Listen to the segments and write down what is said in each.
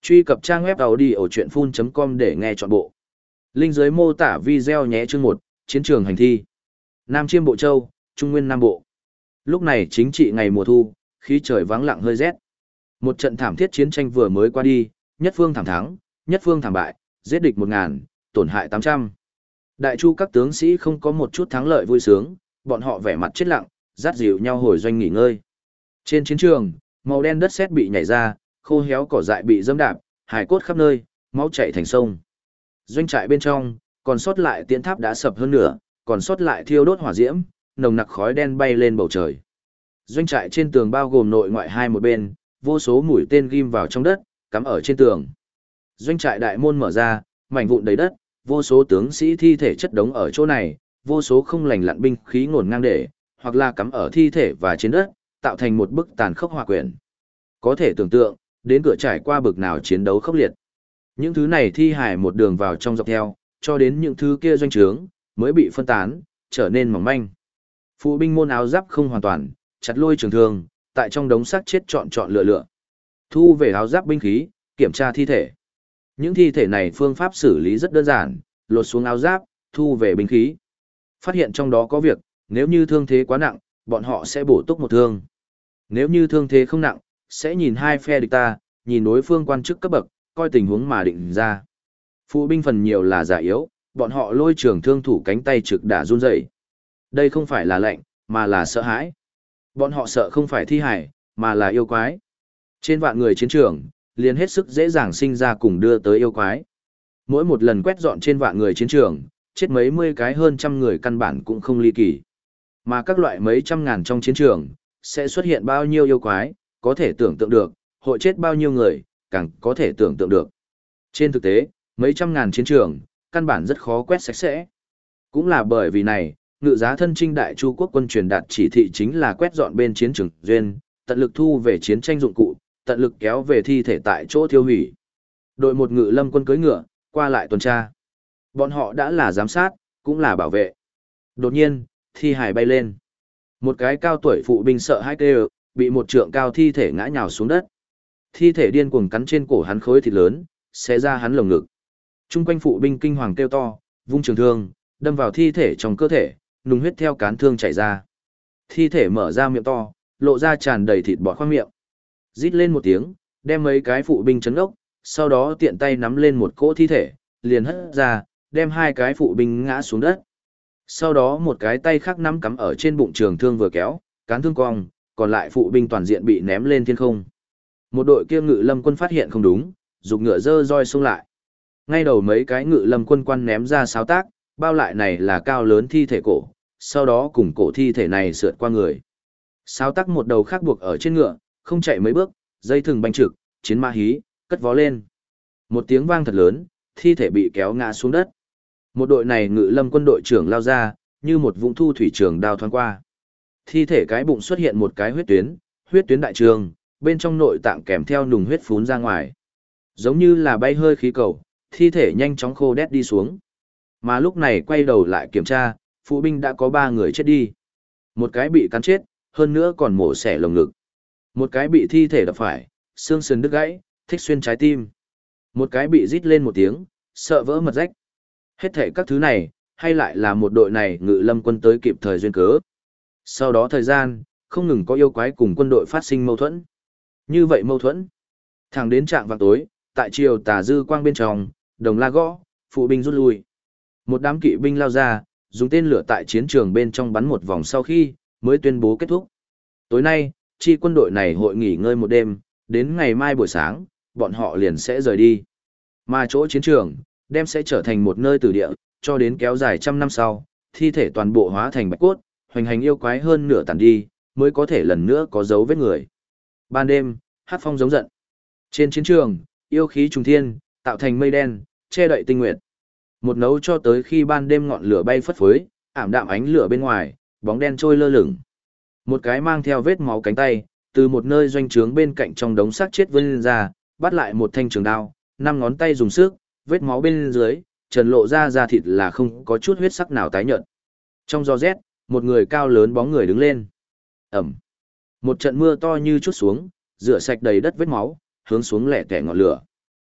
Truy cập trang web audiochuyenphun.com để nghe trọn bộ. Link dưới mô tả video nhé. Chương 1, Chiến trường hành thi. Nam Chiêm Bộ Châu, Trung Nguyên Nam Bộ. Lúc này chính trị ngày mùa thu, khí trời vắng lặng hơi rét. Một trận thảm thiết chiến tranh vừa mới qua đi, nhất phương thảm thắng, nhất phương thảm bại, giết địch 1000, tổn hại 800. Đại chu các tướng sĩ không có một chút thắng lợi vui sướng, bọn họ vẻ mặt chết lặng, dắt dịu nhau hồi doanh nghỉ ngơi. Trên chiến trường, màu đen đất sét bị nhảy ra, khô héo cỏ dại bị dẫm đạp, hài cốt khắp nơi, máu chảy thành sông. Doanh trại bên trong, còn sót lại tiễn tháp đã sập hơn nửa, còn sót lại thiêu đốt hỏa diễm, nồng nặc khói đen bay lên bầu trời. Doanh trại trên tường bao gồm nội ngoại hai một bên, vô số mũi tên ghim vào trong đất, cắm ở trên tường. Doanh trại đại môn mở ra, mảnh vụn đầy đất, vô số tướng sĩ thi thể chất đống ở chỗ này, vô số không lành lặn binh khí ngổn ngang để, hoặc là cắm ở thi thể và trên đất, tạo thành một bức tàn khốc họa quyển. Có thể tưởng tượng, đến cửa trải qua bực nào chiến đấu khốc liệt. Những thứ này thi hài một đường vào trong dọc theo, cho đến những thứ kia doanh trướng, mới bị phân tán, trở nên mỏng manh. Phụ binh môn áo giáp không hoàn toàn, chặt lôi trường thương, tại trong đống xác chết chọn lựa lựa. Thu về áo giáp binh khí, kiểm tra thi thể. Những thi thể này phương pháp xử lý rất đơn giản, lột xuống áo giáp, thu về binh khí. Phát hiện trong đó có việc, nếu như thương thế quá nặng, bọn họ sẽ bổ túc một thương. Nếu như thương thế không nặng, sẽ nhìn hai phe địch ta, nhìn đối phương quan chức cấp bậc, coi tình huống mà định ra. Phụ binh phần nhiều là giả yếu, bọn họ lôi trường thương thủ cánh tay trực đã run rẩy. Đây không phải là lệnh, mà là sợ hãi. Bọn họ sợ không phải thi hải, mà là yêu quái. Trên vạn người chiến trường, liền hết sức dễ dàng sinh ra cùng đưa tới yêu quái. Mỗi một lần quét dọn trên vạn người chiến trường, chết mấy mươi cái hơn trăm người căn bản cũng không ly kỳ. Mà các loại mấy trăm ngàn trong chiến trường, sẽ xuất hiện bao nhiêu yêu quái, có thể tưởng tượng được, hội chết bao nhiêu người, càng có thể tưởng tượng được. Trên thực tế, mấy trăm ngàn chiến trường, căn bản rất khó quét sạch sẽ. Cũng là bởi vì này, ngự giá thân chinh đại chu quốc quân truyền đạt chỉ thị chính là quét dọn bên chiến trường duyên, tận lực thu về chiến tranh dụng cụ, tận lực kéo về thi thể tại chỗ tiêu hủy. Đội một ngự lâm quân cưỡi ngựa, qua lại tuần tra. Bọn họ đã là giám sát, cũng là bảo vệ. Đột nhiên, thi hài bay lên. Một cái cao tuổi phụ binh sợ hãi kêu, bị một trượng cao thi thể ngã nhào xuống đất. Thi thể điên cuồng cắn trên cổ hắn khối thịt lớn, xé ra hắn lồng ngực. Trung quanh phụ binh kinh hoàng kêu to, vung trường thương, đâm vào thi thể trong cơ thể, nung huyết theo cán thương chảy ra. Thi thể mở ra miệng to, lộ ra tràn đầy thịt bọt khoang miệng. Rít lên một tiếng, đem mấy cái phụ binh chấn ốc, sau đó tiện tay nắm lên một cỗ thi thể, liền hất ra, đem hai cái phụ binh ngã xuống đất. Sau đó một cái tay khác nắm cắm ở trên bụng trường thương vừa kéo, cán thương cong, còn lại phụ binh toàn diện bị ném lên thiên không. Một đội kia ngự lâm quân phát hiện không đúng, giục ngựa dơ roi xông lại. Ngay đầu mấy cái ngự lâm quân quan ném ra sáo tác, bao lại này là cao lớn thi thể cổ, sau đó cùng cổ thi thể này sượt qua người. Sáo tác một đầu khác buộc ở trên ngựa, không chạy mấy bước, dây thừng banh trực, chiến mã hí, cất vó lên. Một tiếng vang thật lớn, thi thể bị kéo ngã xuống đất. Một đội này ngự lâm quân đội trưởng lao ra, như một vũng thu thủy trường đao thoáng qua. Thi thể cái bụng xuất hiện một cái huyết tuyến đại trường, bên trong nội tạng kèm theo nùng huyết phún ra ngoài. Giống như là bay hơi khí cầu, thi thể nhanh chóng khô đét đi xuống. Mà lúc này quay đầu lại kiểm tra, phụ binh đã có 3 người chết đi. Một cái bị cắn chết, hơn nữa còn mổ xẻ lồng ngực. Một cái bị thi thể đập phải, xương sườn đứt gãy, thích xuyên trái tim. Một cái bị rít lên một tiếng, sợ vỡ mật rách. Hết thảy các thứ này, hay lại là một đội này ngự lâm quân tới kịp thời duyên cớ. Sau đó thời gian, không ngừng có yêu quái cùng quân đội phát sinh mâu thuẫn. Như vậy mâu thuẫn. Thẳng đến trạng vào tối, tại chiều tà dư quang bên trong, đồng la gõ, phụ binh rút lui. Một đám kỵ binh lao ra, dùng tên lửa tại chiến trường bên trong bắn một vòng sau khi, mới tuyên bố kết thúc. Tối nay, chi quân đội này hội nghỉ ngơi một đêm, đến ngày mai buổi sáng, bọn họ liền sẽ rời đi. Mà chỗ chiến trường, đem sẽ trở thành một nơi tử địa, cho đến kéo dài trăm năm sau, thi thể toàn bộ hóa thành bạch cốt, hoành hành yêu quái hơn nửa tàn đi, mới có thể lần nữa có dấu vết người. Ban đêm, hát phong giống giận. Trên chiến trường, yêu khí trùng thiên, tạo thành mây đen, che đậy tinh nguyệt. Một nấu cho tới khi ban đêm ngọn lửa bay phất phới, ảm đạm ánh lửa bên ngoài, bóng đen trôi lơ lửng. Một cái mang theo vết máu cánh tay, từ một nơi doanh trướng bên cạnh trong đống xác chết vươn ra, bắt lại một thanh trường đao, 5 ngón tay dùng sức, vết máu bên dưới, trần lộ ra da thịt là không có chút huyết sắc nào tái nhợt. Trong gió rét, một người cao lớn bóng người đứng lên. Ẩm. Một trận mưa to như chút xuống, rửa sạch đầy đất vết máu, hướng xuống lẻ tẻ ngọn lửa.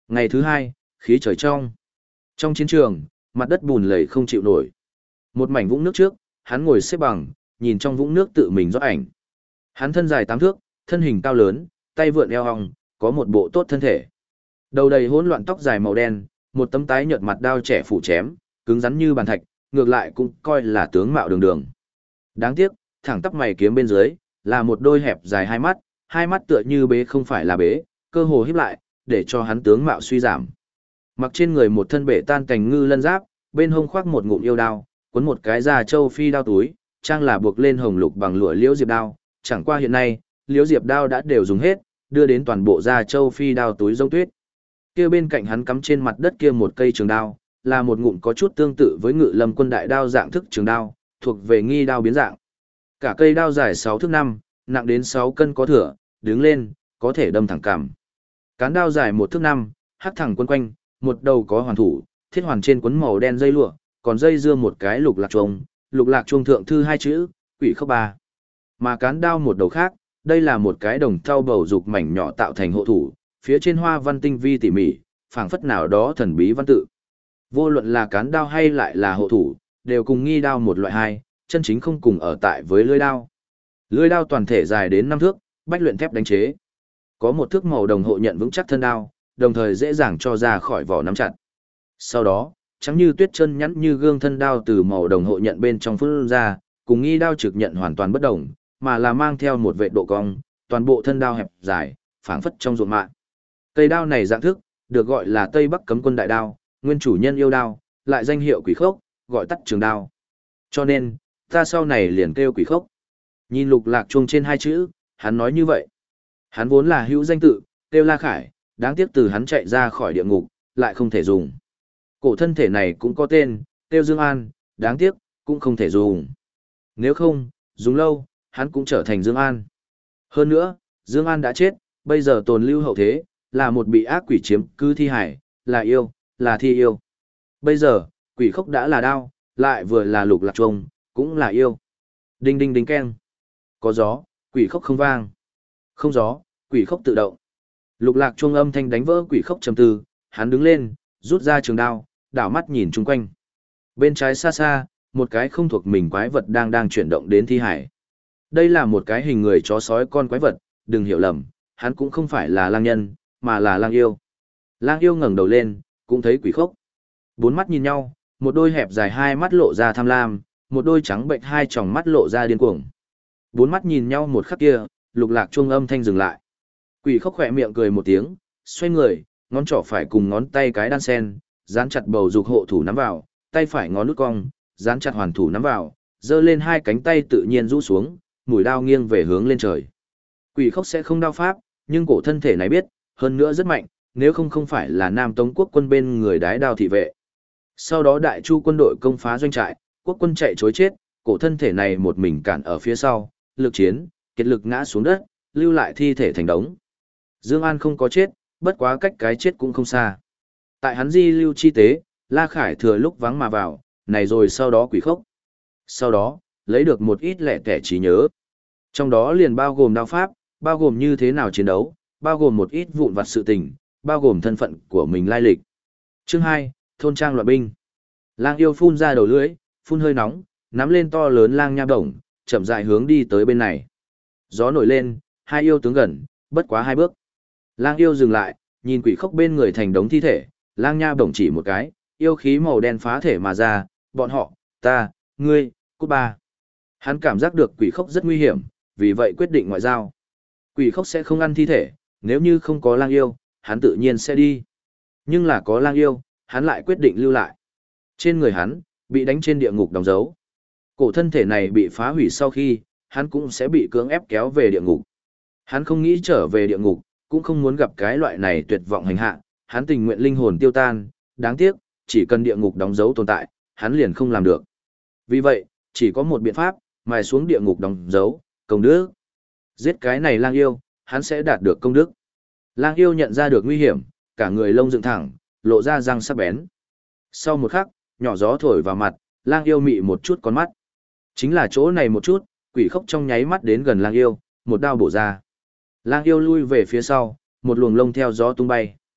Ngày thứ hai, khí trời trong. Trong chiến trường, mặt đất bùn lầy không chịu nổi. Một mảnh vũng nước trước, hắn ngồi xếp bằng, nhìn trong vũng nước tự mình rót ảnh. Hắn thân dài 8 thước, thân hình cao lớn, tay vượn eo hong, có một bộ tốt thân thể. Đầu đầy hỗn loạn tóc dài màu đen, một tấm tái nhợt mặt đao trẻ phủ chém, cứng rắn như bàn thạch, ngược lại cũng coi là tướng mạo đường đường. Đáng tiếc, thẳng tắp mày kiếm bên dưới, là một đôi hẹp dài hai mắt tựa như bế không phải là bế, cơ hồ híp lại, để cho hắn tướng mạo suy giảm. Mặc trên người một thân bể tan cành ngư lân giáp, bên hông khoác một ngụm yêu đao, cuốn một cái da châu phi đao túi, trang là buộc lên hồng lục bằng lụa liễu diệp đao, chẳng qua hiện nay, liễu diệp đao đã đều dùng hết, đưa đến toàn bộ da châu phi đao túi giống tuyết. Kia bên cạnh hắn cắm trên mặt đất kia một cây trường đao, là một ngụm có chút tương tự với Ngự Lâm quân đại đao dạng thức trường đao, thuộc về nghi đao biến dạng. Cả cây đao dài 6 thước 5, nặng đến 6 cân có thừa, đứng lên, có thể đâm thẳng cằm. Cán đao dài 1 thước 5, hắc thẳng quấn quanh, một đầu có hoàn thủ, thiết hoàn trên quấn màu đen dây lụa, còn dây dưa một cái lục lạc chuông thượng thư 2 chữ, quỷ khốc 3. Mà cán đao một đầu khác, đây là một cái đồng thau bầu dục mảnh nhỏ tạo thành hộ thủ, phía trên hoa văn tinh vi tỉ mỉ, phảng phất nào đó thần bí văn tự. Vô luận là cán đao hay lại là hộ thủ, đều cùng nghi đao một loại hai, chân chính không cùng ở tại với lưỡi đao. Lưỡi đao toàn thể dài đến 5 thước, bách luyện thép đánh chế. Có một thước màu đồng hộ nhận vững chắc thân đao, đồng thời dễ dàng cho ra khỏi vỏ nắm chặt. Sau đó, trắng như tuyết chân nhẵn như gương thân đao từ màu đồng hộ nhận bên trong phun ra, cùng nghi đao trực nhận hoàn toàn bất đồng, mà là mang theo một vệ độ cong, toàn bộ thân đao hẹp dài, phảng phất trong ruộng mạ. Cây đao này dạng thức, được gọi là Tây Bắc Cấm Quân đại đao, nguyên chủ nhân yêu đao, lại danh hiệu quỷ khốc, gọi tắt trường đao. Cho nên, ta sau này liền kêu quỷ khốc. Nhìn lục lạc chuông trên 2 chữ, hắn nói như vậy. Hắn vốn là hữu danh tự, kêu La Khải, đáng tiếc từ hắn chạy ra khỏi địa ngục, lại không thể dùng. Cổ thân thể này cũng có tên, kêu Dương An, đáng tiếc, cũng không thể dùng. Nếu không, dùng lâu, hắn cũng trở thành Dương An. Hơn nữa, Dương An đã chết, bây giờ tồn lưu hậu thế, là một bị ác quỷ chiếm cứ thi hải, là yêu, là thi yêu. Bây giờ, quỷ khốc đã là đao, lại vừa là lục lạc chuông, cũng là yêu. Đinh đinh đinh keng. Có gió, quỷ khốc không vang. Không gió, quỷ khốc tự động. Lục lạc chuông âm thanh đánh vỡ quỷ khốc trầm tư, hắn đứng lên, rút ra trường đao, đảo mắt nhìn chung quanh. Bên trái xa xa, một cái không thuộc mình quái vật đang chuyển động đến thi hải. Đây là một cái hình người chó sói con quái vật, đừng hiểu lầm, hắn cũng không phải là lang nhân, mà là lang yêu. Lang yêu ngẩng đầu lên, cũng thấy quỷ khốc. 4 mắt nhìn nhau, một đôi hẹp dài 2 mắt lộ ra tham lam, một đôi trắng bệnh 2 tròng mắt lộ ra điên cuồng. 4 mắt nhìn nhau một khắc kia, lục lạc chuông âm thanh dừng lại. Quỷ khốc khỏe miệng cười một tiếng, xoay người, ngón trỏ phải cùng ngón tay cái đan sen, dán chặt bầu dục hộ thủ nắm vào, tay phải ngón nút cong, dán chặt hoàn thủ nắm vào, giơ lên 2 cánh tay tự nhiên rũ xuống, mũi đao nghiêng về hướng lên trời. Quỷ khốc sẽ không đao pháp, nhưng cổ thân thể này biết, hơn nữa rất mạnh, nếu không phải là Nam Tống quốc quân bên người đái đao thị vệ. Sau đó Đại Chu quân đội công phá doanh trại, quốc quân chạy trối chết, cổ thân thể này một mình cản ở phía sau, lực chiến, kiệt lực ngã xuống đất, lưu lại thi thể thành đống. Dương An không có chết, bất quá cách cái chết cũng không xa. Tại hắn di lưu chi tế, La Khải thừa lúc vắng mà vào, này rồi sau đó quỷ khốc. Sau đó, lấy được một ít lẻ tẻ trí nhớ. Trong đó liền bao gồm đao pháp, bao gồm như thế nào chiến đấu, bao gồm một ít vụn vặt sự tình, bao gồm thân phận của mình lai lịch. Chương 2, thôn trang loạn binh. Lang yêu phun ra đầu lưỡi, phun hơi nóng, nắm lên to lớn lang nha bổng, chậm rãi hướng đi tới bên này. Gió nổi lên, hai yêu tướng gần, bất quá 2 bước. Lang yêu dừng lại, nhìn quỷ khốc bên người thành đống thi thể, lang nha bổng chỉ một cái, yêu khí màu đen phá thể mà ra, bọn họ, ta, ngươi, cút ba. Hắn cảm giác được quỷ khốc rất nguy hiểm, vì vậy quyết định ngoại giao. Quỷ khốc sẽ không ăn thi thể, nếu như không có lang yêu, hắn tự nhiên sẽ đi. Nhưng là có lang yêu, hắn lại quyết định lưu lại. Trên người hắn, bị đánh trên địa ngục đóng dấu. Cổ thân thể này bị phá hủy sau khi, hắn cũng sẽ bị cưỡng ép kéo về địa ngục. Hắn không nghĩ trở về địa ngục, cũng không muốn gặp cái loại này tuyệt vọng hành hạ, hắn tình nguyện linh hồn tiêu tan, đáng tiếc, chỉ cần địa ngục đóng dấu tồn tại, hắn liền không làm được. Vì vậy, chỉ có một biện pháp, mài xuống địa ngục đóng dấu, công đức. Giết cái này lang yêu, hắn sẽ đạt được công đức. Lang yêu nhận ra được nguy hiểm, cả người lông dựng thẳng, lộ ra răng sắc bén. Sau một khắc, nhỏ gió thổi vào mặt, lang yêu mị một chút con mắt. Chính là chỗ này một chút, quỷ khốc trong nháy mắt đến gần lang yêu, một đao bổ ra. Lang yêu lui về phía sau, một luồng lông theo gió tung bay.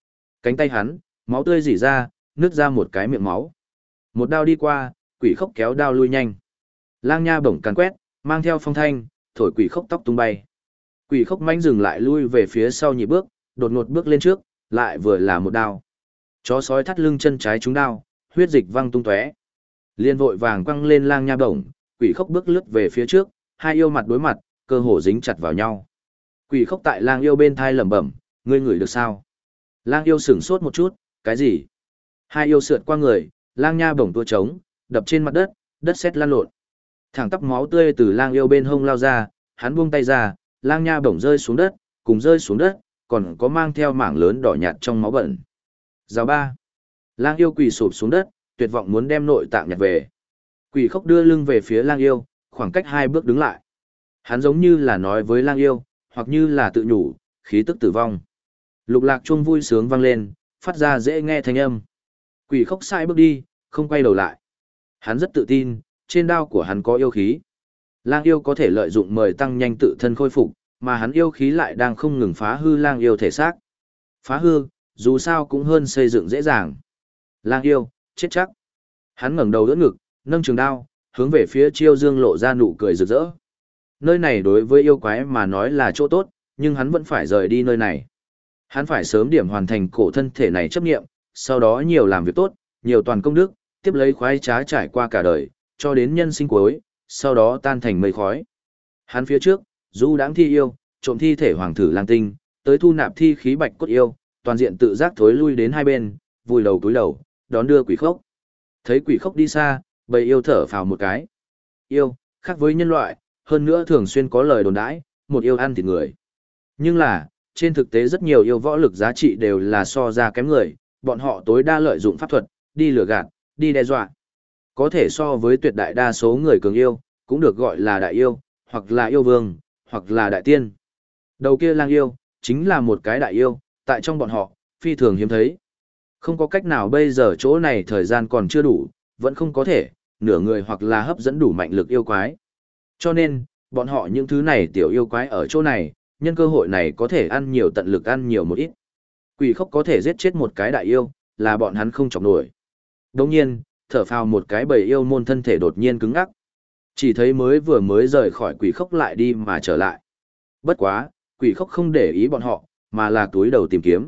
Cánh tay hắn, máu tươi rỉ ra, nứt ra một cái miệng máu. Một đao đi qua, quỷ khốc kéo đao lui nhanh. Lang nha bổng càn quét, mang theo phong thanh, thổi quỷ khốc tóc tung bay. Quỷ khốc manh dừng lại lui về phía sau nhị bước, đột ngột bước lên trước, lại vừa là một đao. Chó sói thắt lưng chân trái trúng đao, huyết dịch văng tung tóe. Liên vội vàng quăng lên lang nha bổng, quỷ khốc bước lướt về phía trước, hai yêu mặt đối mặt, cơ hồ dính chặt vào nhau. Quỷ khốc tại lang yêu bên thai lẩm bẩm, ngươi ngửi được sao? Lang yêu sửng sốt một chút, cái gì? Hai yêu sượt qua người, lang nha bổng tua trống, đập trên mặt đất, đất sét lan lộn. Thẳng tắp máu tươi từ lang yêu bên hông lao ra, hắn buông tay ra, lang nha bổng rơi xuống đất, cùng rơi xuống đất, còn có mang theo mảng lớn đỏ nhạt trong máu bẩn. Rào ba. Lang yêu quỳ sụp xuống đất, tuyệt vọng muốn đem nội tạng nhặt về. Quỷ khốc đưa lưng về phía lang yêu, khoảng cách 2 bước đứng lại. Hắn giống như là nói với lang yêu, hoặc như là tự nhủ, khí tức tử vong. Lục lạc chuông vui sướng vang lên, phát ra dễ nghe thanh âm. Quỷ khốc sai bước đi, không quay đầu lại. Hắn rất tự tin, trên đao của hắn có yêu khí. Lang yêu có thể lợi dụng mời tăng nhanh tự thân khôi phục, mà hắn yêu khí lại đang không ngừng phá hư lang yêu thể xác. Phá hư, dù sao cũng hơn xây dựng dễ dàng. Lang yêu, chết chắc. Hắn ngẩng đầu đỡ ngực, nâng trường đao, hướng về phía Chiêu Dương lộ ra nụ cười rực rỡ. Nơi này đối với yêu quái mà nói là chỗ tốt, nhưng hắn vẫn phải rời đi nơi này. Hắn phải sớm điểm hoàn thành cổ thân thể này chấp nghiệm, sau đó nhiều làm việc tốt, nhiều toàn công đức, tiếp lấy khoái trá trải qua cả đời, cho đến nhân sinh cuối, sau đó tan thành mây khói. Hắn phía trước, du đãng thi yêu, trộm thi thể hoàng thử lang tinh, tới thu nạp thi khí bạch cốt yêu, toàn diện tự giác thối lui đến hai bên, vùi đầu túi đầu, đón đưa quỷ khốc. Thấy quỷ khốc đi xa, bầy yêu thở phào một cái. Yêu, khác với nhân loại, hơn nữa thường xuyên có lời đồn đãi, một yêu ăn thịt người. Nhưng là, trên thực tế rất nhiều yêu võ lực giá trị đều là so ra kém người, bọn họ tối đa lợi dụng pháp thuật, đi lừa gạt, đi đe dọa. Có thể so với tuyệt đại đa số người cường yêu, cũng được gọi là đại yêu, hoặc là yêu vương, hoặc là đại tiên. Đầu kia lang yêu, chính là một cái đại yêu, tại trong bọn họ, phi thường hiếm thấy. Không có cách nào bây giờ chỗ này thời gian còn chưa đủ, vẫn không có thể, nửa người hoặc là hấp dẫn đủ mạnh lực yêu quái. Cho nên, bọn họ những thứ này tiểu yêu quái ở chỗ này, nhân cơ hội này có thể ăn nhiều tận lực ăn nhiều một ít. Quỷ khốc có thể giết chết một cái đại yêu, là bọn hắn không chọc nổi. Đồng nhiên, thở phào một cái bầy yêu môn thân thể đột nhiên cứng ngắc. Chỉ thấy mới rời khỏi quỷ khốc lại đi mà trở lại. Bất quá, quỷ khốc không để ý bọn họ, mà là túi đầu tìm kiếm.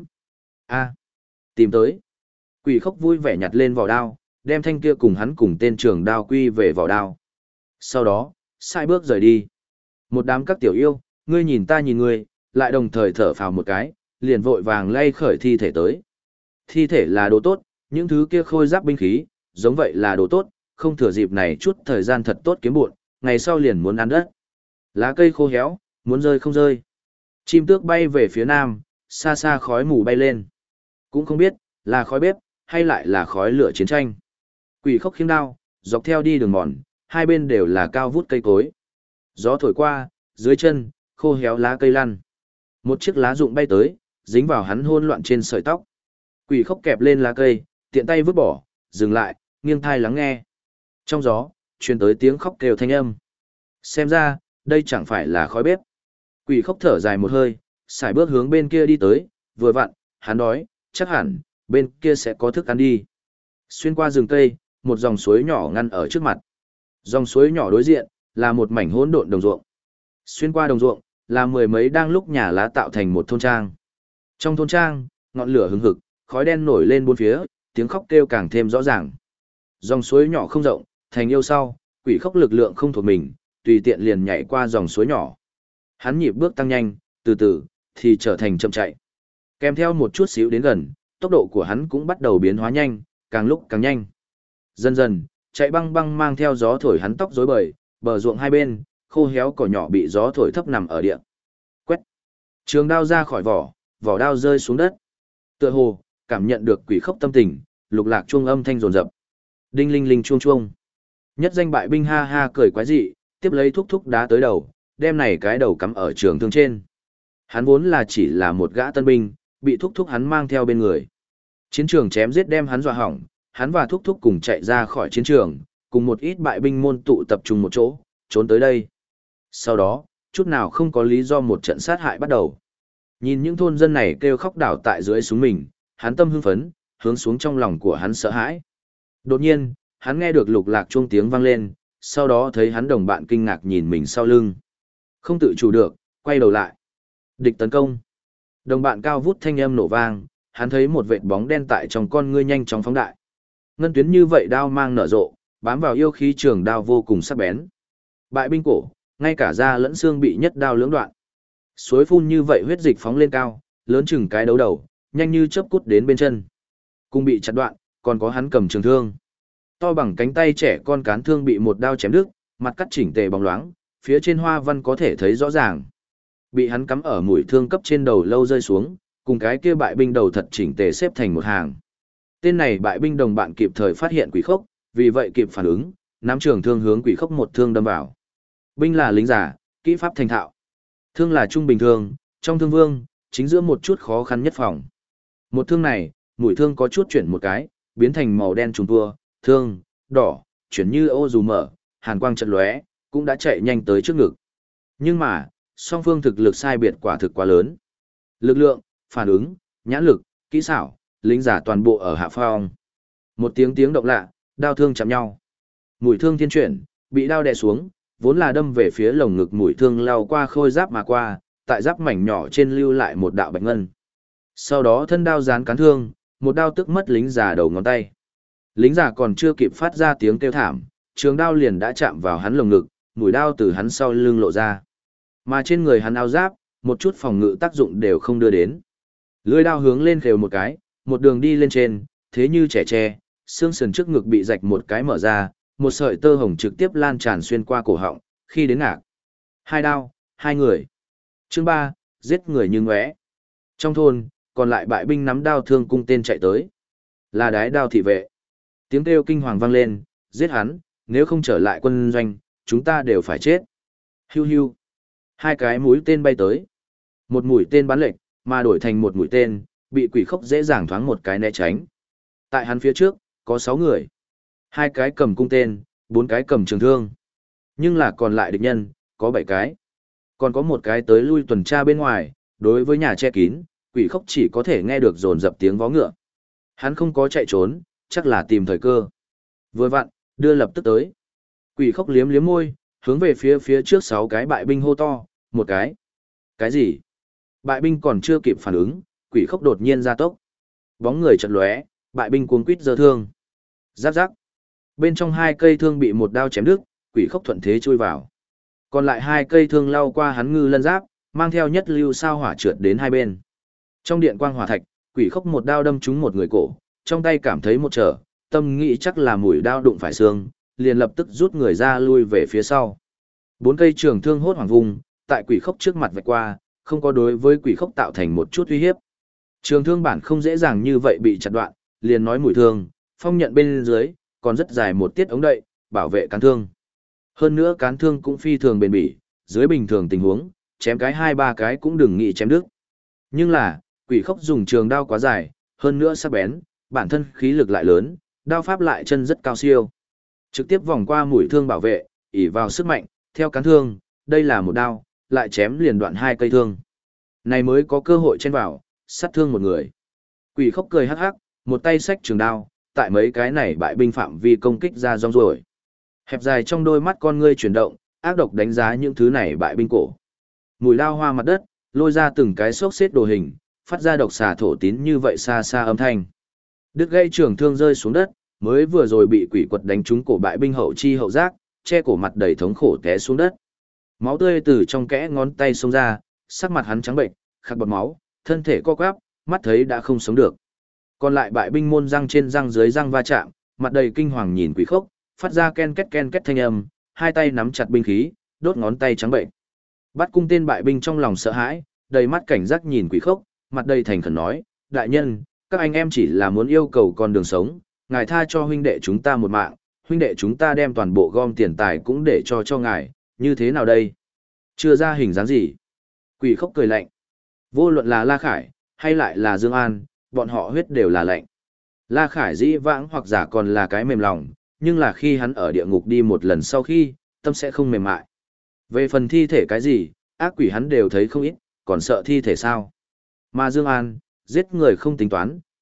Tìm tới. Quỷ khốc vui vẻ nhặt lên vỏ đao, đem thanh kia cùng hắn cùng tên trường đao quy về vỏ đao. Sau đó, sai bước rời đi. Một đám các tiểu yêu, ngươi nhìn ta nhìn ngươi, lại đồng thời thở phào một cái, liền vội vàng lay khởi thi thể tới. Thi thể là đồ tốt, những thứ kia khôi giáp binh khí, giống vậy là đồ tốt, không thừa dịp này chút thời gian thật tốt kiếm buộn, ngày sau liền muốn ăn đất. Lá cây khô héo, muốn rơi không rơi. Chim tước bay về phía nam, xa xa khói mù bay lên. Cũng không biết, là khói bếp, hay lại là khói lửa chiến tranh. Quỷ khốc khiêng đao, dọc theo đi đường mòn, hai bên đều là cao vút cây cối. Gió thổi qua, dưới chân, khô héo lá cây lăn. Một chiếc lá rụng bay tới, dính vào hắn hôn loạn trên sợi tóc. Quỷ khốc kẹp lên lá cây, tiện tay vứt bỏ, dừng lại, nghiêng thai lắng nghe. Trong gió, truyền tới tiếng khóc kêu thanh âm. Xem ra, đây chẳng phải là khói bếp. Quỷ khốc thở dài một hơi, sải bước hướng bên kia đi tới, vừa vặn, hắn đói, chắc hẳn, bên kia sẽ có thức ăn đi. Xuyên qua rừng cây, một dòng suối nhỏ ngăn ở trước mặt. Dòng suối nhỏ đối diện, là một mảnh hỗn độn đồng ruộng. Xuyên qua đồng ruộng, là mười mấy đang lúc nhà lá tạo thành một thôn trang. Trong thôn trang, ngọn lửa hừng hực, khói đen nổi lên bốn phía, tiếng khóc kêu càng thêm rõ ràng. Dòng suối nhỏ không rộng, thành yêu sau, quỷ khốc lực lượng không thuộc mình, tùy tiện liền nhảy qua dòng suối nhỏ. Hắn nhịp bước tăng nhanh, từ từ, thì trở thành chậm chạy. Kèm theo một chút xíu đến gần, tốc độ của hắn cũng bắt đầu biến hóa nhanh, càng lúc càng nhanh. Dần dần, chạy băng băng mang theo gió thổi hắn tóc rối bời, bờ ruộng hai bên, khô héo cỏ nhỏ bị gió thổi thấp nằm ở địa. Quét. Trường đao ra khỏi vỏ, vỏ đao rơi xuống đất. Tựa hồ, cảm nhận được quỷ khốc tâm tình, lục lạc chuông âm thanh rồn rập. Đinh linh linh chuông chuông. Nhất danh bại binh ha ha cười quái dị, tiếp lấy thúc thúc đá tới đầu, đem này cái đầu cắm ở trường thương trên. Hắn vốn là chỉ là một gã tân binh, bị thúc thúc hắn mang theo bên người. Chiến trường chém giết đem hắn dọa hỏng, hắn và thúc thúc cùng chạy ra khỏi chiến trường, cùng một ít bại binh môn tụ tập trung một chỗ, trốn tới đây. Sau đó, chút nào không có lý do một trận sát hại bắt đầu. Nhìn những thôn dân này kêu khóc đảo tại dưới súng mình, hắn tâm hưng phấn, hướng xuống trong lòng của hắn sợ hãi. Đột nhiên, hắn nghe được lục lạc chuông tiếng vang lên, sau đó thấy hắn đồng bạn kinh ngạc nhìn mình sau lưng. Không tự chủ được, quay đầu lại. Địch tấn công. Đồng bạn cao vút thanh âm nổ vang, hắn thấy một vệt bóng đen tại trong con ngươi nhanh chóng phóng đại. Ngân tuyến như vậy đao mang nở rộ, bám vào yêu khí trường đao vô cùng sắc bén. Bại binh cổ, ngay cả da lẫn xương bị nhất đao lưỡng đoạn. Suối phun như vậy huyết dịch phóng lên cao, lớn chừng cái đấu đầu, nhanh như chớp cút đến bên chân. Cùng bị chặt đoạn, còn có hắn cầm trường thương. To bằng cánh tay trẻ con cán thương bị một đao chém đứt, mặt cắt chỉnh tề bóng loáng, phía trên hoa văn có thể thấy rõ ràng. Bị hắn cắm ở mũi thương cấp trên đầu lâu rơi xuống, cùng cái kia bại binh đầu thật chỉnh tề xếp thành một hàng. Tên này bại binh đồng bạn kịp thời phát hiện quỷ khốc, vì vậy kịp phản ứng, nắm trường thương hướng quỷ khốc một thương đâm vào. Binh là lính giả, kỹ pháp thành thạo. Thương là trung bình thương, trong thương vương, chính giữa một chút khó khăn nhất phòng. Một thương này, mũi thương có chút chuyển một cái, biến thành màu đen trùng tua, thương, đỏ, chuyển như ô dù mở, hàn quang trận lóe, cũng đã chạy nhanh tới trước ngực. Nhưng mà, song phương thực lực sai biệt quả thực quá lớn. Lực lượng, phản ứng, nhãn lực, kỹ xảo, lính giả toàn bộ ở hạ phong. Một tiếng tiếng động lạ, đao thương chạm nhau. Mũi thương thiên chuyển, bị đao đè xuống, vốn là đâm về phía lồng ngực mũi thương lao qua khôi giáp mà qua, tại giáp mảnh nhỏ trên lưu lại một đạo bạch ngân. Sau đó thân đao dán cán thương, một đao tức mất lính giả đầu ngón tay. Lính giả còn chưa kịp phát ra tiếng kêu thảm, trường đao liền đã chạm vào hắn lồng ngực, mũi đao từ hắn sau lưng lộ ra. Mà trên người hắn áo giáp, một chút phòng ngự tác dụng đều không đưa đến. Lưỡi đao hướng lên khều một cái, một đường đi lên trên, thế như trẻ tre, xương sườn trước ngực bị rạch một cái mở ra, một sợi tơ hồng trực tiếp lan tràn xuyên qua cổ họng, khi đến ngạc. Hai đao, hai người. Chương 3, giết người như ngóe. Trong thôn, còn lại bại binh nắm đao thương cung tên chạy tới. Là đái đao thị vệ. Tiếng kêu kinh hoàng vang lên, giết hắn, nếu không trở lại quân doanh, chúng ta đều phải chết. Hiu hiu. Hai cái mũi tên bay tới. Một mũi tên bắn lệch, mà đổi thành một mũi tên, bị quỷ khốc dễ dàng thoáng một cái né tránh. Tại hắn phía trước, có 6 người. 2 cái cầm cung tên, 4 cái cầm trường thương. Nhưng là còn lại địch nhân, có 7 cái. Còn có một cái tới lui tuần tra bên ngoài, đối với nhà che kín, quỷ khốc chỉ có thể nghe được dồn dập tiếng vó ngựa. Hắn không có chạy trốn, chắc là tìm thời cơ. Vừa vặn, đưa lập tức tới. Quỷ khốc liếm liếm môi, hướng về phía trước 6 cái bại binh hô to, một cái. Cái gì? Bại binh còn chưa kịp phản ứng, quỷ khốc đột nhiên ra tốc. Bóng người chật lóe, bại binh cuống quýt giơ thương. Giáp giáp. Bên trong 2 cây thương bị một đao chém đứt, quỷ khốc thuận thế chui vào. Còn lại 2 cây thương lao qua hắn ngư lân giáp, mang theo nhất lưu sao hỏa trượt đến hai bên. Trong điện quang hỏa thạch, quỷ khốc một đao đâm trúng một người cổ, trong tay cảm thấy một trở, tâm nghĩ chắc là mũi đao đụng phải xương, liền lập tức rút người ra lui về phía sau. 4 cây trường thương hốt hoảng vùng, tại quỷ khốc trước mặt vạch qua, không có đối với quỷ khốc tạo thành một chút uy hiếp. Trường thương bản không dễ dàng như vậy bị chặt đoạn, liền nói mũi thương, phong nhận bên dưới, còn rất dài một tiết ống đậy, bảo vệ cán thương. Hơn nữa cán thương cũng phi thường bền bỉ, dưới bình thường tình huống, chém cái 2-3 cái cũng đừng nghĩ chém đứt. Nhưng là, quỷ khốc dùng trường đao quá dài, hơn nữa sắc bén, bản thân khí lực lại lớn, đao pháp lại chân rất cao siêu. Trực tiếp vòng qua mũi thương bảo vệ, ỷ vào sức mạnh, theo cán thương, đây là một đao, lại chém liền đoạn 2 cây thương. Này mới có cơ hội chen vào, sát thương một người. Quỷ khốc cười hắc hắc, một tay xách trường đao, tại mấy cái này bại binh phạm vi công kích ra rong ruổi. Hẹp dài trong đôi mắt con ngươi chuyển động, ác độc đánh giá những thứ này bại binh cổ. Mùi lao hoa mặt đất, lôi ra từng cái xốc xếp đồ hình, phát ra độc xà thổ tín như vậy xa xa âm thanh. Đứt gây trường thương rơi xuống đất, mới vừa rồi bị quỷ quật đánh trúng cổ bại binh hậu chi hậu giác, che cổ mặt đầy thống khổ té xuống đất. Máu tươi từ trong kẽ ngón tay xông ra, sắc mặt hắn trắng bệnh, khạc bọt máu, thân thể co quắp, mắt thấy đã không sống được. Còn lại bại binh môn răng trên răng dưới răng va chạm, mặt đầy kinh hoàng nhìn quỷ khốc, phát ra ken két thanh âm, hai tay nắm chặt binh khí, đốt ngón tay trắng bệnh. Bắt cung tên bại binh trong lòng sợ hãi, đầy mắt cảnh giác nhìn quỷ khốc, mặt đầy thành khẩn nói, đại nhân, các anh em chỉ là muốn yêu cầu con đường sống, ngài tha cho huynh đệ chúng ta một mạng, huynh đệ chúng ta đem toàn bộ gom tiền tài cũng để cho ngài, như thế nào đây? Chưa ra hình dáng gì? Quỷ khốc cười lạnh. Vô luận là La Khải, hay lại là Dương An, bọn họ huyết đều là lạnh. La Khải dĩ vãng hoặc giả còn là cái mềm lòng, nhưng là khi hắn ở địa ngục đi một lần sau khi, tâm sẽ không mềm mại. Về phần thi thể cái gì, ác quỷ hắn đều thấy không ít, còn sợ thi thể sao? Mà Dương An, giết người không tính toán,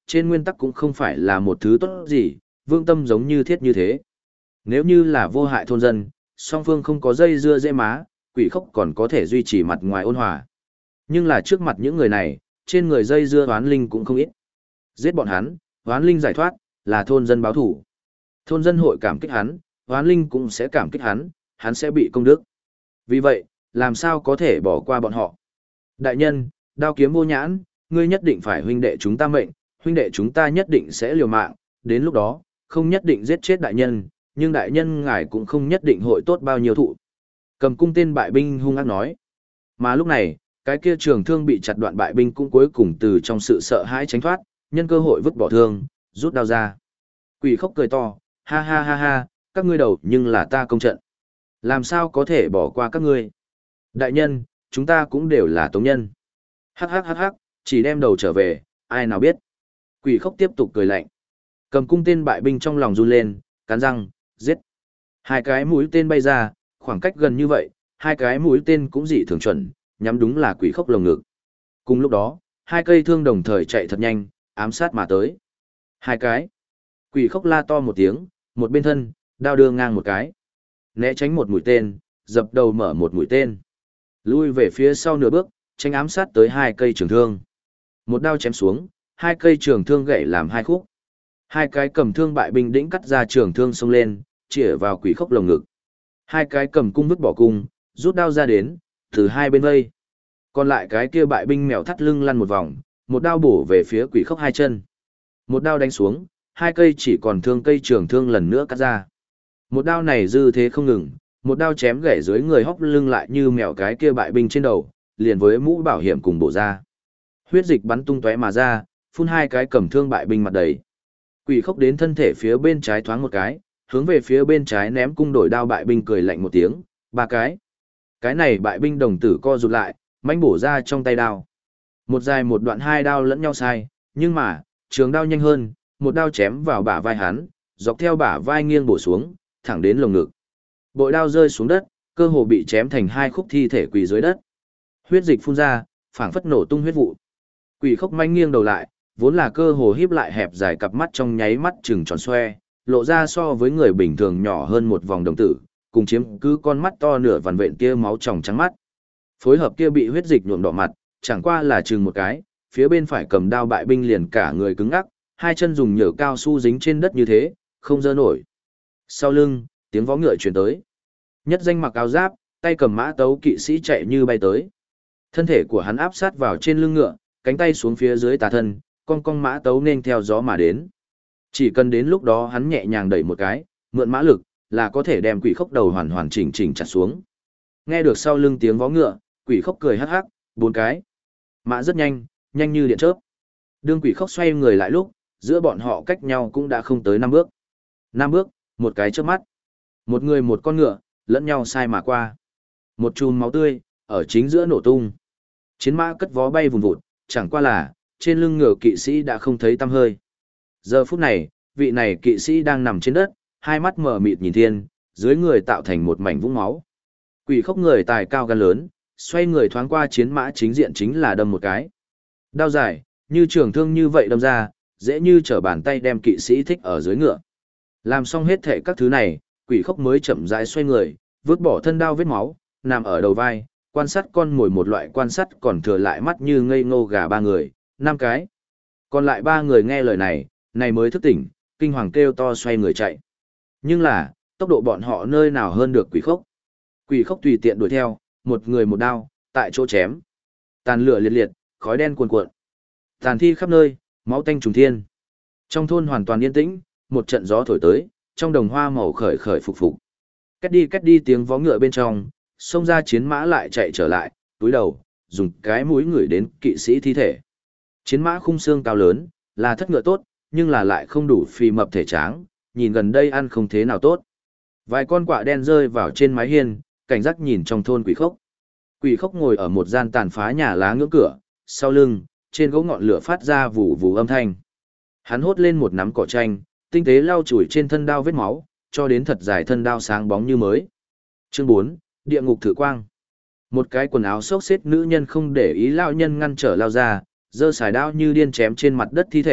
trên nguyên tắc cũng không phải là một thứ tốt gì, vương tâm giống như thiết như thế. Nếu như là vô hại thôn dân, song phương không có dây dưa dễ má, quỷ khốc còn có thể duy trì mặt ngoài ôn hòa. Nhưng là trước mặt những người này, trên người dây dưa oán linh cũng không ít. Giết bọn hắn, oán linh giải thoát, là thôn dân báo thủ. Thôn dân hội cảm kích hắn, oán linh cũng sẽ cảm kích hắn sẽ bị công đức. Vì vậy, làm sao có thể bỏ qua bọn họ? Đại nhân, đao kiếm vô nhãn, ngươi nhất định phải huynh đệ chúng ta mệnh, huynh đệ chúng ta nhất định sẽ liều mạng, đến lúc đó, không nhất định giết chết đại nhân, nhưng đại nhân ngài cũng không nhất định hội tốt bao nhiêu thụ. Cầm cung tên bại binh hung ác nói. Mà lúc này, cái kia trường thương bị chặt đoạn bại binh cũng cuối cùng từ trong sự sợ hãi tránh thoát, nhân cơ hội vứt bỏ thương, rút đao ra. Quỷ khốc cười to, ha ha ha ha, các ngươi đầu nhưng là ta công trận. Làm sao có thể bỏ qua các ngươi? Đại nhân, chúng ta cũng đều là tống nhân. Hắc hắc hắc hắc, chỉ đem đầu trở về, ai nào biết. Quỷ khốc tiếp tục cười lạnh. Cầm cung tên bại binh trong lòng run lên, cắn răng, giết. Hai cái mũi tên bay ra, khoảng cách gần như vậy, hai cái mũi tên cũng dị thường chuẩn, nhắm đúng là quỷ khốc lồng ngực. Cùng lúc đó, hai cây thương đồng thời chạy thật nhanh, ám sát mà tới. Hai cái. Quỷ khốc la to một tiếng, một bên thân, đao đưa ngang một cái. Né tránh một mũi tên, dập đầu mở một mũi tên. Lui về phía sau nửa bước, tránh ám sát tới hai cây trường thương. Một đao chém xuống, hai cây trường thương gãy làm hai khúc. Hai cái cầm thương bại binh đĩnh cắt ra trường thương xông lên, chĩa vào quỷ khốc lồng ngực. Hai cái cầm cung vứt bỏ cung, rút đao ra đến, từ hai bên vây. Còn lại cái kia bại binh mèo thắt lưng lăn một vòng, một đao bổ về phía quỷ khốc hai chân. Một đao đánh xuống, hai cây chỉ còn thương cây trường thương lần nữa cắt ra. Một đao này dư thế không ngừng, một đao chém gãy dưới người hóc lưng lại như mèo cái kia bại binh trên đầu, liền với mũ bảo hiểm cùng bổ ra. Huyết dịch bắn tung tóe mà ra, phun hai cái cầm thương bại binh mặt đầy. Quỷ khốc đến thân thể phía bên trái thoáng một cái, hướng về phía bên trái ném cung đổi đao bại binh cười lạnh một tiếng, ba cái. Cái này bại binh đồng tử co rụt lại, mãnh bổ ra trong tay đao. Một dài một đoạn hai đao lẫn nhau sai, nhưng mà, trường đao nhanh hơn, một đao chém vào bả vai hắn, dọc theo bả vai nghiêng bổ xuống, thẳng đến lồng ngực. Bội đao rơi xuống đất, cơ hồ bị chém thành hai khúc thi thể quỳ dưới đất. Huyết dịch phun ra, phảng phất nổ tung huyết vụ. Quỷ khốc manh nghiêng đầu lại, vốn là cơ hồ híp lại hẹp dài cặp mắt trong nháy mắt trừng tròn xoe, lộ ra so với người bình thường nhỏ hơn một vòng đồng tử, cùng chiếm cứ con mắt to nửa vằn vện kia máu tròng trắng mắt. Phối hợp kia bị huyết dịch nhuộm đỏ mặt, chẳng qua là chừng một cái, phía bên phải cầm đao bại binh liền cả người cứng ngắc, hai chân dùng nhở cao su dính trên đất như thế, không dơ nổi. Sau lưng, tiếng vó ngựa truyền tới. Nhất danh mặc áo giáp, tay cầm mã tấu kỵ sĩ chạy như bay tới. Thân thể của hắn áp sát vào trên lưng ngựa, cánh tay xuống phía dưới tà thân, cong mã tấu nên theo gió mà đến. Chỉ cần đến lúc đó hắn nhẹ nhàng đẩy một cái, mượn mã lực, là có thể đem quỷ khốc đầu hoàn hoàn chỉnh chặt xuống. Nghe được sau lưng tiếng vó ngựa, quỷ khốc cười hắc hắc, bốn cái. Mã rất nhanh, nhanh như điện chớp. Đương quỷ khốc xoay người lại lúc, giữa bọn họ cách nhau cũng đã không tới 5 bước. 5 bước, một cái chớp mắt. Một người một con ngựa, lẫn nhau sai mà qua. Một chùm máu tươi, ở chính giữa nổ tung. Chiến mã cất vó bay vùng vụt, chẳng qua là, trên lưng ngựa kỵ sĩ đã không thấy tăm hơi. Giờ phút này, vị này kỵ sĩ đang nằm trên đất, hai mắt mở mịt nhìn thiên, dưới người tạo thành một mảnh vũng máu. Quỷ khốc người tài cao gan lớn, xoay người thoáng qua chiến mã chính diện chính là đâm một cái. Đao dài, như trường thương như vậy đâm ra, dễ như trở bàn tay đem kỵ sĩ thích ở dưới ngựa. Làm xong hết thệ các thứ này, quỷ khốc mới chậm rãi xoay người, vứt bỏ thân đao vết máu, nằm ở đầu vai, quan sát con mồi một loại quan sát còn thừa lại mắt như ngây ngô gà ba người, 5 cái. Còn lại 3 người nghe lời này, này mới thức tỉnh, kinh hoàng kêu to xoay người chạy. Nhưng là, tốc độ bọn họ nơi nào hơn được quỷ khốc. Quỷ khốc tùy tiện đuổi theo, một người một đao, tại chỗ chém. Tàn lửa liệt liệt, khói đen cuồn cuộn. Tàn thi khắp nơi, máu tanh trùng thiên. Trong thôn hoàn toàn yên tĩnh, một trận gió thổi tới, trong đồng hoa màu khởi khởi phục phục. Két đi tiếng vó ngựa bên trong, xông ra chiến mã lại chạy trở lại, túi đầu, dùng cái mũi ngửi đến kỵ sĩ thi thể. Chiến mã khung xương cao lớn, là thất ngựa tốt, nhưng là lại không đủ phì mập thể tráng, nhìn gần đây ăn không thế nào tốt. Vài con quạ đen rơi vào trên mái hiên, cảnh giác nhìn trong thôn quỷ khốc. Quỷ khốc ngồi ở một gian tàn phá nhà lá ngưỡng cửa, sau lưng, trên gỗ ngọn lửa phát ra vù vù âm thanh. Hắn hốt lên một nắm cỏ tranh, tinh tế lau chùi trên thân đao vết máu, cho đến thật dài thân đao sáng bóng như mới. Chương 4, Địa ngục thử quang. Một cái quần áo xốc xếch nữ nhân không để ý lão nhân ngăn trở lao ra, giơ xài đao như điên chém trên mặt đất thi thể,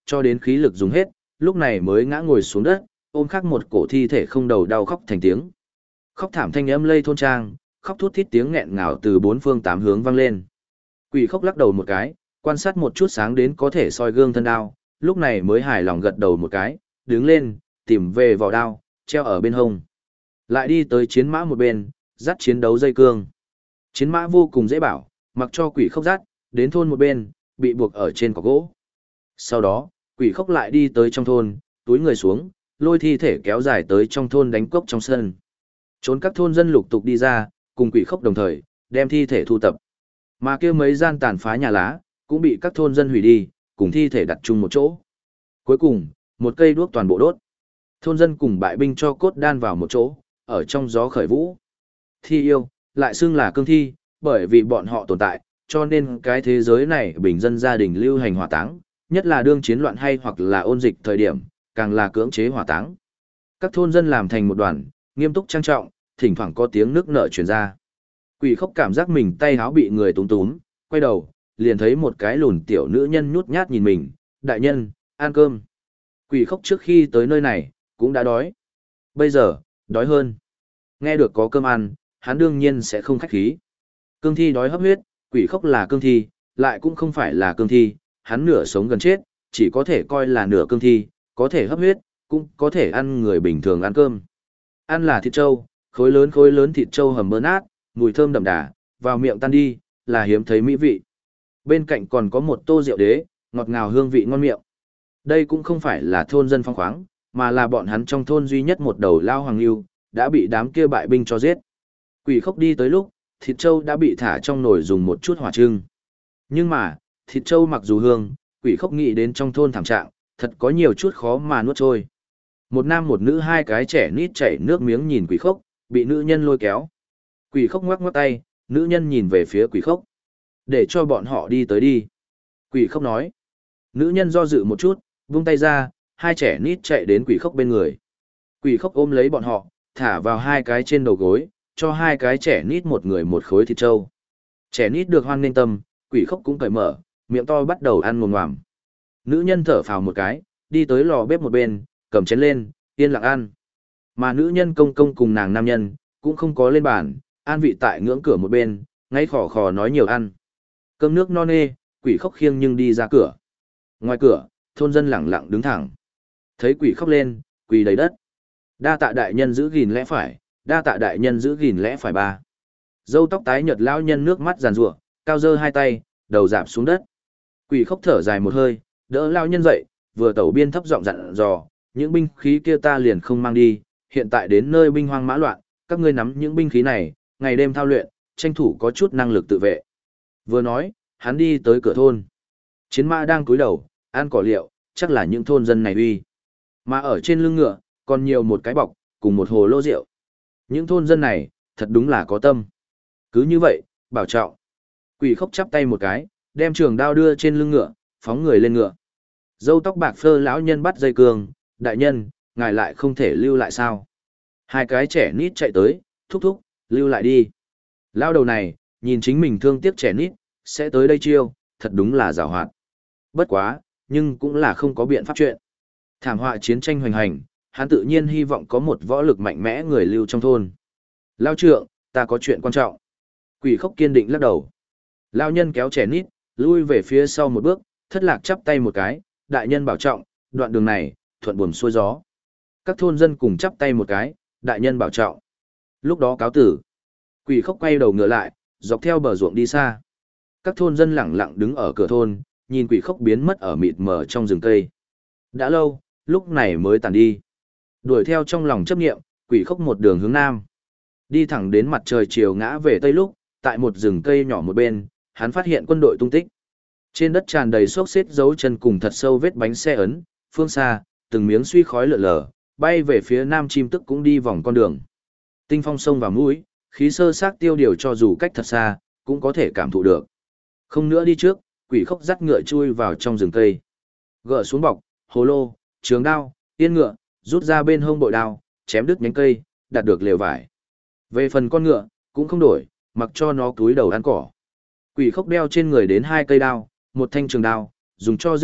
cho đến khí lực dùng hết, lúc này mới ngã ngồi xuống đất, ôm khắc một cổ thi thể không đầu đau khóc thành tiếng. Khóc thảm thanh âm lây thôn trang, khóc thút thít tiếng nghẹn ngào từ bốn phương tám hướng vang lên. Quỷ khóc lắc đầu một cái, quan sát một chút sáng đến có thể soi gương thân đao, lúc này mới hài lòng gật đầu một cái, đứng lên, tìm về vỏ đao, treo ở bên hông. Lại đi tới chiến mã một bên, dắt chiến đấu dây cương. Chiến mã vô cùng dễ bảo, mặc cho quỷ khóc dắt, đến thôn một bên, bị buộc ở trên cọc gỗ. Sau đó, quỷ khóc lại đi tới trong thôn, túi người xuống, lôi thi thể kéo dài tới trong thôn đánh cốc trong sân. Trốn các thôn dân lục tục đi ra, cùng quỷ khóc đồng thời, đem thi thể thu tập. Mà kia mấy gian tàn phá nhà lá, cũng bị các thôn dân hủy đi, cùng thi thể đặt chung một chỗ. Cuối cùng, một cây đuốc toàn bộ đốt. Thôn dân cùng bại binh cho cốt đan vào một chỗ, ở trong gió khởi vũ. Thi yêu, lại xưng là cương thi, bởi vì bọn họ tồn tại, cho nên cái thế giới này bình dân gia đình lưu hành hỏa táng, nhất là đương chiến loạn hay hoặc là ôn dịch thời điểm, càng là cưỡng chế hỏa táng. Các thôn dân làm thành một đoàn, nghiêm túc trang trọng, thỉnh thoảng có tiếng nước nở truyền ra. Quỷ khóc cảm giác mình tay háo bị người túm túm, quay đầu, liền thấy một cái lùn tiểu nữ nhân nhút nhát nhìn mình, đại nhân, ăn cơm. Quỷ khóc trước khi tới nơi này, cũng đã đói. Bây giờ, đói hơn. Nghe được có cơm ăn, hắn đương nhiên sẽ không khách khí. Cương thi đói hấp huyết, quỷ khóc là cương thi, lại cũng không phải là cương thi, hắn nửa sống gần chết, chỉ có thể coi là nửa cương thi, có thể hấp huyết, cũng có thể ăn người bình thường ăn cơm. Ăn là thịt trâu, khối lớn thịt trâu hầm mỡ nát, mùi thơm đậm đà, vào miệng tan đi, là hiếm thấy mỹ vị. Bên cạnh còn có một tô rượu đế, ngọt ngào hương vị ngon miệng. Đây cũng không phải là thôn dân phong khoáng, mà là bọn hắn trong thôn duy nhất một đầu lao hoàng lưu, đã bị đám kia bại binh cho giết. Quỷ khóc đi tới lúc, thịt trâu đã bị thả trong nồi dùng một chút hỏa trưng. Nhưng mà, thịt trâu mặc dù hương, quỷ khóc nghĩ đến trong thôn thảm trạng, thật có nhiều chút khó mà nuốt trôi. Một nam một nữ hai cái trẻ nít chảy nước miếng nhìn quỷ khóc, bị nữ nhân lôi kéo. Quỷ khóc ngoắc ngoắc tay, nữ nhân nhìn về phía quỷ khóc. Để cho bọn họ đi tới đi. Quỷ khóc nói. Nữ nhân do dự một chút, vung tay ra, hai trẻ nít chạy đến quỷ khóc bên người. Quỷ khóc ôm lấy bọn họ, thả vào hai cái trên đầu gối, cho hai cái trẻ nít một người một khối thịt trâu. Trẻ nít được hoan nghênh tâm, quỷ khóc cũng cởi mở, miệng to bắt đầu ăn ngồm ngoàm. Nữ nhân thở phào một cái, đi tới lò bếp một bên, cầm chén lên, yên lặng ăn. Mà nữ nhân công công cùng nàng nam nhân, cũng không có lên bàn, an vị tại ngưỡng cửa một bên, ngay khò khò nói nhiều ăn. Cơm nước no nê, quỷ khóc khiêng nhưng đi ra cửa. Ngoài cửa, thôn dân lẳng lặng đứng thẳng. Thấy quỷ khóc lên, quỳ đầy đất. Đa tạ đại nhân giữ gìn lẽ phải, đa tạ đại nhân giữ gìn lẽ phải ba. Dâu tóc tái nhợt lão nhân nước mắt giàn giụa, cao giơ hai tay, đầu rạp xuống đất. Quỷ khóc thở dài một hơi, đỡ lão nhân dậy, vừa tẩu biên thấp giọng dặn dò, những binh khí kia ta liền không mang đi, hiện tại đến nơi binh hoang mã loạn, các ngươi nắm những binh khí này, ngày đêm thao luyện, tranh thủ có chút năng lực tự vệ. Vừa nói, hắn đi tới cửa thôn. Chiến mã đang cúi đầu, ăn cỏ liệu, chắc là những thôn dân này uy. Mà ở trên lưng ngựa, còn nhiều một cái bọc, cùng một hồ lô rượu. Những thôn dân này, thật đúng là có tâm. Cứ như vậy, bảo trọng. Quỷ khóc chắp tay một cái, đem trường đao đưa trên lưng ngựa, phóng người lên ngựa. Dâu tóc bạc phơ lão nhân bắt dây cương, đại nhân, ngài lại không thể lưu lại sao? Hai cái trẻ nít chạy tới, thúc thúc, lưu lại đi. Lão đầu này, nhìn chính mình thương tiếc trẻ nít, sẽ tới đây chiêu, thật đúng là giàu hoạt. Bất quá, nhưng cũng là không có biện pháp chuyện. Thảm họa chiến tranh hoành hành, hắn tự nhiên hy vọng có một võ lực mạnh mẽ người lưu trong thôn. Lao trượng, ta có chuyện quan trọng. Quỷ khóc kiên định lắc đầu. Lao nhân kéo trẻ nít, lui về phía sau một bước, thất lạc chắp tay một cái, đại nhân bảo trọng, đoạn đường này, thuận buồm xuôi gió. Các thôn dân cùng chắp tay một cái, đại nhân bảo trọng. Lúc đó cáo tử. Quỷ khóc quay đầu ngựa lại, dọc theo bờ ruộng đi xa. Các thôn dân lẳng lặng đứng ở cửa thôn, nhìn quỷ khóc biến mất ở mịt mờ trong rừng cây. Đã lâu, lúc này mới tàn đi. Đuổi theo trong lòng chấp nghiệm, quỷ khóc một đường hướng nam. Đi thẳng đến mặt trời chiều ngã về tây lúc, tại một rừng cây nhỏ một bên, hắn phát hiện quân đội tung tích. Trên đất tràn đầy xốc xếp dấu chân cùng thật sâu vết bánh xe ấn, phương xa, từng miếng suy khói lượn lờ, bay về phía nam chim tức cũng đi vòng con đường. Tinh phong sông vào mũi, khí sơ xác tiêu điều cho dù cách thật xa, cũng có thể cảm thụ được. Không nữa đi trước, quỷ khóc dắt ngựa chui vào trong rừng cây. Gỡ xuống bọc, hồ lô, trường đao, yên ngựa, rút ra bên hông bội đao, chém đứt nhánh cây, đạt được lều vải. Về phần con ngựa, cũng không đổi, mặc cho nó cúi đầu ăn cỏ. Quỷ khóc đeo trên người đến hai cây đao, một thanh trường đao, dùng cho giết địch,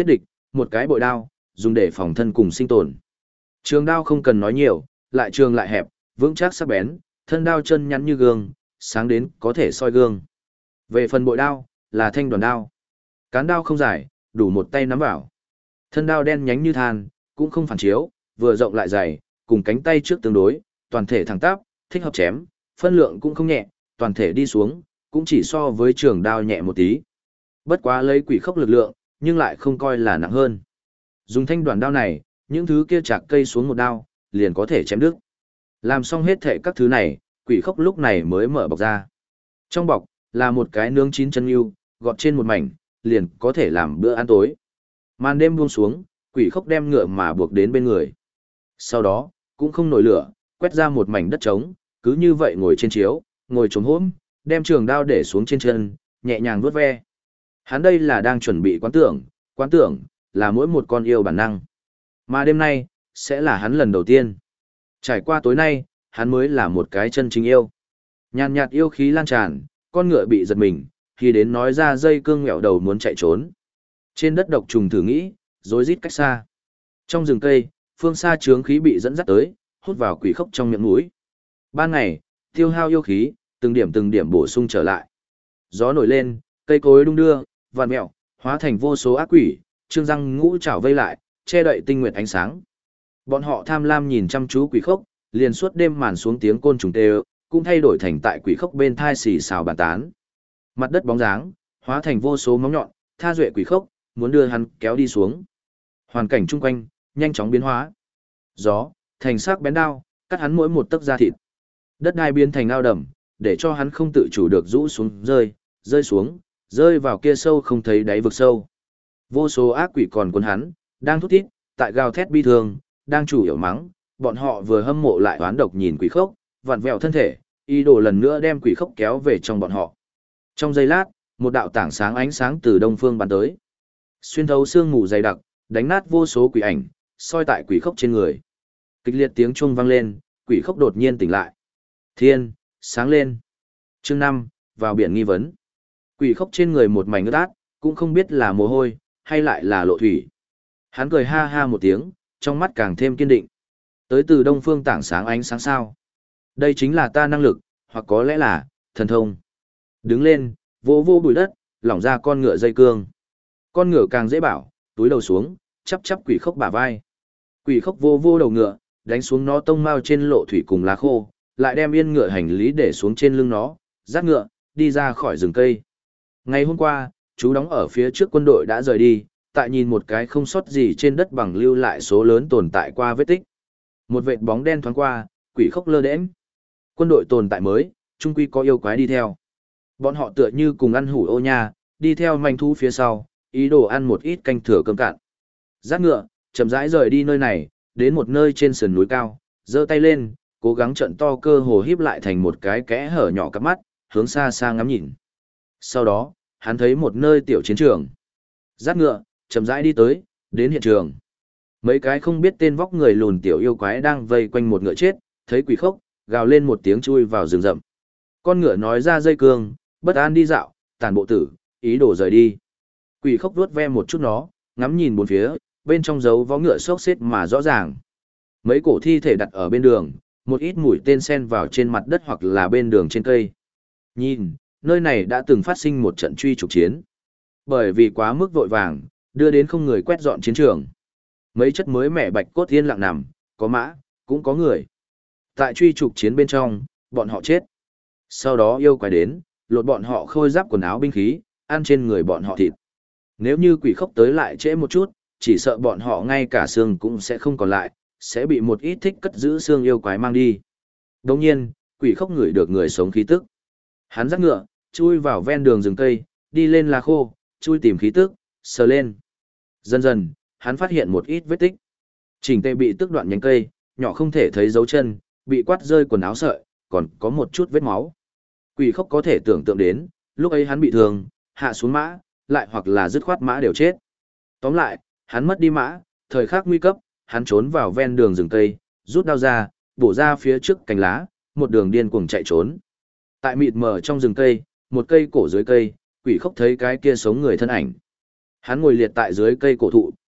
một cái bội đao, dùng để phòng thân cùng sinh tồn. Trường đao không cần nói nhiều, lại trường lại hẹp, vững chắc sắc bén, thân đao chân nhắn như gương, sáng đến có thể soi gương. Về phần bội đao, là thanh đoàn đao. Cán đao không dài, đủ một tay nắm vào. Thân đao đen nhánh như than, cũng không phản chiếu, vừa rộng lại dày, cùng cánh tay trước tương đối, toàn thể thẳng tắp, thích hợp chém, phân lượng cũng không nhẹ, toàn thể đi xuống, cũng chỉ so với trường đao nhẹ một tí. Bất quá lấy quỷ khốc lực lượng, nhưng lại không coi là nặng hơn. Dùng thanh đoàn đao này, những thứ kia chạc cây xuống một đao, liền có thể chém đứt. Làm xong hết thệ các thứ này, quỷ khốc lúc này mới mở bọc ra. Trong bọc, là một cái nướng chín chân yêu, gọt trên một mảnh, liền có thể làm bữa ăn tối. Màn đêm buông xuống, quỷ khốc đem ngựa mà buộc đến bên người. Sau đó, cũng không nổi lửa, quét ra một mảnh đất trống, cứ như vậy ngồi trên chiếu, ngồi trống hốm, đem trường đao để xuống trên chân, nhẹ nhàng vuốt ve. Hắn đây là đang chuẩn bị quán tưởng, là mỗi một con yêu bản năng. Mà đêm nay, sẽ là hắn lần đầu tiên. Trải qua tối nay, hắn mới là một cái chân chính yêu. Nhàn nhạt yêu khí lan tràn, con ngựa bị giật mình, khi đến nói ra dây cương ngẹo đầu muốn chạy trốn. Trên đất độc trùng thử nghĩ, rối rít cách xa. Trong rừng cây, phương xa chướng khí bị dẫn dắt tới, hút vào quỷ khốc trong miệng mũi. Ban ngày, tiêu hao yêu khí, từng điểm bổ sung trở lại. Gió nổi lên, cây cối đung đưa, vạn mẹo, hóa thành vô số ác quỷ, trương răng ngũ trảo vây lại, che đậy tinh nguyệt ánh sáng. Bọn họ tham lam nhìn chăm chú quỷ khốc, liền suốt đêm màn xuống tiếng côn trùng tê, cũng thay đổi thành tại quỷ khốc bên thai xì xào bàn tán. Mặt đất bóng dáng, hóa thành vô số móng nhọn, tha duệ quỷ khốc, muốn đưa hắn kéo đi xuống. Hoàn cảnh chung quanh, nhanh chóng biến hóa. Gió, thành sắc bén đao, cắt hắn mỗi một tấc da thịt. Đất đai biến thành ao đầm, để cho hắn không tự chủ được rũ xuống rơi xuống, rơi vào kia sâu không thấy đáy vực sâu. Vô số ác quỷ còn cuốn hắn, đang thút thít, tại gào thét bi thương, đang chủ yếu mắng, bọn họ vừa hâm mộ lại oán độc nhìn quỷ khốc, vặn vẹo thân thể, ý đồ lần nữa đem quỷ khốc kéo về trong bọn họ. Trong giây lát, một đạo tảng sáng ánh sáng từ đông phương bắn tới. Xuyên thấu sương mù dày đặc, đánh nát vô số quỷ ảnh, soi tại quỷ khốc trên người. Kịch liệt tiếng chuông vang lên, quỷ khốc đột nhiên tỉnh lại. Thiên, sáng lên. Chương 5, vào biển nghi vấn. Quỷ khốc trên người một mảnh ướt át, cũng không biết là mồ hôi, hay lại là lộ thủy. Hắn cười ha ha một tiếng, trong mắt càng thêm kiên định. Tới từ đông phương tảng sáng ánh sáng sao. Đây chính là ta năng lực, hoặc có lẽ là thần thông. Đứng lên, vô vô bụi đất, lỏng ra con ngựa dây cương. Con ngựa càng dễ bảo, túi đầu xuống, chắp chắp quỷ khốc bả vai. Quỷ khốc vô vô đầu ngựa, đánh xuống nó tông mao trên lộ thủy cùng lá khô, lại đem yên ngựa hành lý để xuống trên lưng nó, dắt ngựa, đi ra khỏi rừng cây. Ngày hôm qua, chú đóng ở phía trước quân đội đã rời đi, tại nhìn một cái không sót gì trên đất bằng lưu lại số lớn tồn tại qua vết tích. Một vệt bóng đen thoáng qua, quỷ khốc lơ đễnh. Quân đội tồn tại mới, chung quy có yêu quái đi theo. Bọn họ tựa như cùng ăn hủ ô nha, đi theo manh thu phía sau, ý đồ ăn một ít canh thừa cơm cạn. Dắt ngựa, chậm rãi rời đi nơi này, đến một nơi trên sườn núi cao, giơ tay lên, cố gắng trận to cơ hồ híp lại thành một cái kẽ hở nhỏ cắp mắt, hướng xa xa ngắm nhìn. Sau đó, hắn thấy một nơi tiểu chiến trường. Dắt ngựa, chậm rãi đi tới, đến hiện trường. Mấy cái không biết tên vóc người lùn tiểu yêu quái đang vây quanh một ngựa chết, thấy quỷ khốc, gào lên một tiếng chui vào rừng rậm. Con ngựa nói ra dây cương, bất an đi dạo, tàn bộ tử, ý đồ rời đi. Quỷ khốc vuốt ve một chút nó, ngắm nhìn bốn phía, bên trong dấu vó ngựa xốc xếp mà rõ ràng. Mấy cổ thi thể đặt ở bên đường, một ít mũi tên sen vào trên mặt đất hoặc là bên đường trên cây. Nhìn, nơi này đã từng phát sinh một trận truy trục chiến. Bởi vì quá mức vội vàng, đưa đến không người quét dọn chiến trường. Mấy chất mới mẻ bạch cốt yên lặng nằm, có mã, cũng có người. Tại truy trục chiến bên trong, bọn họ chết. Sau đó yêu quái đến, lột bọn họ khôi giáp quần áo binh khí, ăn trên người bọn họ thịt. Nếu như quỷ khốc tới lại trễ một chút, chỉ sợ bọn họ ngay cả xương cũng sẽ không còn lại, sẽ bị một ít thích cất giữ xương yêu quái mang đi. Đồng nhiên, quỷ khốc ngửi được người sống khí tức. Hắn dắt ngựa, chui vào ven đường rừng cây, đi lên lá khô, chui tìm khí tức, sờ lên. Dần dần, hắn phát hiện một ít vết tích. Chỉnh tề bị tước đoạn nhánh cây, nhỏ không thể thấy dấu chân, bị quát rơi quần áo sợi, còn có một chút vết máu. Quỷ khốc có thể tưởng tượng đến, lúc ấy hắn bị thương, hạ xuống mã, lại hoặc là dứt khoát mã đều chết. Tóm lại, hắn mất đi mã, thời khắc nguy cấp, hắn trốn vào ven đường rừng cây, rút đao ra, bổ ra phía trước cành lá, một đường điên cuồng chạy trốn. Tại mịt mờ trong rừng cây, một cây cổ dưới cây, quỷ khốc thấy cái kia sống người thân ảnh. Hắn ngồi liệt tại dưới cây cổ thụ,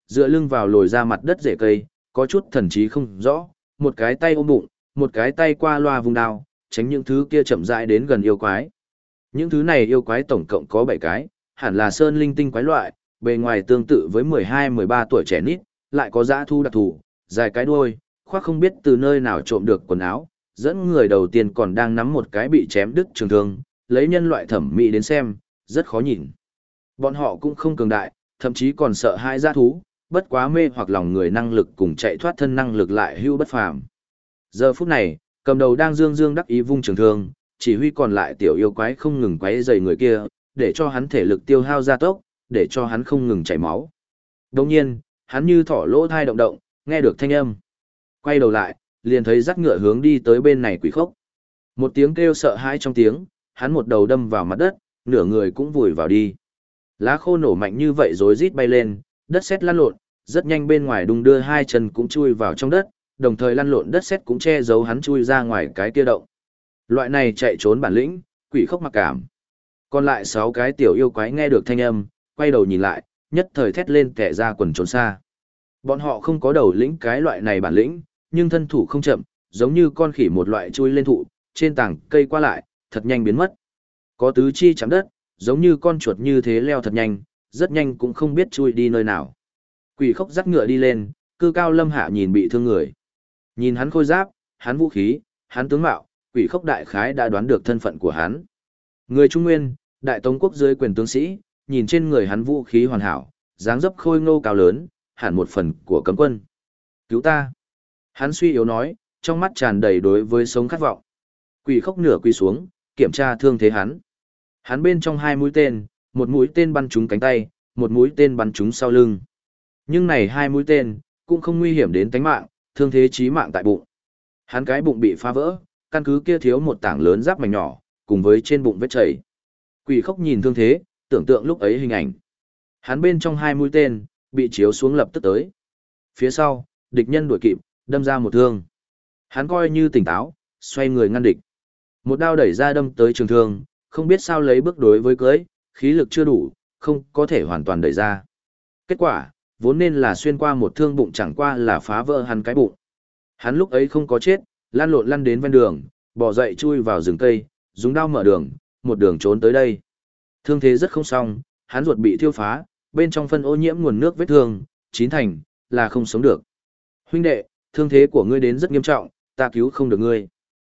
dựa lưng vào lồi ra mặt đất rễ cây, có chút thần trí không rõ, một cái tay ôm bụng, một cái tay qua loa vung đao, tránh những thứ kia chậm rãi đến gần yêu quái. Những thứ này yêu quái tổng cộng có 7 cái, hẳn là sơn linh tinh quái loại, bề ngoài tương tự với 12-13 tuổi trẻ nít, lại có dã thu đặc thù, dài cái đuôi, khoác không biết từ nơi nào trộm được quần áo, dẫn người đầu tiên còn đang nắm một cái bị chém đứt trường thương, lấy nhân loại thẩm mỹ đến xem, rất khó nhìn. Bọn họ cũng không cường đại, thậm chí còn sợ hai dã thú, bất quá mê hoặc lòng người năng lực cùng chạy thoát thân năng lực lại hưu bất phàm. Giờ phút này, cầm đầu đang dương dương đắc ý vung trường thương, chỉ huy còn lại tiểu yêu quái không ngừng quấy rầy người kia, để cho hắn thể lực tiêu hao gia tốc, để cho hắn không ngừng chảy máu. Đồng nhiên, hắn như thỏ lỗ thai động động, nghe được thanh âm. Quay đầu lại, liền thấy dắt ngựa hướng đi tới bên này quỷ khốc. Một tiếng kêu sợ hãi trong tiếng, hắn một đầu đâm vào mặt đất, nửa người cũng vùi vào đi. Lá khô nổ mạnh như vậy rối rít bay lên, đất sét lăn lộn, rất nhanh bên ngoài đung đưa hai chân cũng chui vào trong đất, đồng thời lăn lộn đất sét cũng che giấu hắn chui ra ngoài cái kia động. Loại này chạy trốn bản lĩnh, quỷ khốc mặc cảm. Còn lại 6 cái tiểu yêu quái nghe được thanh âm, quay đầu nhìn lại, nhất thời thét lên kẻ ra quần trốn xa. Bọn họ không có đầu lĩnh cái loại này bản lĩnh, nhưng thân thủ không chậm, giống như con khỉ một loại chui lên thụ, trên tảng cây qua lại, thật nhanh biến mất. Có tứ chi chạm đất, giống như con chuột như thế leo thật nhanh, rất nhanh cũng không biết chui đi nơi nào. Quỷ khốc dắt ngựa đi lên, cư cao lâm hạ nhìn bị thương người. Nhìn hắn khôi giáp, hắn vũ khí, hắn tướng mạo, quỷ khốc đại khái đã đoán được thân phận của hắn. Người Trung Nguyên, đại tống quốc dưới quyền tướng sĩ, nhìn trên người hắn vũ khí hoàn hảo, dáng dấp khôi ngô cao lớn, hẳn một phần của cấm quân. Cứu ta! Hắn suy yếu nói, trong mắt tràn đầy đối với sống khát vọng. Quỷ khốc nửa quỳ xuống, kiểm tra thương thế hắn. Hắn bên trong 2 mũi tên, một mũi tên bắn trúng cánh tay, một mũi tên bắn trúng sau lưng. Nhưng này 2 mũi tên, cũng không nguy hiểm đến tính mạng, thương thế chí mạng tại bụng. Hắn cái bụng bị phá vỡ, căn cứ kia thiếu một tảng lớn giáp mảnh nhỏ, cùng với trên bụng vết chảy. Quỷ khốc nhìn thương thế, tưởng tượng lúc ấy hình ảnh. Hắn bên trong 2 mũi tên, bị chiếu xuống lập tức tới. Phía sau, địch nhân đuổi kịp, đâm ra một thương. Hắn coi như tỉnh táo, xoay người ngăn địch. Một đao đẩy ra đâm tới trường thương, không biết sao lấy bước đối với cưới, khí lực chưa đủ, không có thể hoàn toàn đẩy ra. Kết quả, vốn nên là xuyên qua một thương bụng chẳng qua là phá vỡ hắn cái bụng. Hắn lúc ấy không có chết, lăn lộn lăn đến ven đường, bò dậy chui vào rừng cây, dùng đao mở đường, một đường trốn tới đây. Thương thế rất không xong, hắn ruột bị thiêu phá, bên trong phân ô nhiễm nguồn nước vết thương, chín thành, là không sống được. Huynh đệ, thương thế của ngươi đến rất nghiêm trọng, ta cứu không được ngươi.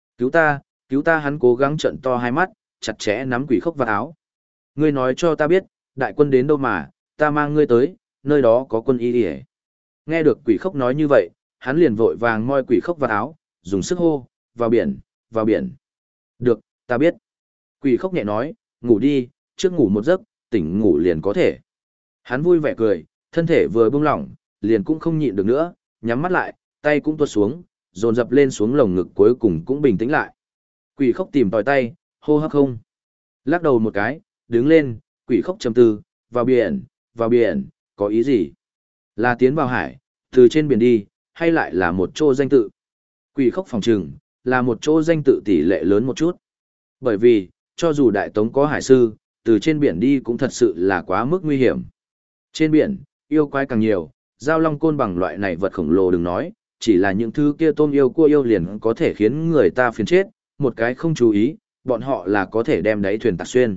Cứu ta hắn cố gắng trợn to hai mắt, chặt chẽ nắm quỷ khốc vào áo. Ngươi nói cho ta biết, đại quân đến đâu mà, ta mang ngươi tới, nơi đó có quân y đi. Nghe được quỷ khốc nói như vậy, hắn liền vội vàng moi quỷ khốc vào áo, dùng sức hô, vào biển, vào biển. Được, ta biết. Quỷ khốc nhẹ nói, ngủ đi, trước ngủ một giấc, tỉnh ngủ liền có thể. Hắn vui vẻ cười, thân thể vừa buông lỏng, liền cũng không nhịn được nữa, nhắm mắt lại, tay cũng tuột xuống, dồn dập lên xuống lồng ngực cuối cùng cũng bình tĩnh lại. Quỷ khốc tìm tòi tay, hô hấp không. Lắc đầu một cái, đứng lên, quỷ khốc trầm tư, vào biển, có ý gì? Là tiến vào hải, từ trên biển đi, hay lại là một chỗ danh tự? Quỷ khốc phòng trừng, là một chỗ danh tự tỷ lệ lớn một chút. Bởi vì, cho dù đại tống có hải sư, từ trên biển đi cũng thật sự là quá mức nguy hiểm. Trên biển, yêu quái càng nhiều, giao long côn bằng loại này vật khổng lồ đừng nói, chỉ là những thứ kia tôm yêu cua yêu liền có thể khiến người ta phiền chết, một cái không chú ý, bọn họ là có thể đem đáy thuyền tạc xuyên.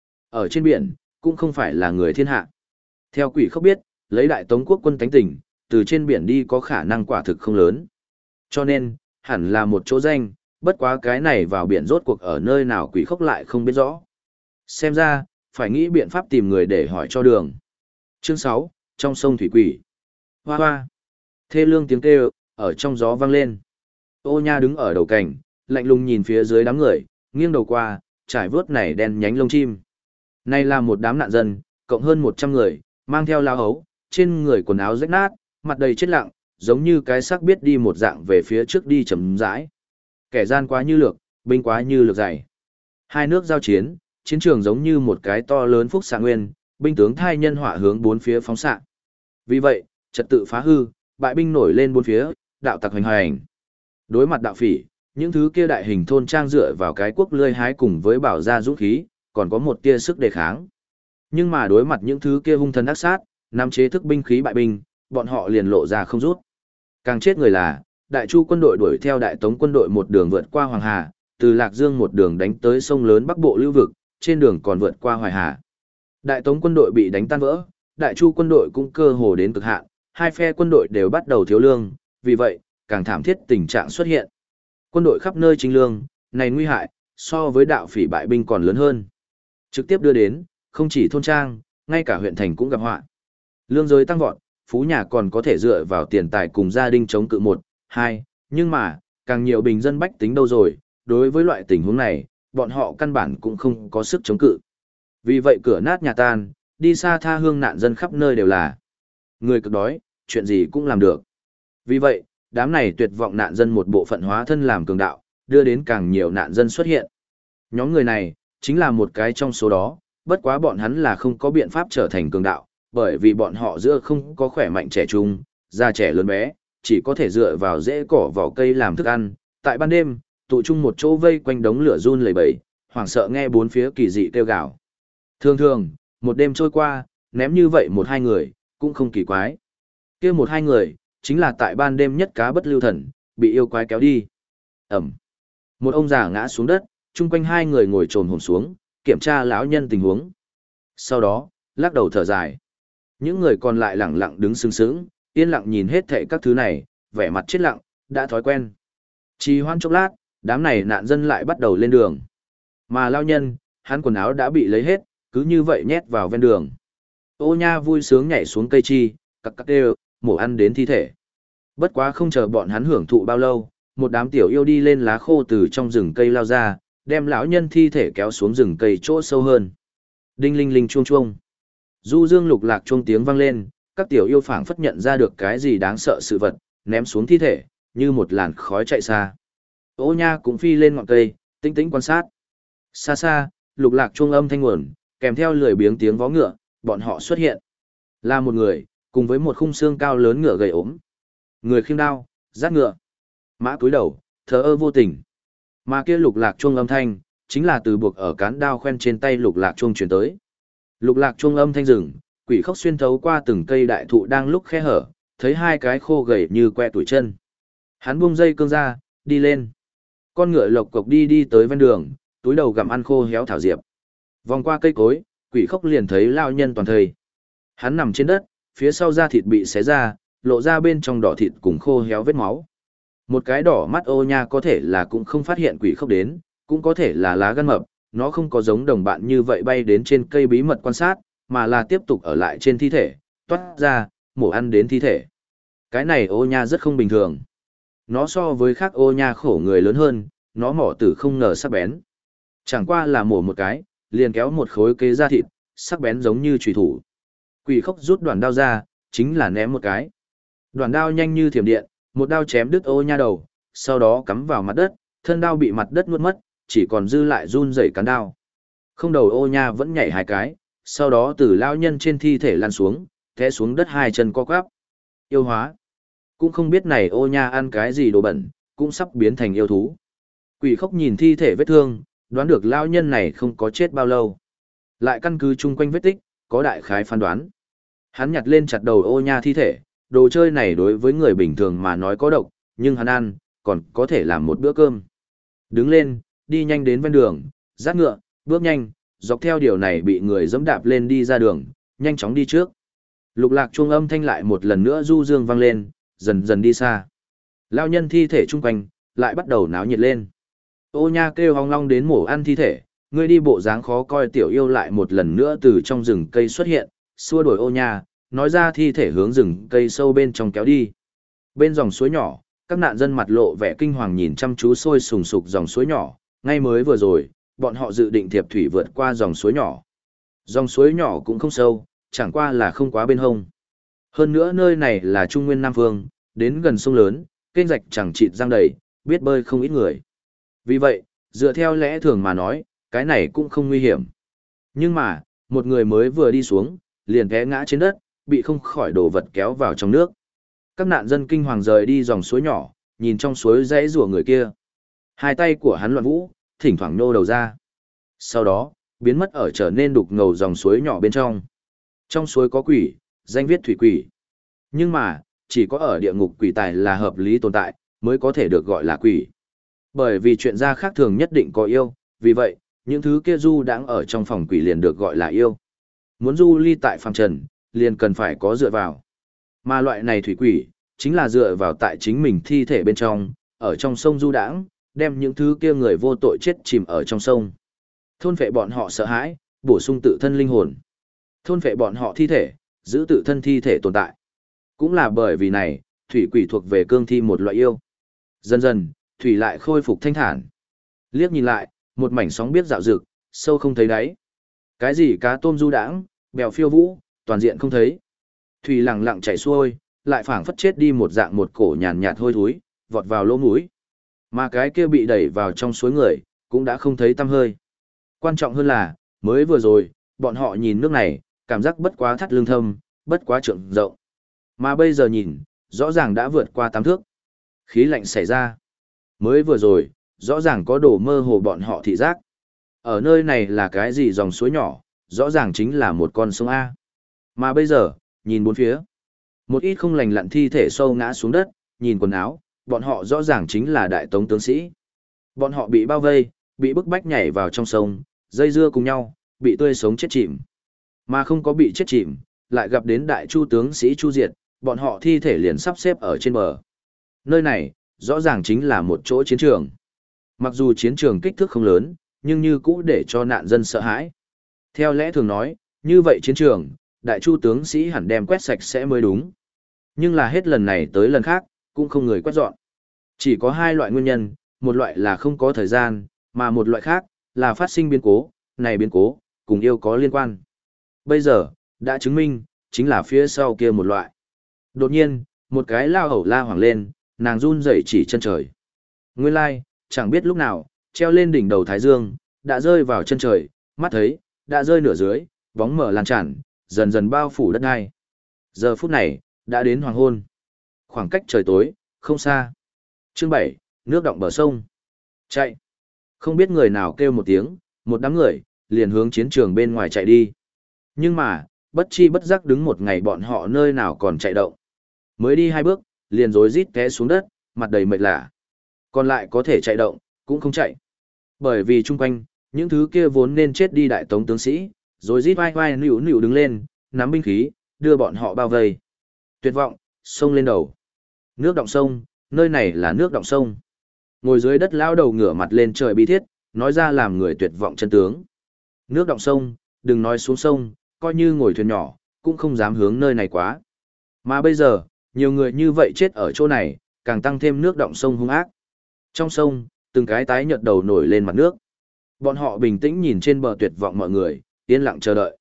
Ở trên biển, cũng không phải là người thiên hạ. Theo quỷ khốc biết, lấy đại tống quốc quân tánh tình, từ trên biển đi có khả năng quả thực không lớn. Cho nên, hẳn là một chỗ danh, bất quá cái này vào biển rốt cuộc ở nơi nào quỷ khốc lại không biết rõ. Xem ra, phải nghĩ biện pháp tìm người để hỏi cho đường. Chương 6, trong sông thủy quỷ. Hoa hoa. Thê lương tiếng kêu, ở trong gió vang lên. Ô Nha đứng ở đầu cảnh, lạnh lùng nhìn phía dưới đám người, nghiêng đầu qua, trải vớt này đen nhánh lông chim. Này là một đám nạn dân, cộng hơn 100 người, mang theo lao hấu, trên người quần áo rách nát, mặt đầy chết lặng, giống như cái xác biết đi một dạng về phía trước đi chậm rãi. Kẻ gian quá như lược, binh quá như lược dày. Hai nước giao chiến, chiến trường giống như một cái to lớn phúc xạ nguyên, binh tướng thai nhân hỏa hướng bốn phía phóng xạ. Vì vậy, trật tự phá hư, bại binh nổi lên bốn phía, đạo tặc hoành hành. Đối mặt đạo phỉ, những thứ kia đại hình thôn trang dựa vào cái quốc lươi hái cùng với bảo gia dũng khí, còn có một tia sức đề kháng. Nhưng mà đối mặt những thứ kia hung thần ác sát, nắm chế thức binh khí bại binh, bọn họ liền lộ ra không rút. Càng chết người là, Đại Chu quân đội đuổi theo Đại Tống quân đội một đường vượt qua Hoàng Hà, từ Lạc Dương một đường đánh tới sông lớn Bắc Bộ lưu vực, trên đường còn vượt qua Hoài Hà. Đại Tống quân đội bị đánh tan vỡ, Đại Chu quân đội cũng cơ hồ đến cực hạn, hai phe quân đội đều bắt đầu thiếu lương, vì vậy, càng thảm thiết tình trạng xuất hiện. Quân đội khắp nơi chính lương, này nguy hại, so với đạo phỉ bại binh còn lớn hơn. Trực tiếp đưa đến, không chỉ thôn trang, ngay cả huyện thành cũng gặp họa. Lương giới tăng vọt, phú nhà còn có thể dựa vào tiền tài cùng gia đình chống cự một, hai, nhưng mà, càng nhiều bình dân bách tính đâu rồi, đối với loại tình huống này, bọn họ căn bản cũng không có sức chống cự. Vì vậy cửa nát nhà tan, đi xa tha hương nạn dân khắp nơi đều là người cực đói, chuyện gì cũng làm được. Vì vậy, đám này tuyệt vọng nạn dân một bộ phận hóa thân làm cường đạo, đưa đến càng nhiều nạn dân xuất hiện. Nhóm người này, chính là một cái trong số đó, bất quá bọn hắn là không có biện pháp trở thành cường đạo, bởi vì bọn họ giữa không có khỏe mạnh trẻ trung, già trẻ lớn bé, chỉ có thể dựa vào rễ cỏ vỏ cây làm thức ăn. Tại ban đêm, tụ chung một chỗ vây quanh đống lửa run lẩy bẩy, hoảng sợ nghe bốn phía kỳ dị kêu gào. Thường thường, một đêm trôi qua, ném như vậy một hai người, cũng không kỳ quái. Kia một hai người, chính là tại ban đêm nhất cá bất lưu thần, bị yêu quái kéo đi. Ẩm. Một ông già ngã xuống đất, chung quanh hai người ngồi trồm hổm xuống, kiểm tra lão nhân tình huống. Sau đó, lắc đầu thở dài. Những người còn lại lẳng lặng đứng sững sững, yên lặng nhìn hết thảy các thứ này, vẻ mặt chết lặng, đã thói quen. Trì hoãn chốc lát, đám này nạn dân lại bắt đầu lên đường. Mà lão nhân, hắn quần áo đã bị lấy hết, cứ như vậy nhét vào ven đường. Ô Nha vui sướng nhảy xuống cây chi, cặc cặc đều, mổ ăn đến thi thể. Bất quá không chờ bọn hắn hưởng thụ bao lâu, một đám tiểu yêu đi lên lá khô từ trong rừng cây lao ra, đem lão nhân thi thể kéo xuống rừng cây chỗ sâu hơn. Đinh linh linh chuông chuông. Du dương lục lạc chuông tiếng vang lên, các tiểu yêu phảng phất nhận ra được cái gì đáng sợ sự vật, ném xuống thi thể, như một làn khói chạy xa. Ô Nha cũng phi lên ngọn cây, tĩnh tĩnh quan sát. Xa xa, lục lạc chuông âm thanh nguồn, kèm theo lười biếng tiếng vó ngựa, bọn họ xuất hiện. Là một người, cùng với một khung xương cao lớn ngựa gầy ốm. Người khiêng đao, dắt ngựa. Mã cúi đầu, thờ ơ vô tình. Mà kia lục lạc chuông âm thanh, chính là từ buộc ở cán đao khoen trên tay lục lạc chuông truyền tới. Lục lạc chuông âm thanh rừng, quỷ khóc xuyên thấu qua từng cây đại thụ đang lúc khe hở, thấy hai cái khô gầy như que tuổi chân. Hắn buông dây cương ra, đi lên. Con ngựa lộc cộc đi đi tới ven đường, túi đầu gặm ăn khô héo thảo diệp. Vòng qua cây cối, quỷ khóc liền thấy lao nhân toàn thây. Hắn nằm trên đất, phía sau da thịt bị xé ra, lộ ra bên trong đỏ thịt cùng khô héo vết máu. Một cái đỏ mắt Ô Nha có thể là cũng không phát hiện quỷ khóc đến, cũng có thể là lá gan mập, nó không có giống đồng bạn như vậy bay đến trên cây bí mật quan sát, mà là tiếp tục ở lại trên thi thể, toát ra, mổ ăn đến thi thể. Cái này Ô Nha rất không bình thường. Nó so với khác Ô Nha khổ người lớn hơn, nó mỏ tử không ngờ sắc bén. Chẳng qua là mổ một cái, liền kéo một khối kế da thịt, sắc bén giống như chùy thủ. Quỷ khóc rút đoạn đao ra, chính là ném một cái. Đoạn đao nhanh như thiểm điện, một đao chém đứt Ô Nha đầu, sau đó cắm vào mặt đất, thân đao bị mặt đất nuốt mất, chỉ còn dư lại run rẩy cán đao. Không đầu Ô Nha vẫn nhảy hai cái, sau đó từ lao nhân trên thi thể lăn xuống, té xuống đất hai chân co quắp. Yêu hóa. Cũng không biết này Ô Nha ăn cái gì đồ bẩn, cũng sắp biến thành yêu thú. Quỷ khóc nhìn thi thể vết thương, đoán được lao nhân này không có chết bao lâu. Lại căn cứ chung quanh vết tích, có đại khái phán đoán. Hắn nhặt lên chặt đầu Ô Nha thi thể, đồ chơi này đối với người bình thường mà nói có độc, nhưng hắn ăn, còn có thể làm một bữa cơm. Đứng lên, đi nhanh đến ven đường, dắt ngựa, bước nhanh, dọc theo điều này bị người dẫm đạp lên đi ra đường, nhanh chóng đi trước. Lục lạc chuông âm thanh lại một lần nữa du dương vang lên, dần dần đi xa. Lao nhân thi thể chung quanh, lại bắt đầu náo nhiệt lên. Ô Nha kêu hong long đến mổ ăn thi thể, người đi bộ dáng khó coi tiểu yêu lại một lần nữa từ trong rừng cây xuất hiện, xua đuổi Ô Nha, nói ra thi thể hướng rừng cây sâu bên trong kéo đi. Bên dòng suối nhỏ, các nạn dân mặt lộ vẻ kinh hoàng nhìn chăm chú sôi sùng sục dòng suối nhỏ, ngay mới vừa rồi, bọn họ dự định thiệp thủy vượt qua dòng suối nhỏ. Dòng suối nhỏ cũng không sâu, chẳng qua là không quá bên hông. Hơn nữa nơi này là Trung Nguyên Nam Phương, đến gần sông lớn, kênh rạch chẳng chịt giang đầy, biết bơi không ít người. Vì vậy, dựa theo lẽ thường mà nói, cái này cũng không nguy hiểm. Nhưng mà, một người mới vừa đi xuống, liền té ngã trên đất, bị không khỏi đổ vật kéo vào trong nước. Các nạn dân kinh hoàng rời đi dòng suối nhỏ, nhìn trong suối rẽ rủa người kia. Hai tay của hắn loạn vũ, thỉnh thoảng nô đầu ra. Sau đó, biến mất ở trở nên đục ngầu dòng suối nhỏ bên trong. Trong suối có quỷ, danh viết thủy quỷ. Nhưng mà, chỉ có ở địa ngục quỷ tài là hợp lý tồn tại, mới có thể được gọi là quỷ. Bởi vì chuyện ra khác thường nhất định có yêu, vì vậy, những thứ kia du đãng ở trong phòng quỷ liền được gọi là yêu. Muốn du ly tại phàm trần, liền cần phải có dựa vào. Mà loại này thủy quỷ, chính là dựa vào tại chính mình thi thể bên trong, ở trong sông du đãng, đem những thứ kia người vô tội chết chìm ở trong sông. Thôn phệ bọn họ sợ hãi, bổ sung tự thân linh hồn. Thôn phệ bọn họ thi thể, giữ tự thân thi thể tồn tại. Cũng là bởi vì này, thủy quỷ thuộc về cương thi một loại yêu. Dần dần, thủy lại khôi phục thanh thản. Liếc nhìn lại, một mảnh sóng biết dạo dực, sâu không thấy đáy. Cái gì cá tôm du đãng, bèo phiêu vũ, toàn diện không thấy. Thủy lặng lặng chảy xuôi, lại phảng phất chết đi một dạng một cổ nhàn nhạt hôi thối, vọt vào lỗ mũi. Mà cái kia bị đẩy vào trong suối người, cũng đã không thấy tăm hơi. Quan trọng hơn là, mới vừa rồi, bọn họ nhìn nước này, cảm giác bất quá thắt lưng thâm, bất quá trượng rộng. Mà bây giờ nhìn, rõ ràng đã vượt qua 8 thước. Khí lạnh xảy ra. Mới vừa rồi, rõ ràng có đồ mơ hồ bọn họ thị giác. Ở nơi này là cái gì dòng suối nhỏ, rõ ràng chính là một con sông A. Mà bây giờ, nhìn bốn phía. Một ít không lành lặn thi thể sâu ngã xuống đất, nhìn quần áo, bọn họ rõ ràng chính là đại tống tướng sĩ. Bọn họ bị bao vây, bị bức bách nhảy vào trong sông, dây dưa cùng nhau, bị tươi sống chết chìm. Mà không có bị chết chìm, lại gặp đến đại chu tướng sĩ Chu Diệt, bọn họ thi thể liền sắp xếp ở trên bờ. Nơi này, rõ ràng chính là một chỗ chiến trường. Mặc dù chiến trường kích thước không lớn, nhưng như cũ để cho nạn dân sợ hãi. Theo lẽ thường nói, như vậy chiến trường, đại chu tướng sĩ hẳn đem quét sạch sẽ mới đúng. Nhưng là hết lần này tới lần khác, cũng không người quét dọn. Chỉ có hai loại nguyên nhân, một loại là không có thời gian, mà một loại khác là phát sinh biến cố, này biến cố, cùng yêu có liên quan. Bây giờ, đã chứng minh, chính là phía sau kia một loại. Đột nhiên, một cái lao hầu la hoảng lên, nàng run rẩy chỉ chân trời. Nguyên lai, chẳng biết lúc nào, treo lên đỉnh đầu Thái Dương, đã rơi vào chân trời, mắt thấy, đã rơi nửa dưới, bóng mở lan tràn, dần dần bao phủ đất đai. Giờ phút này, đã đến hoàng hôn. Khoảng cách trời tối, không xa. Chương 7, nước đọng bờ sông. Chạy. Không biết người nào kêu một tiếng, một đám người, liền hướng chiến trường bên ngoài chạy đi. Nhưng mà, bất chi bất giác đứng một ngày bọn họ nơi nào còn chạy động. Mới đi 2 bước, liền rối rít té xuống đất, mặt đầy mệt lạ. Còn lại có thể chạy động, cũng không chạy. Bởi vì chung quanh, những thứ kia vốn nên chết đi đại tống tướng sĩ, rối rít vai vai nịu nịu đứng lên, nắm binh khí, đưa bọn họ bao vây. Tuyệt vọng, sông lên đầu. Nước đọng sông, nơi này là nước đọng sông. Ngồi dưới đất lao đầu ngửa mặt lên trời bi thiết, nói ra làm người tuyệt vọng chân tướng. Nước đọng sông, đừng nói xuống sông, coi như ngồi thuyền nhỏ, cũng không dám hướng nơi này quá. Mà bây giờ, nhiều người như vậy chết ở chỗ này, càng tăng thêm nước đọng sông hung ác. Trong sông, từng cái tái nhợt đầu nổi lên mặt nước. Bọn họ bình tĩnh nhìn trên bờ tuyệt vọng mọi người, yên lặng chờ đợi.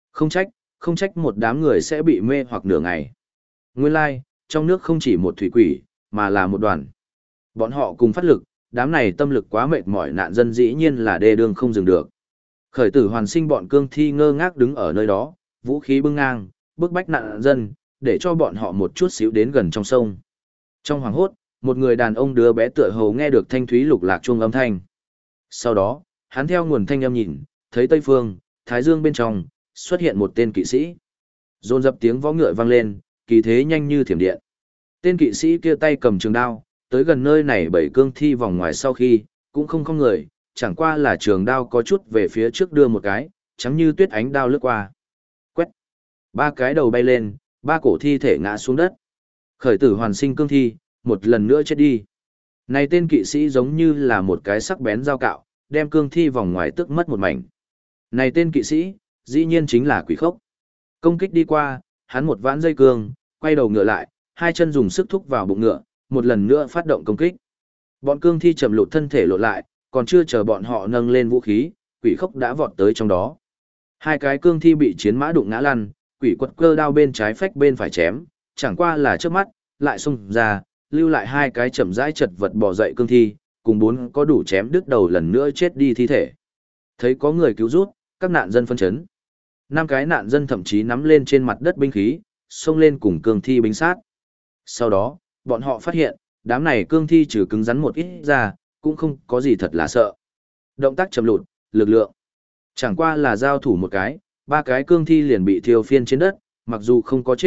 Không trách một đám người sẽ bị mê hoặc nửa ngày. Nguyên lai, trong nước không chỉ một thủy quỷ, mà là một đoàn. Bọn họ cùng phát lực, đám này tâm lực quá mệt mỏi nạn dân dĩ nhiên là đê đương không dừng được. Khởi tử hoàn sinh bọn cương thi ngơ ngác đứng ở nơi đó, vũ khí bưng ngang, bức bách nạn dân, để cho bọn họ một chút xíu đến gần trong sông. Trong hoàng hốt, một người đàn ông đứa bé tựa hồ nghe được thanh thúy lục lạc chuông âm thanh. Sau đó, hắn theo nguồn thanh âm nhìn, thấy tây phương, thái dương bên trong, xuất hiện một tên kỵ sĩ. Dồn dập tiếng võ ngựa vang lên, kỳ thế nhanh như thiểm điện. Tên kỵ sĩ kia tay cầm trường đao, tới gần nơi này bảy cương thi vòng ngoài sau khi, cũng không người, chẳng qua là trường đao có chút về phía trước đưa một cái, trắng như tuyết ánh đao lướt qua. Quét. 3 cái đầu bay lên, 3 cổ thi thể ngã xuống đất. Khởi tử hoàn sinh cương thi, một lần nữa chết đi. Này tên kỵ sĩ giống như là một cái sắc bén dao cạo, đem cương thi vòng ngoài tức mất một mảnh. Này tên kỵ sĩ, dĩ nhiên chính là Quỷ Khốc. Công kích đi qua, hắn một vãn dây cương, quay đầu ngựa lại, hai chân dùng sức thúc vào bụng ngựa, một lần nữa phát động công kích. Bọn cương thi chậm lụt thân thể lộn lại, còn chưa chờ bọn họ nâng lên vũ khí, Quỷ Khốc đã vọt tới trong đó. Hai cái cương thi bị chiến mã đụng ngã lăn, Quỷ Quật cơ đao bên trái phách bên phải chém, chẳng qua là trước mắt, lại xông ra, lưu lại hai cái chậm rãi chật vật bò dậy cương thi, cùng 4 có đủ chém đứt đầu lần nữa chết đi thi thể. Thấy có người cứu rút, các nạn dân phân chấn. 5 cái nạn dân thậm chí nắm lên trên mặt đất binh khí, xông lên cùng cương thi binh sát. Sau đó, bọn họ phát hiện, đám này cương thi trừ cứng rắn một ít ra, cũng không có gì thật là sợ. Động tác chậm lụt, lực lượng. Chẳng qua là giao thủ một cái, 3 cái cương thi liền bị thiêu phiên trên đất, mặc dù không có chết,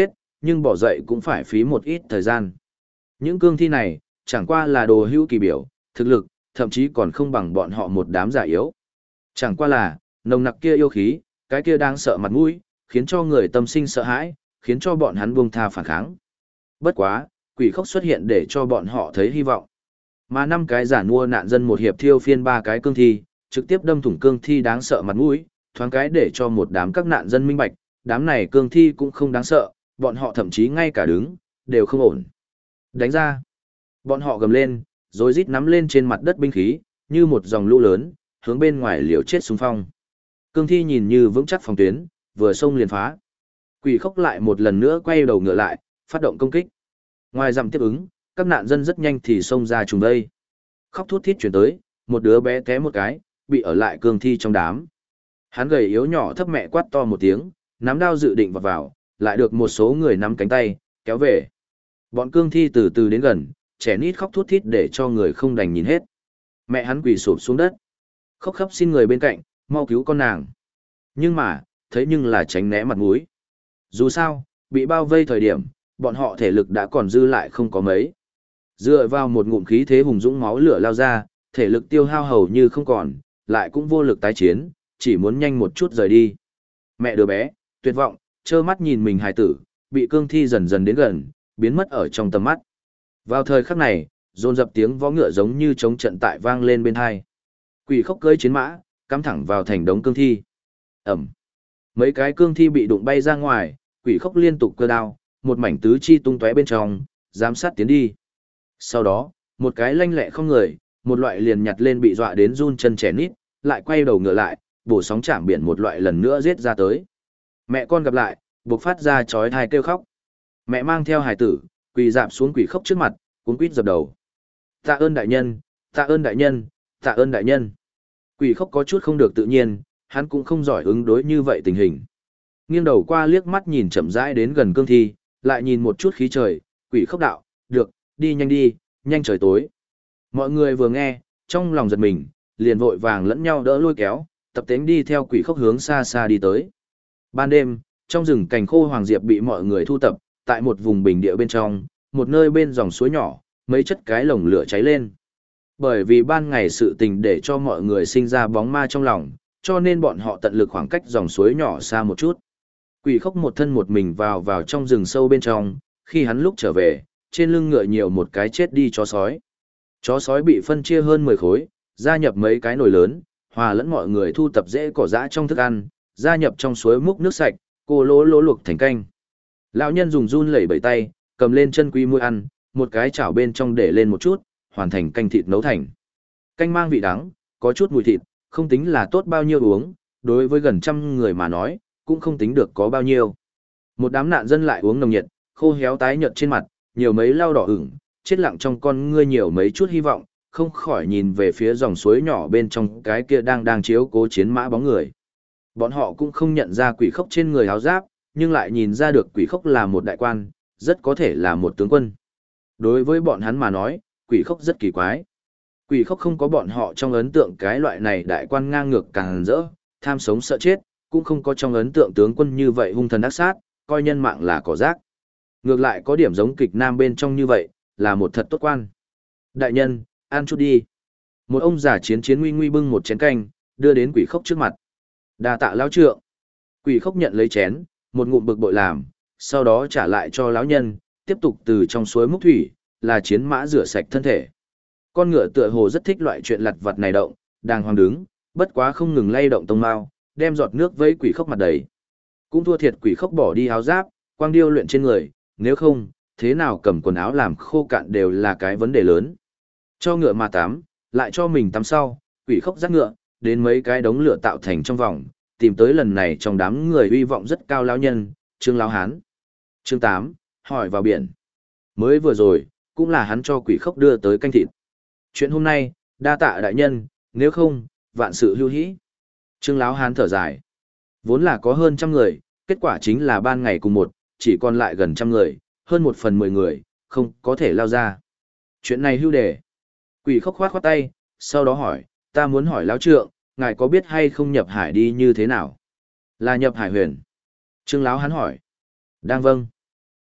nhưng bỏ dậy cũng phải phí một ít thời gian. Những cương thi này, chẳng qua là đồ hữu kỳ biểu, thực lực, thậm chí còn không bằng bọn họ một đám giả yếu. Chẳng qua là, nồng nặc kia yêu khí, cái kia đang sợ mặt mũi, khiến cho người tâm sinh sợ hãi, khiến cho bọn hắn buông tha phản kháng. Bất quá, quỷ khốc xuất hiện để cho bọn họ thấy hy vọng. Mà 5 cái giả mua nạn dân một hiệp thiêu phiên 3 cái cương thi, trực tiếp đâm thủng cương thi đáng sợ mặt mũi, thoáng cái để cho một đám các nạn dân minh bạch, đám này cương thi cũng không đáng sợ, bọn họ thậm chí ngay cả đứng, đều không ổn. Đánh ra. Bọn họ gầm lên, rồi rít nắm lên trên mặt đất binh khí, như một dòng lũ lớn, hướng bên ngoài liều chết xung phong. Cương thi nhìn như vững chắc phòng tuyến, vừa xông liền phá. Quỷ khốc lại một lần nữa quay đầu ngựa lại, phát động công kích. Ngoài dặm tiếp ứng, các nạn dân rất nhanh thì xông ra trùng đây. Khóc thút thít chuyển tới, một đứa bé té một cái, bị ở lại cương thi trong đám. Hắn gầy yếu nhỏ thấp mẹ quát to một tiếng, nắm đao dự định vào, lại được một số người nắm cánh tay, kéo về. Bọn cương thi từ từ đến gần, trẻ nít khóc thút thít để cho người không đành nhìn hết. Mẹ hắn quỳ sụp xuống đất, khóc khóc xin người bên cạnh, mau cứu con nàng. Nhưng mà, thấy nhưng là tránh né mặt mũi. Dù sao, bị bao vây thời điểm, bọn họ thể lực đã còn dư lại không có mấy. Dựa vào một ngụm khí thế hùng dũng máu lửa lao ra, thể lực tiêu hao hầu như không còn, lại cũng vô lực tái chiến, chỉ muốn nhanh một chút rời đi. Mẹ đứa bé, tuyệt vọng, trơ mắt nhìn mình hài tử, bị cương thi dần dần đến gần, biến mất ở trong tầm mắt. Vào thời khắc này, dồn dập tiếng vó ngựa giống như trống trận tại vang lên bên hai. Quỷ khốc cưỡi chiến mã, cắm thẳng vào thành đống cương thi. Ẩm. Mấy cái cương thi bị đụng bay ra ngoài, quỷ khốc liên tục cơ đao, một mảnh tứ chi tung tóe bên trong, giám sát tiến đi. Sau đó, một cái lanh lẹ không người, một loại liền nhặt lên bị dọa đến run chân trẻ nít, lại quay đầu ngựa lại, bổ sóng chạm biển một loại lần nữa giết ra tới. Mẹ con gặp lại, buộc phát ra chói tai kêu khóc. Mẹ mang theo hài tử, quỳ dạp xuống quỷ khốc trước mặt, cuống quýt dập đầu. Tạ ơn đại nhân, tạ ơn đại nhân, tạ ơn đại nhân. Quỷ khốc có chút không được tự nhiên, hắn cũng không giỏi ứng đối như vậy tình hình. Nghiêng đầu qua liếc mắt nhìn chậm rãi đến gần cương thi, lại nhìn một chút khí trời, quỷ khốc đạo, được, đi, nhanh trời tối. Mọi người vừa nghe, trong lòng giật mình, liền vội vàng lẫn nhau đỡ lôi kéo, tập tễnh đi theo quỷ khốc hướng xa xa đi tới. Ban đêm, trong rừng cành khô hoàng diệp bị mọi người thu tập, tại một vùng bình địa bên trong, một nơi bên dòng suối nhỏ, mấy chất cái lồng lửa cháy lên. Bởi vì ban ngày sự tình để cho mọi người sinh ra bóng ma trong lòng, cho nên bọn họ tận lực khoảng cách dòng suối nhỏ xa một chút. Quỷ khốc một thân một mình vào trong rừng sâu bên trong, khi hắn lúc trở về, trên lưng ngựa nhiều một cái chết đi chó sói. Chó sói bị phân chia hơn 10 khối, gia nhập mấy cái nồi lớn, hòa lẫn mọi người thu tập rễ cỏ dã trong thức ăn, gia nhập trong suối múc nước sạch, cô lỗ luộc thành canh. Lão nhân dùng run lẩy bẩy tay, cầm lên chân quy muôi ăn, một cái chảo bên trong để lên một chút, hoàn thành canh thịt nấu thành. Canh mang vị đắng, có chút mùi thịt, không tính là tốt bao nhiêu uống, đối với gần 100 người mà nói, cũng không tính được có bao nhiêu. Một đám nạn dân lại uống nồng nhiệt, khô héo tái nhợt trên mặt, nhiều mấy lau đỏ ửng, chết lặng trong con ngươi nhiều mấy chút hy vọng, không khỏi nhìn về phía dòng suối nhỏ bên trong cái kia đang chiếu cố chiến mã bóng người. Bọn họ cũng không nhận ra quỷ khốc trên người áo giáp, nhưng lại nhìn ra được quỷ khốc là một đại quan, rất có thể là một tướng quân. Đối với bọn hắn mà nói, quỷ khốc rất kỳ quái. Quỷ khốc không có bọn họ trong ấn tượng cái loại này đại quan ngang ngược càng rỡ, tham sống sợ chết, cũng không có trong ấn tượng tướng quân như vậy hung thần ác sát, coi nhân mạng là cỏ rác. Ngược lại có điểm giống kịch nam bên trong như vậy, là một thật tốt quan. Đại nhân, ăn chút đi. Một ông già chiến nguy nguy bưng một chén canh, đưa đến quỷ khốc trước mặt. Đa tạ lão trượng. Quỷ khốc nhận lấy chén, một ngụm bực bội làm, sau đó trả lại cho lão nhân, tiếp tục từ trong suối múc thủy, là chiến mã rửa sạch thân thể. Con ngựa tựa hồ rất thích loại chuyện lặt vặt này động, đàng hoàng đứng, bất quá không ngừng lay động tông mao, đem giọt nước vấy quỷ khốc mặt đầy. Cũng thua thiệt quỷ khốc bỏ đi áo giáp, quang điêu luyện trên người, nếu không, thế nào cầm quần áo làm khô cạn đều là cái vấn đề lớn. Cho ngựa mà tắm, lại cho mình tắm sau, quỷ khốc dắt ngựa, đến mấy cái đống lửa tạo thành trong vòng, tìm tới lần này trong đám người uy vọng rất cao lão nhân, Trương Lão Hán. Chương 8, hỏi vào biển. Mới vừa rồi, cũng là hắn cho quỷ khốc đưa tới canh thịt. Chuyện hôm nay, đa tạ đại nhân, nếu không, vạn sự hưu hĩ. Trương Lão Hán thở dài. Vốn là có hơn 100 người, kết quả chính là ban ngày cùng một, chỉ còn lại gần 100 người, hơn 1/10 người, không có thể lao ra. Chuyện này hưu đề. Quỷ khốc khoát tay, sau đó hỏi, ta muốn hỏi lão trượng, ngài có biết hay không nhập hải đi như thế nào? Là nhập hải huyền. Trương Lão Hán hỏi. Đang vâng.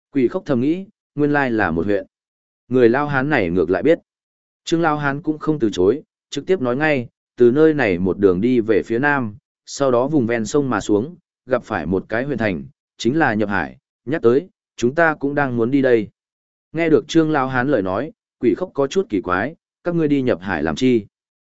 Quỷ khốc thầm nghĩ, nguyên lai là một huyện. Người Lao Hán này ngược lại biết. Trương Lao Hán cũng không từ chối, trực tiếp nói ngay, từ nơi này một đường đi về phía nam, sau đó vùng ven sông mà xuống, gặp phải một cái huyện thành, chính là Nhập Hải, nhắc tới, chúng ta cũng đang muốn đi đây. Nghe được Trương Lao Hán lời nói, quỷ khốc có chút kỳ quái, các ngươi đi Nhập Hải làm chi?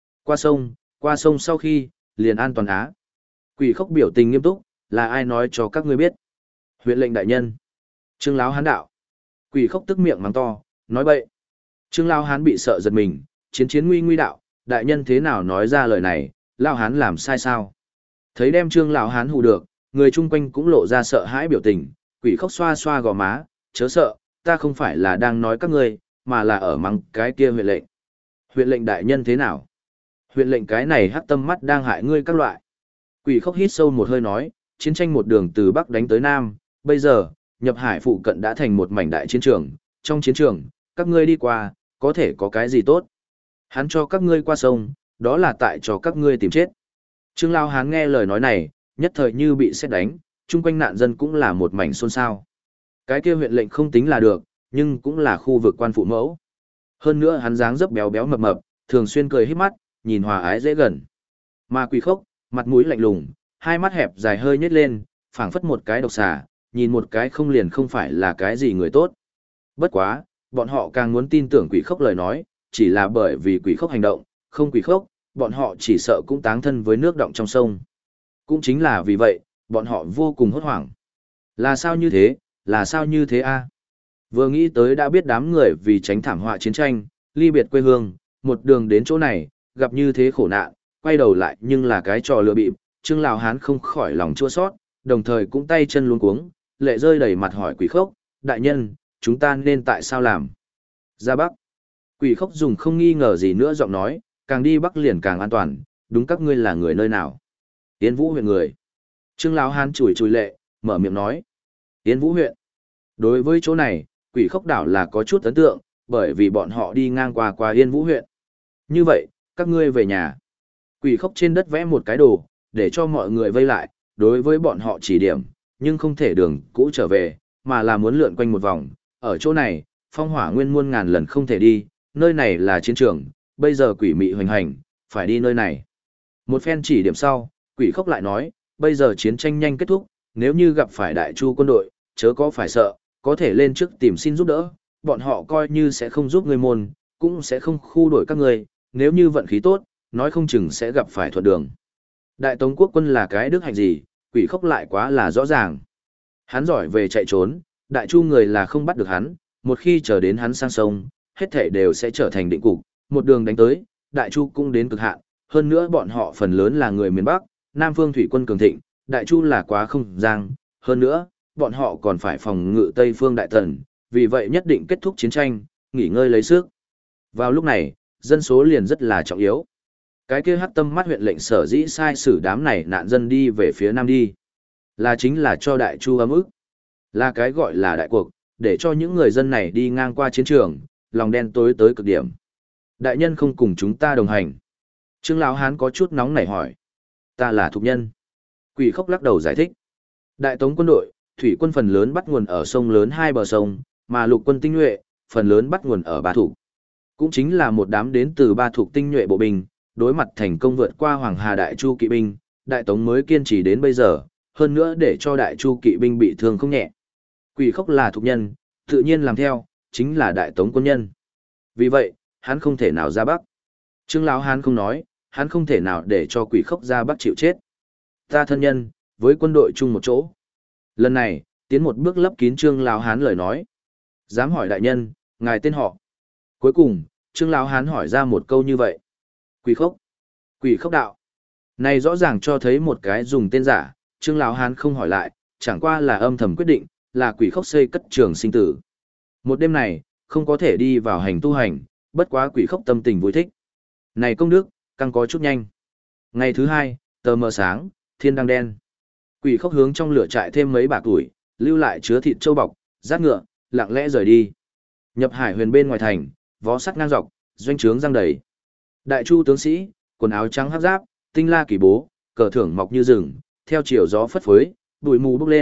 Qua sông sau khi, liền an toàn á. Quỷ khốc biểu tình nghiêm túc, là ai nói cho các ngươi biết? Huyện lệnh đại nhân. Trương Lão Hán đạo. Quỷ khốc tức miệng mắng to, nói bậy. Trương Lão Hán bị sợ giật mình, chiến nguy nguy đạo, đại nhân thế nào nói ra lời này, Lão Hán làm sai sao? Thấy đem Trương Lão Hán hù được, người chung quanh cũng lộ ra sợ hãi biểu tình, quỷ khốc xoa xoa gò má, chớ sợ, ta không phải là đang nói các ngươi, mà là ở mắng cái kia huyện lệnh. Huyện lệnh đại nhân thế nào? Huyện lệnh cái này hắc tâm mắt đang hại ngươi các loại. Quỷ khốc hít sâu một hơi nói, chiến tranh một đường từ Bắc đánh tới Nam, bây giờ, Nhập Hải phụ cận đã thành một mảnh đại chiến trường, trong chiến trường, các ngươi đi qua, có thể có cái gì tốt. Hắn cho các ngươi qua sông, đó là tại cho các ngươi tìm chết. Trương Lao Hán nghe lời nói này, nhất thời như bị sét đánh, chung quanh nạn dân cũng là một mảnh xôn xao. Cái kia huyện lệnh không tính là được, nhưng cũng là khu vực quan phụ mẫu. Hơn nữa hắn dáng dấp béo béo mập mập, thường xuyên cười híp mắt, nhìn hòa ái dễ gần. Mà Quỷ khốc, mặt mũi lạnh lùng, hai mắt hẹp dài hơi nhếch lên, phảng phất một cái độc xà, nhìn một cái không liền không phải là cái gì người tốt. Bất quá, bọn họ càng muốn tin tưởng Quỷ khốc lời nói, chỉ là bởi vì Quỷ khốc hành động, không Quỷ khốc, bọn họ chỉ sợ cũng táng thân với nước động trong sông. Cũng chính là vì vậy, bọn họ vô cùng hốt hoảng. Là sao như thế, là sao như thế a? Vừa nghĩ tới đã biết đám người vì tránh thảm họa chiến tranh, ly biệt quê hương, một đường đến chỗ này, gặp như thế khổ nạn, quay đầu lại nhưng là cái trò lừa bịp, Trương Lão Hán không khỏi lòng chua xót, đồng thời cũng tay chân luống cuống, lệ rơi đầy mặt hỏi Quỷ khốc, đại nhân, chúng ta nên tại sao làm? Ra Bắc. Quỷ khốc dùng không nghi ngờ gì nữa giọng nói, càng đi Bắc liền càng an toàn, đúng các ngươi là người nơi nào? Yên Vũ huyện người. Trương Lão Hán chùi chùi lệ, mở miệng nói. Yên Vũ huyện. Đối với chỗ này, Quỷ khốc đảo là có chút ấn tượng, bởi vì bọn họ đi ngang qua Yên Vũ huyện. Như vậy, các ngươi về nhà. Quỷ khốc trên đất vẽ một cái đồ, để cho mọi người vây lại, đối với bọn họ chỉ điểm, nhưng không thể đường cũ trở về, mà là muốn lượn quanh một vòng. Ở chỗ này, phong hỏa nguyên muôn ngàn lần không thể đi, nơi này là chiến trường, bây giờ quỷ mị hoành hành, phải đi nơi này. Một phen chỉ điểm sau, quỷ khốc lại nói, bây giờ chiến tranh nhanh kết thúc, nếu như gặp phải đại chu quân đội, chớ có phải sợ, có thể lên trước tìm xin giúp đỡ, bọn họ coi như sẽ không giúp người môn, cũng sẽ không khu đổi các người, nếu như vận khí tốt, nói không chừng sẽ gặp phải thuận đường. Đại Tống quốc quân là cái đức hạnh gì, quỷ khốc lại quá là rõ ràng. Hắn giỏi về chạy trốn, đại chu người là không bắt được hắn, một khi chờ đến hắn sang sông, hết thể đều sẽ trở thành định cục, một đường đánh tới, đại chu cũng đến cực hạn, hơn nữa bọn họ phần lớn là người miền Bắc, Nam phương thủy quân cường thịnh, đại chu là quá không giang, hơn nữa, bọn họ còn phải phòng ngự Tây phương đại tần, vì vậy nhất định kết thúc chiến tranh, nghỉ ngơi lấy sức. Vào lúc này, dân số liền rất là trọng yếu. Cái kia hắc tâm mắt huyện lệnh sở dĩ sai sử đám này nạn dân đi về phía nam đi. Là chính là cho đại chu ấm ức. Là cái gọi là đại cuộc, để cho những người dân này đi ngang qua chiến trường, lòng đen tối tới cực điểm. Đại nhân không cùng chúng ta đồng hành. Trương Lão Hán có chút nóng nảy hỏi. Ta là thục nhân. Quỷ khốc lắc đầu giải thích. Đại Tống quân đội, thủy quân phần lớn bắt nguồn ở sông lớn hai bờ sông, mà lục quân tinh nhuệ, phần lớn bắt nguồn ở Ba Thục. Cũng chính là một đám đến từ Ba Thục tinh nhuệ bộ binh, đối mặt thành công vượt qua Hoàng Hà Đại Chu kỵ binh, Đại Tống mới kiên trì đến bây giờ, hơn nữa để cho Đại Chu kỵ binh bị thương không nhẹ. Quỷ khốc là thục nhân, tự nhiên làm theo, chính là Đại Tống quân nhân. Vì vậy, hắn không thể nào ra Bắc. Trương Lão Hán không nói, hắn không thể nào để cho quỷ khốc ra Bắc chịu chết. Ta thân nhân, với quân đội chung một chỗ. Lần này, tiến một bước lấp kín Trương Lão Hán lời nói. Dám hỏi đại nhân, ngài tên họ. Cuối cùng, Trương Lão Hán hỏi ra một câu như vậy. Quỷ khốc. Quỷ khốc đạo. Này rõ ràng cho thấy một cái dùng tên giả, Trương Lão Hán không hỏi lại, chẳng qua là âm thầm quyết định, là quỷ khốc xây cất trường sinh tử. Một đêm này, không có thể đi vào hành tu hành, bất quá quỷ khốc tâm tình vui thích. Này công đức, càng có chút nhanh. Ngày thứ hai, tờ mờ sáng, thiên đang đen. Quỷ khốc hướng trong lửa trại thêm mấy bạc tuổi, lưu lại chứa thịt châu bọc, rát ngựa, lặng lẽ rời đi. Nhập Hải huyền bên ngoài thành, vó sắt ngang dọc, doanh trướng răng đầy. Đại chu tướng sĩ, quần áo trắng hắc giáp, tinh la kỳ bố, cờ thưởng mọc như rừng, theo chiều gió phất phới, bụi mù bốc lên,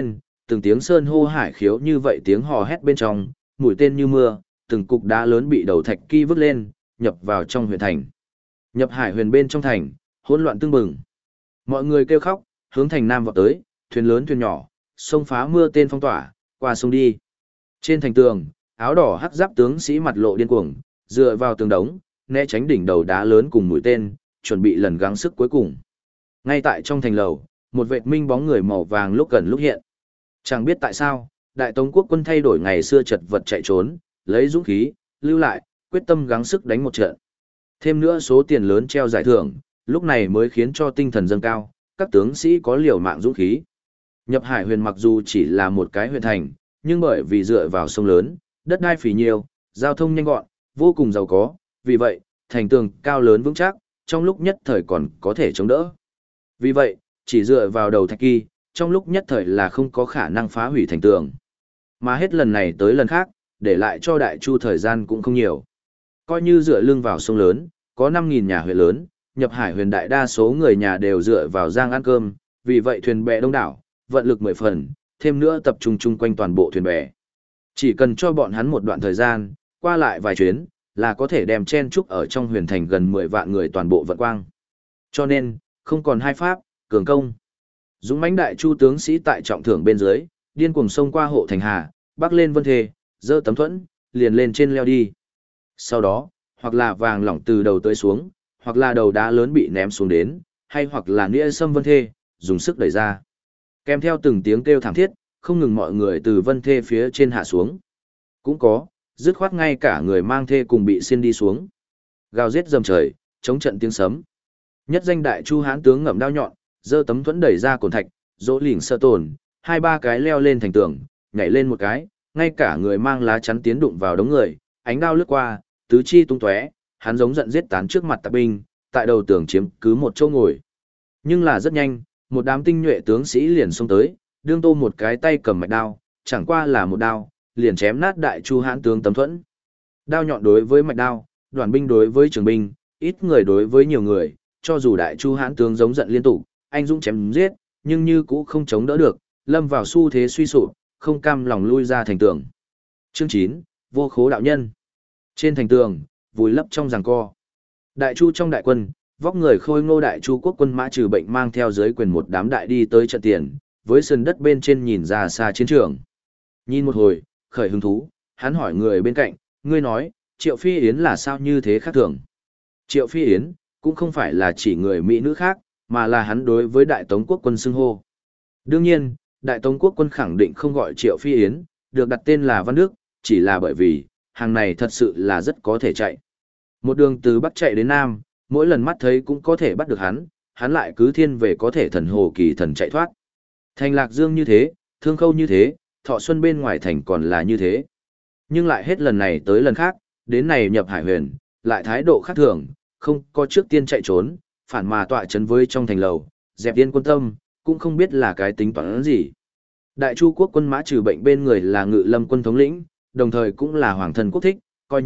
từng tiếng sơn hô hải khiếu như vậy tiếng hò hét bên trong, mũi tên như mưa, từng cục đá lớn bị đầu thạch kỳ vứt lên, nhập vào trong huyền thành. Nhập hải huyền bên trong thành, hỗn loạn tưng bừng. Mọi người kêu khóc, hướng thành nam vọt tới, thuyền lớn thuyền nhỏ, sông phá mưa tên phong tỏa, qua sông đi. Trên thành tường, áo đỏ hắc giáp tướng sĩ mặt lộ điên cuồng, dựa vào tường đống, né tránh đỉnh đầu đá lớn cùng mũi tên, chuẩn bị lần gắng sức cuối cùng. Ngay tại trong thành lầu, một vệt minh bóng người màu vàng lúc gần lúc hiện. Chẳng biết tại sao, Đại Tống quốc quân thay đổi ngày xưa chật vật chạy trốn, lấy dũng khí, lưu lại, quyết tâm gắng sức đánh một trận. Thêm nữa số tiền lớn treo giải thưởng, lúc này mới khiến cho tinh thần dâng cao, các tướng sĩ có liều mạng dũng khí. Nhập Hải huyền mặc dù chỉ là một cái huyền thành, nhưng bởi vì dựa vào sông lớn, đất đai phì nhiều, giao thông nhanh gọn, vô cùng giàu có, vì vậy, thành tường cao lớn vững chắc, trong lúc nhất thời còn có thể chống đỡ. Vì vậy, chỉ dựa vào đầu thạch kỳ, trong lúc nhất thời là không có khả năng phá hủy thành tường. Mà hết lần này tới lần khác, để lại cho Đại Chu thời gian cũng không nhiều. Coi như dựa lưng vào sông lớn, có 5.000 nhà huyện lớn, Nhập Hải huyền đại đa số người nhà đều dựa vào giang ăn cơm, vì vậy thuyền bè đông đảo, vận lực 10 phần, thêm nữa tập trung chung quanh toàn bộ thuyền bè. Chỉ cần cho bọn hắn một đoạn thời gian, qua lại vài chuyến, là có thể đem chen trúc ở trong huyền thành gần 10 vạn người toàn bộ vận quang. Cho nên, không còn hai pháp, cường công. Dũng mãnh Đại Chu tướng sĩ tại trọng thưởng bên dưới, điên cuồng xông qua hộ thành hà, bắc lên vân thê, dơ tấm thuẫn, liền lên trên leo đi. Sau đó, hoặc là vàng lỏng từ đầu tới xuống, hoặc là đầu đá lớn bị ném xuống đến, hay hoặc là nĩa sâm vân thê, dùng sức đẩy ra. Kèm theo từng tiếng kêu thảm thiết, không ngừng mọi người từ vân thê phía trên hạ xuống. Cũng có, dứt khoát ngay cả người mang thê cùng bị xiên đi xuống. Gào giết dầm trời, chống trận tiếng sấm. Nhất danh Đại Chu hán tướng ngậm đao nhọn, giơ tấm thuẫn đẩy ra cồn thạch, dỗ lỉnh sơ tồn, 2-3 cái leo lên thành tường, nhảy lên một cái, ngay cả người mang lá chắn tiến đụng vào đống người, ánh đao lướt qua, tứ chi tung tóe, hắn giống giận giết tán trước mặt tạp binh, tại đầu tường chiếm cứ một chỗ ngồi. Nhưng là rất nhanh, một đám tinh nhuệ tướng sĩ liền xông tới, đương tô một cái tay cầm mạch đao, chẳng qua là một đao, liền chém nát Đại Chu hãn tướng tấm thuẫn. Đao nhọn đối với mạch đao, đoàn binh đối với trường binh, ít người đối với nhiều người, cho dù Đại Chu hãn tướng giống giận liên tục, anh dũng chém giết, nhưng như cũ không chống đỡ được, lâm vào xu thế suy sụp, không cam lòng lui ra thành tường. Chương 9, Vô Khố đạo nhân. Trên thành tường, vùi lấp trong giằng co. Đại Chu trong đại quân, vóc người khôi ngô Đại Chu quốc quân Mã Trừ Bệnh mang theo dưới quyền một đám đại đi tới trận tiền, với sườn đất bên trên nhìn ra xa chiến trường. Nhìn một hồi, khởi hứng thú, hắn hỏi người bên cạnh, ngươi nói, Triệu Phi Yến là sao như thế khác thường? Triệu Phi Yến, cũng không phải là chỉ người Mỹ nữ khác, mà là hắn đối với Đại Tống quốc quân xưng hô. Đương nhiên, Đại Tống quốc quân khẳng định không gọi Triệu Phi Yến, được đặt tên là Văn Đức, chỉ là bởi vì, hàng này thật sự là rất có thể chạy. Một đường từ Bắc chạy đến Nam, mỗi lần mắt thấy cũng có thể bắt được hắn lại cứ thiên về có thể thần hồ kỳ thần chạy thoát. Thành Lạc Dương như thế, Thương Khâu như thế, Thọ Xuân bên ngoài thành còn là như thế. Nhưng lại hết lần này tới lần khác, đến này Nhập Hải huyền, lại thái độ khác thường, không có trước tiên chạy trốn, phản mà tọa chấn với trong thành lầu, dẹp yên quân tâm, cũng không biết là cái tính toán gì. Đại Chu quốc quân Mã Trừ Bệnh bên người là Ngự Lâm quân thống lĩnh, đồng thời cũng là hoàng thân quốc thích,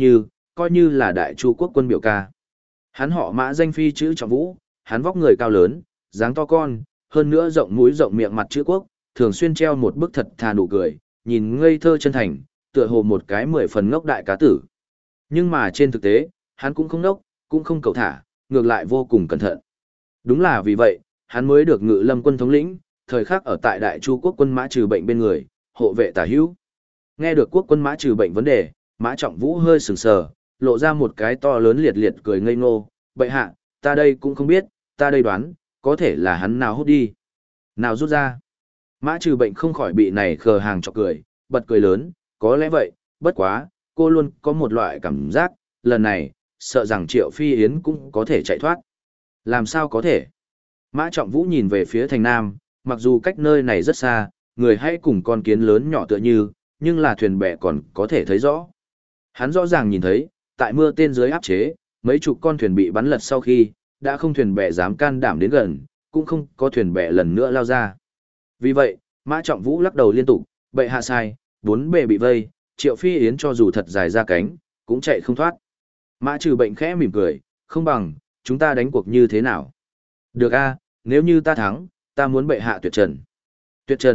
coi như là Đại Chu quốc quân biểu ca. Hắn họ Mã, danh phi chữ Trọng Vũ, hắn vóc người cao lớn, dáng to con, hơn nữa rộng mũi rộng miệng mặt chữ quốc, thường xuyên treo một bức thật thà nụ cười, nhìn ngây thơ chân thành, tựa hồ một cái 10 phần ngốc đại cá tử. Nhưng mà trên thực tế, hắn cũng không ngốc, cũng không cầu thả, ngược lại vô cùng cẩn thận. Đúng là vì vậy, hắn mới được Ngự Lâm quân thống lĩnh, thời khắc ở tại Đại Chu quốc quân Mã Trừ Bệnh bên người, hộ vệ tả hữu. Nghe được quốc quân Mã Trừ Bệnh vấn đề, Mã Trọng Vũ hơi sừng sờ, lộ ra một cái to lớn liệt liệt cười ngây ngô, bệ hạ, ta đây cũng không biết, ta đây đoán, có thể là hắn nào hút đi, nào rút ra. Mã Trừ Bệnh không khỏi bị này khờ hàng chọc cười, bật cười lớn, có lẽ vậy, bất quá, cô luôn có một loại cảm giác, lần này, sợ rằng Triệu Phi Yến cũng có thể chạy thoát. Làm sao có thể? Mã Trọng Vũ nhìn về phía thành Nam, mặc dù cách nơi này rất xa, người hay cùng con kiến lớn nhỏ tựa như, nhưng là thuyền bè còn có thể thấy rõ. Hắn rõ ràng nhìn thấy, tại mưa tên dưới áp chế, mấy chục con thuyền bị bắn lật sau khi, đã không thuyền bè dám can đảm đến gần, cũng không có thuyền bè lần nữa lao ra. Vì vậy, Mã Trọng Vũ lắc đầu liên tục, bệ hạ sai, 4 bè bị vây, Triệu Phi Yến cho dù thật dài ra cánh, cũng chạy không thoát. Mã Trừ Bệnh khẽ mỉm cười, không bằng, chúng ta đánh cuộc như thế nào? Được a, nếu như ta thắng, ta muốn bệ hạ tuyệt trần. Tuyệt trần,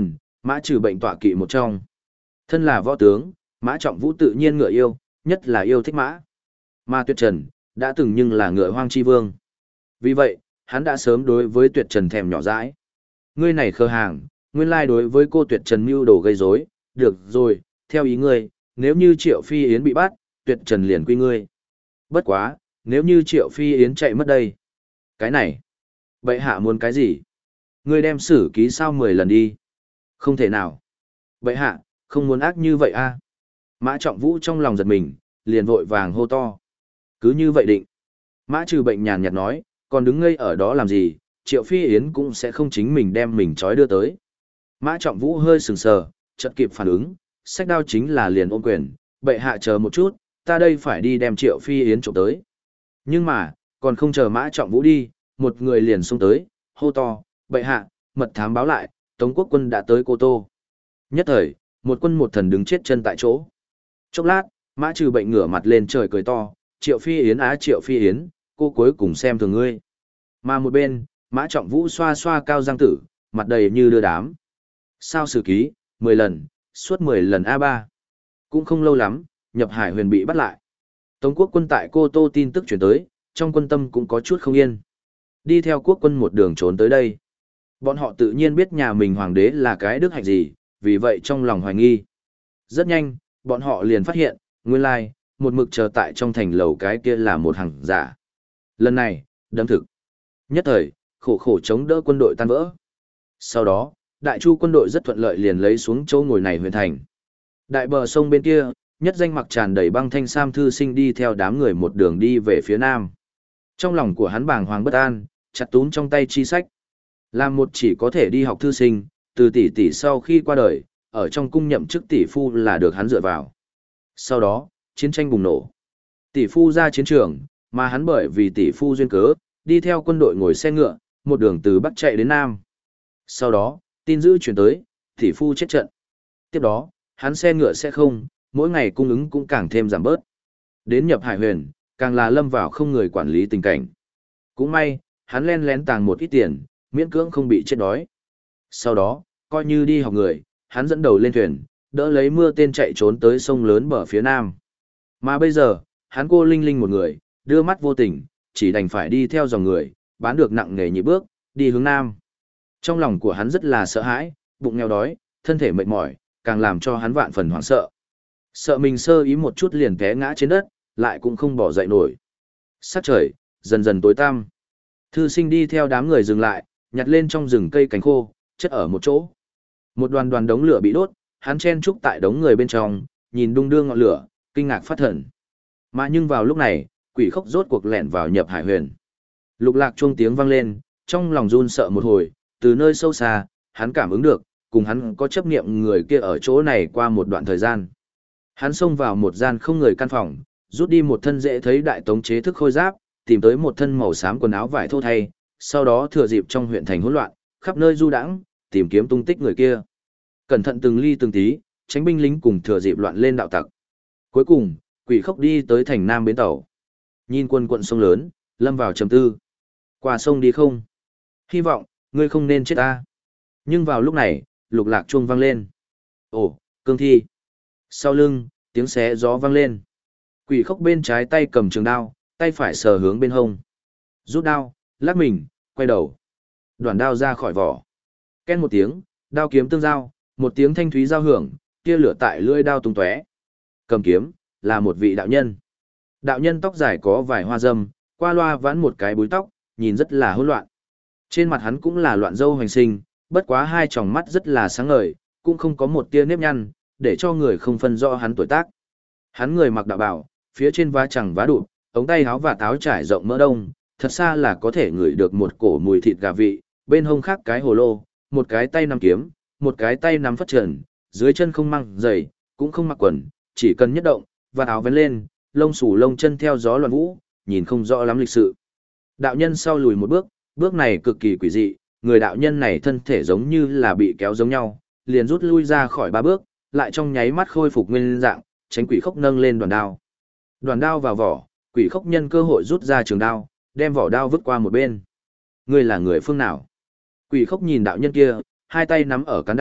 Mã Trừ Bệnh tọa kỵ một trong. Thân là võ tướng, Mã Trọng Vũ tự nhiên ngựa yêu, nhất là yêu thích mã. Mà Tuyệt Trần, đã từng nhưng là ngựa hoang chi vương. Vì vậy, hắn đã sớm đối với Tuyệt Trần thèm nhỏ dãi. Ngươi này khờ hàng, nguyên lai đối với cô Tuyệt Trần mưu đồ gây rối, được rồi, theo ý ngươi, nếu như Triệu Phi Yến bị bắt, Tuyệt Trần liền quy ngươi. Bất quá, nếu như Triệu Phi Yến chạy mất đây. Cái này, bệ hạ muốn cái gì? Ngươi đem xử ký sao 10 lần đi. Không thể nào. Bệ hạ, không muốn ác như vậy a. Mã Trọng Vũ trong lòng giật mình, liền vội vàng hô to. Cứ như vậy định. Mã Trừ Bệnh nhàn nhạt nói, còn đứng ngây ở đó làm gì, Triệu Phi Yến cũng sẽ không chính mình đem mình trói đưa tới. Mã Trọng Vũ hơi sừng sờ, chợt kịp phản ứng, sách đao chính là liền ôm quyền, bệ hạ chờ một chút, ta đây phải đi đem Triệu Phi Yến trộm tới. Nhưng mà, còn không chờ Mã Trọng Vũ đi, một người liền xông tới, hô to, bệ hạ, mật thám báo lại, Tống quốc quân đã tới Cô Tô. Nhất thời, một quân một thần đứng chết chân tại chỗ. Chốc lát, Mã Trừ Bệnh ngửa mặt lên trời cười to, Triệu Phi Yến á Triệu Phi Yến, cô cuối cùng xem thường ngươi. Mà một bên, Mã Trọng Vũ xoa xoa cao răng tử, mặt đầy như đưa đám. Sao xử ký, 10 lần, suốt 10 lần A3. Cũng không lâu lắm, Nhập Hải Huyền bị bắt lại. Tống quốc quân tại Cô Tô tin tức chuyển tới, trong quân tâm cũng có chút không yên. Đi theo quốc quân một đường trốn tới đây. Bọn họ tự nhiên biết nhà mình hoàng đế là cái đức hạnh gì, vì vậy trong lòng hoài nghi. Rất nhanh, bọn họ liền phát hiện, nguyên lai, một mực chờ tại trong thành lầu cái kia là một hàng giả. Lần này, đâm thực. Nhất thời, khổ khổ chống đỡ quân đội tan vỡ. Sau đó, Đại Chu quân đội rất thuận lợi liền lấy xuống chỗ ngồi này huyền thành. Đại bờ sông bên kia, nhất danh mặc tràn đầy băng thanh sam thư sinh đi theo đám người một đường đi về phía nam. Trong lòng của hắn bàng hoàng bất an, chặt túm trong tay chi sách. Làm một chỉ có thể đi học thư sinh, từ tỷ tỷ sau khi qua đời, ở trong cung nhậm chức tỷ phu là được hắn dựa vào. Sau đó, chiến tranh bùng nổ. Tỷ phu ra chiến trường, mà hắn bởi vì tỷ phu duyên cớ, đi theo quân đội ngồi xe ngựa, một đường từ Bắc chạy đến Nam. Sau đó, tin dữ chuyển tới, tỷ phu chết trận. Tiếp đó, hắn xe ngựa sẽ không, mỗi ngày cung ứng cũng càng thêm giảm bớt. Đến Nhập Hải Huyền, càng là lâm vào không người quản lý tình cảnh. Cũng may, hắn len lén tàng một ít tiền, miễn cưỡng không bị chết đói. Sau đó, coi như đi học người, hắn dẫn đầu lên thuyền, đỡ lấy mưa tên chạy trốn tới sông lớn bờ phía nam. Mà bây giờ, hắn cô linh linh một người, đưa mắt vô tình, chỉ đành phải đi theo dòng người, bán được nặng nề nhị bước, đi hướng nam. Trong lòng của hắn rất là sợ hãi, bụng nghèo đói, thân thể mệt mỏi, càng làm cho hắn vạn phần hoảng sợ. Sợ mình sơ ý một chút liền té ngã trên đất, lại cũng không bỏ dậy nổi. Sắc trời, dần dần tối tăm. Thư sinh đi theo đám người dừng lại, nhặt lên trong rừng cây cành khô, chất ở một chỗ. Một đoàn đoàn đống lửa bị đốt, hắn chen trúc tại đống người bên trong, nhìn đung đưa ngọn lửa, kinh ngạc phát thần. Mà nhưng vào lúc này, quỷ khốc rốt cuộc lẻn vào Nhập Hải Huyền. Lục lạc chuông tiếng vang lên, trong lòng run sợ một hồi, từ nơi sâu xa, hắn cảm ứng được, cùng hắn có chấp niệm người kia ở chỗ này qua một đoạn thời gian. Hắn xông vào một gian không người căn phòng, rút đi một thân dễ thấy đại tống chế thức khôi giáp, tìm tới một thân màu xám quần áo vải thô thay, sau đó thừa dịp trong huyện thành hỗn loạn, khắp nơi du đãng, tìm kiếm tung tích người kia. Cẩn thận từng ly từng tí, tránh binh lính cùng thừa dịp loạn lên đạo tặc. Cuối cùng, quỷ khốc đi tới thành Nam bến tàu. Nhìn quân quận sông lớn, lâm vào trầm tư. Qua sông đi không? Hy vọng, ngươi không nên chết ta. Nhưng vào lúc này, lục lạc chuông vang lên. Ồ, cương thi. Sau lưng, tiếng xé gió vang lên. Quỷ khốc bên trái tay cầm trường đao, tay phải sờ hướng bên hông. Rút đao, lắc mình, quay đầu. Đoạn đao ra khỏi vỏ. Ken một tiếng, đao kiếm tương giao, một tiếng thanh thúy giao hưởng, tia lửa tại lưỡi đao tung tóe. Cầm kiếm, là một vị đạo nhân. Đạo nhân tóc dài có vài hoa râm, qua loa vãn một cái búi tóc, nhìn rất là hỗn loạn. Trên mặt hắn cũng là loạn râu hoành sinh, bất quá hai tròng mắt rất là sáng ngời, cũng không có một tia nếp nhăn, để cho người không phân rõ hắn tuổi tác. Hắn người mặc đạo bào, phía trên vá chẳng vá đụp, ống tay áo và táo trải rộng mỡ đông, thật xa là có thể ngửi được một cổ mùi thịt gà vị, bên hông khác cái hồ lô, một cái tay nắm kiếm, một cái tay nắm phất trần, dưới chân không mang giày, cũng không mặc quần, chỉ cần nhất động, và áo vén lên, lông xù lông chân theo gió loạn vũ, nhìn không rõ lắm lịch sự. Đạo nhân sau lùi một bước, bước này cực kỳ quỷ dị, người đạo nhân này thân thể giống như là bị kéo giống nhau, liền rút lui ra khỏi ba bước, lại trong nháy mắt khôi phục nguyên dạng, tránh quỷ khốc nâng lên đoàn đao. Đoàn đao vào vỏ, quỷ khốc nhân cơ hội rút ra trường đao, đem vỏ đao vứt qua một bên. Ngươi là người phương nào? Quỷ khốc nhìn đạo nhân kia, hai tay nắm ở cán đao,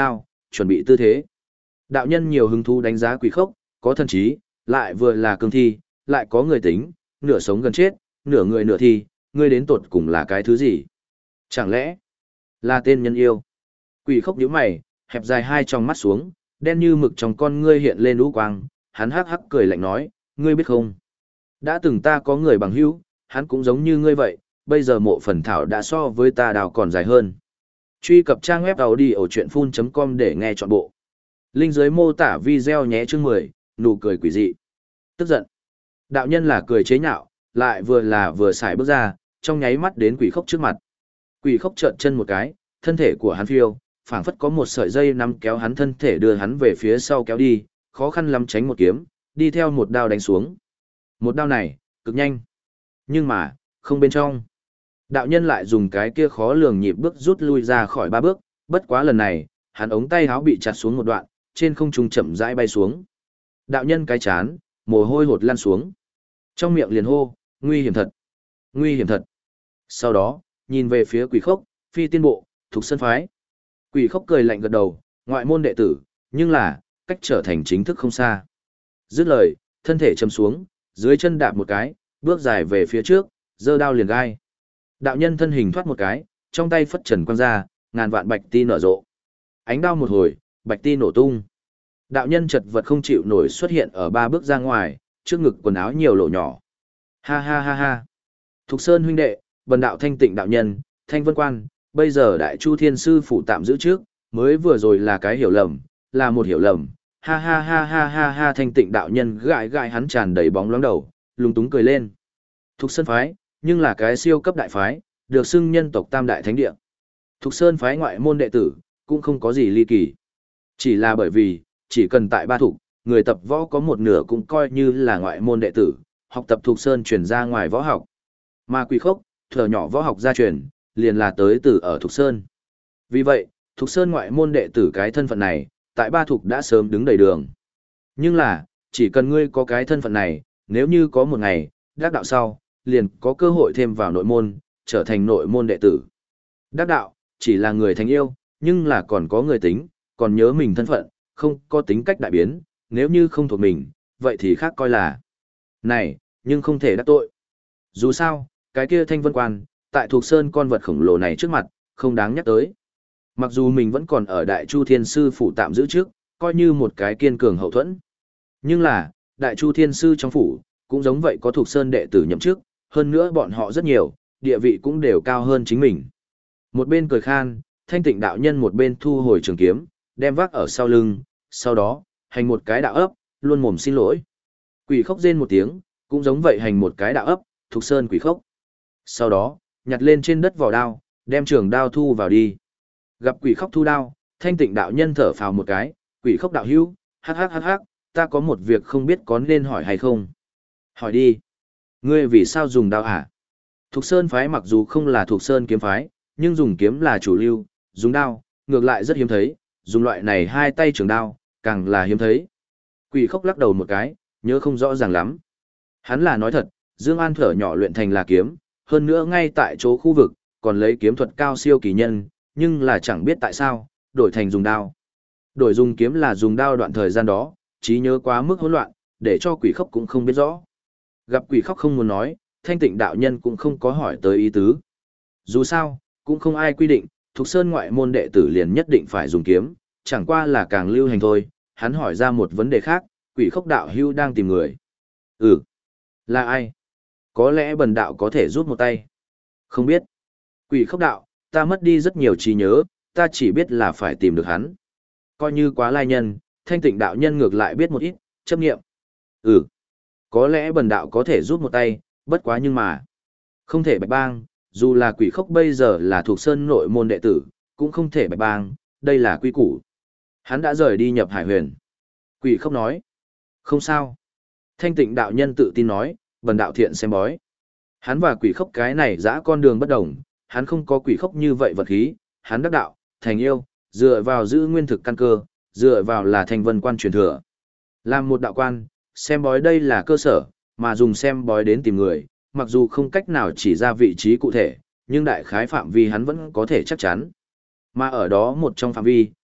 chuẩn bị tư thế. Đạo nhân nhiều hứng thú đánh giá quỷ khốc, có thần trí, lại vừa là cương thi, lại có người tính, nửa sống gần chết, nửa người nửa thi, ngươi đến tột cùng là cái thứ gì? Chẳng lẽ là tên nhân yêu? Quỷ khốc nhíu mày, hẹp dài hai tròng mắt xuống, đen như mực trong con ngươi hiện lên lũ quang, hắn hắc hắc cười lạnh nói, ngươi biết không? Đã từng ta có người bằng hữu, hắn cũng giống như ngươi vậy, bây giờ mộ phần thảo đã so với ta đào còn dài hơn. Truy cập trang web audiochuyenphun.com để nghe trọn bộ. Link dưới mô tả video nhé chương 10, nụ cười quỷ dị. Tức giận. Đạo nhân là cười chế nhạo, lại vừa xài bước ra, trong nháy mắt đến quỷ khốc trước mặt. Quỷ khốc trợn chân một cái, thân thể của hắn phiêu, phảng phất có một sợi dây nắm kéo hắn thân thể đưa hắn về phía sau kéo đi, khó khăn lắm tránh một kiếm, đi theo một đao đánh xuống. Một đao này, cực nhanh. Nhưng mà, không bên trong. Đạo nhân lại dùng cái kia khó lường nhịp bước rút lui ra khỏi 3 bước, bất quá lần này, hắn ống tay áo bị chặt xuống một đoạn, trên không trung chậm rãi bay xuống. Đạo nhân cái chán, mồ hôi hột lan xuống. Trong miệng liền hô, nguy hiểm thật, nguy hiểm thật. Sau đó, nhìn về phía quỷ khốc, phi tiên bộ, thuộc sơn phái. Quỷ khốc cười lạnh gật đầu, ngoại môn đệ tử, nhưng là, cách trở thành chính thức không xa. Dứt lời, thân thể chầm xuống, dưới chân đạp một cái, bước dài về phía trước, giơ đao liền gai. Đạo nhân thân hình thoát một cái, trong tay phất trần quang ra, ngàn vạn bạch ti nở rộ. Ánh đao một hồi, bạch ti nổ tung. Đạo nhân chật vật không chịu nổi xuất hiện ở 3 bước ra ngoài, trước ngực quần áo nhiều lỗ nhỏ. Ha ha ha ha. Thục Sơn huynh đệ, bần đạo Thanh Tịnh đạo nhân, Thanh Vân Quan, bây giờ Đại Chu Thiên Sư phủ tạm giữ trước, mới vừa rồi là cái hiểu lầm, là một hiểu lầm. Ha ha ha ha ha ha. Thanh Tịnh đạo nhân gãi gãi hắn tràn đầy bóng loáng đầu, lúng túng cười lên. Thục Sơn phái, nhưng là cái siêu cấp đại phái, được xưng nhân tộc tam đại thánh địa. Thục Sơn phái ngoại môn đệ tử, cũng không có gì ly kỳ. Chỉ là bởi vì, chỉ cần tại ba thục, người tập võ có một nửa cũng coi như là ngoại môn đệ tử, học tập Thục Sơn truyền ra ngoài võ học. Mà Quỷ khốc, thở nhỏ võ học gia truyền, liền là tới từ ở Thục Sơn. Vì vậy, Thục Sơn ngoại môn đệ tử cái thân phận này, tại ba thục đã sớm đứng đầy đường. Nhưng là, chỉ cần ngươi có cái thân phận này, nếu như có một ngày, đắc đạo sau, liền có cơ hội thêm vào nội môn, trở thành nội môn đệ tử. Đắc đạo, chỉ là người thành yêu, nhưng là còn có người tính, còn nhớ mình thân phận, không có tính cách đại biến, nếu như không thuộc mình, vậy thì khác coi là. Này, nhưng không thể đắc tội. Dù sao, cái kia Thanh Vân Quan, tại Thục Sơn con vật khổng lồ này trước mặt, không đáng nhắc tới. Mặc dù mình vẫn còn ở Đại Chu Thiên Sư phủ tạm giữ trước, coi như một cái kiên cường hậu thuẫn. Nhưng là, Đại Chu Thiên Sư trong phủ, cũng giống vậy có Thục Sơn đệ tử nhậm chức, hơn nữa bọn họ rất nhiều, địa vị cũng đều cao hơn chính mình. Một bên cười khan, Thanh Tịnh đạo nhân một bên thu hồi trường kiếm, đem vác ở sau lưng, sau đó, hành một cái đạo ấp, luôn mồm xin lỗi. Quỷ khốc rên một tiếng, cũng giống vậy hành một cái đạo ấp, Thục Sơn quỷ khốc. Sau đó, nhặt lên trên đất vỏ đao, đem trường đao thu vào đi. Gặp quỷ khốc thu đao, Thanh Tịnh đạo nhân thở phào một cái, quỷ khốc đạo hữu, hắc hắc hắc hắc, ta có một việc không biết có nên hỏi hay không. Hỏi đi. Ngươi vì sao dùng đao hả? Thục Sơn phái mặc dù không là Thục Sơn kiếm phái, nhưng dùng kiếm là chủ lưu, dùng đao, ngược lại rất hiếm thấy, dùng loại này hai tay trường đao, càng là hiếm thấy. Quỷ khốc lắc đầu một cái, nhớ không rõ ràng lắm. Hắn là nói thật, Dương An thở nhỏ luyện thành là kiếm, hơn nữa ngay tại chỗ khu vực, còn lấy kiếm thuật cao siêu kỳ nhân, nhưng là chẳng biết tại sao, đổi thành dùng đao. Đổi dùng kiếm là dùng đao đoạn thời gian đó, trí nhớ quá mức hỗn loạn, để cho quỷ khốc cũng không biết rõ. Gặp quỷ khốc không muốn nói, Thanh Tịnh đạo nhân cũng không có hỏi tới ý tứ. Dù sao, cũng không ai quy định, Thục Sơn ngoại môn đệ tử liền nhất định phải dùng kiếm, chẳng qua là càng lưu hành thôi. Hắn hỏi ra một vấn đề khác, quỷ khốc đạo hưu đang tìm người. Là ai? Có lẽ bần đạo có thể giúp một tay. Không biết. Quỷ khốc đạo, ta mất đi rất nhiều trí nhớ, ta chỉ biết là phải tìm được hắn. Coi như quá lai nhân, Thanh Tịnh đạo nhân ngược lại biết một ít, chấp nghiệm. Có lẽ bần đạo có thể giúp một tay, bất quá nhưng mà. Không thể bạch bang, dù là quỷ khốc bây giờ là thuộc sơn nội môn đệ tử, cũng không thể bạch bang, đây là quy củ. Hắn đã rời đi nhập hải huyền. Quỷ khốc nói. Không sao. Thanh Tịnh đạo nhân tự tin nói, bần đạo thiện xem bói. Hắn và quỷ khốc cái này dã con đường bất đồng, hắn không có quỷ khốc như vậy vật khí, hắn đắc đạo, thành yêu, dựa vào giữ nguyên thực căn cơ, dựa vào là Thanh Vân Quan truyền thừa. Làm một đạo quan, xem bói đây là cơ sở, mà dùng xem bói đến tìm người, mặc dù không cách nào chỉ ra vị trí cụ thể, nhưng đại khái phạm vi hắn vẫn có thể chắc chắn. Mà ở đó một trong phạm vi,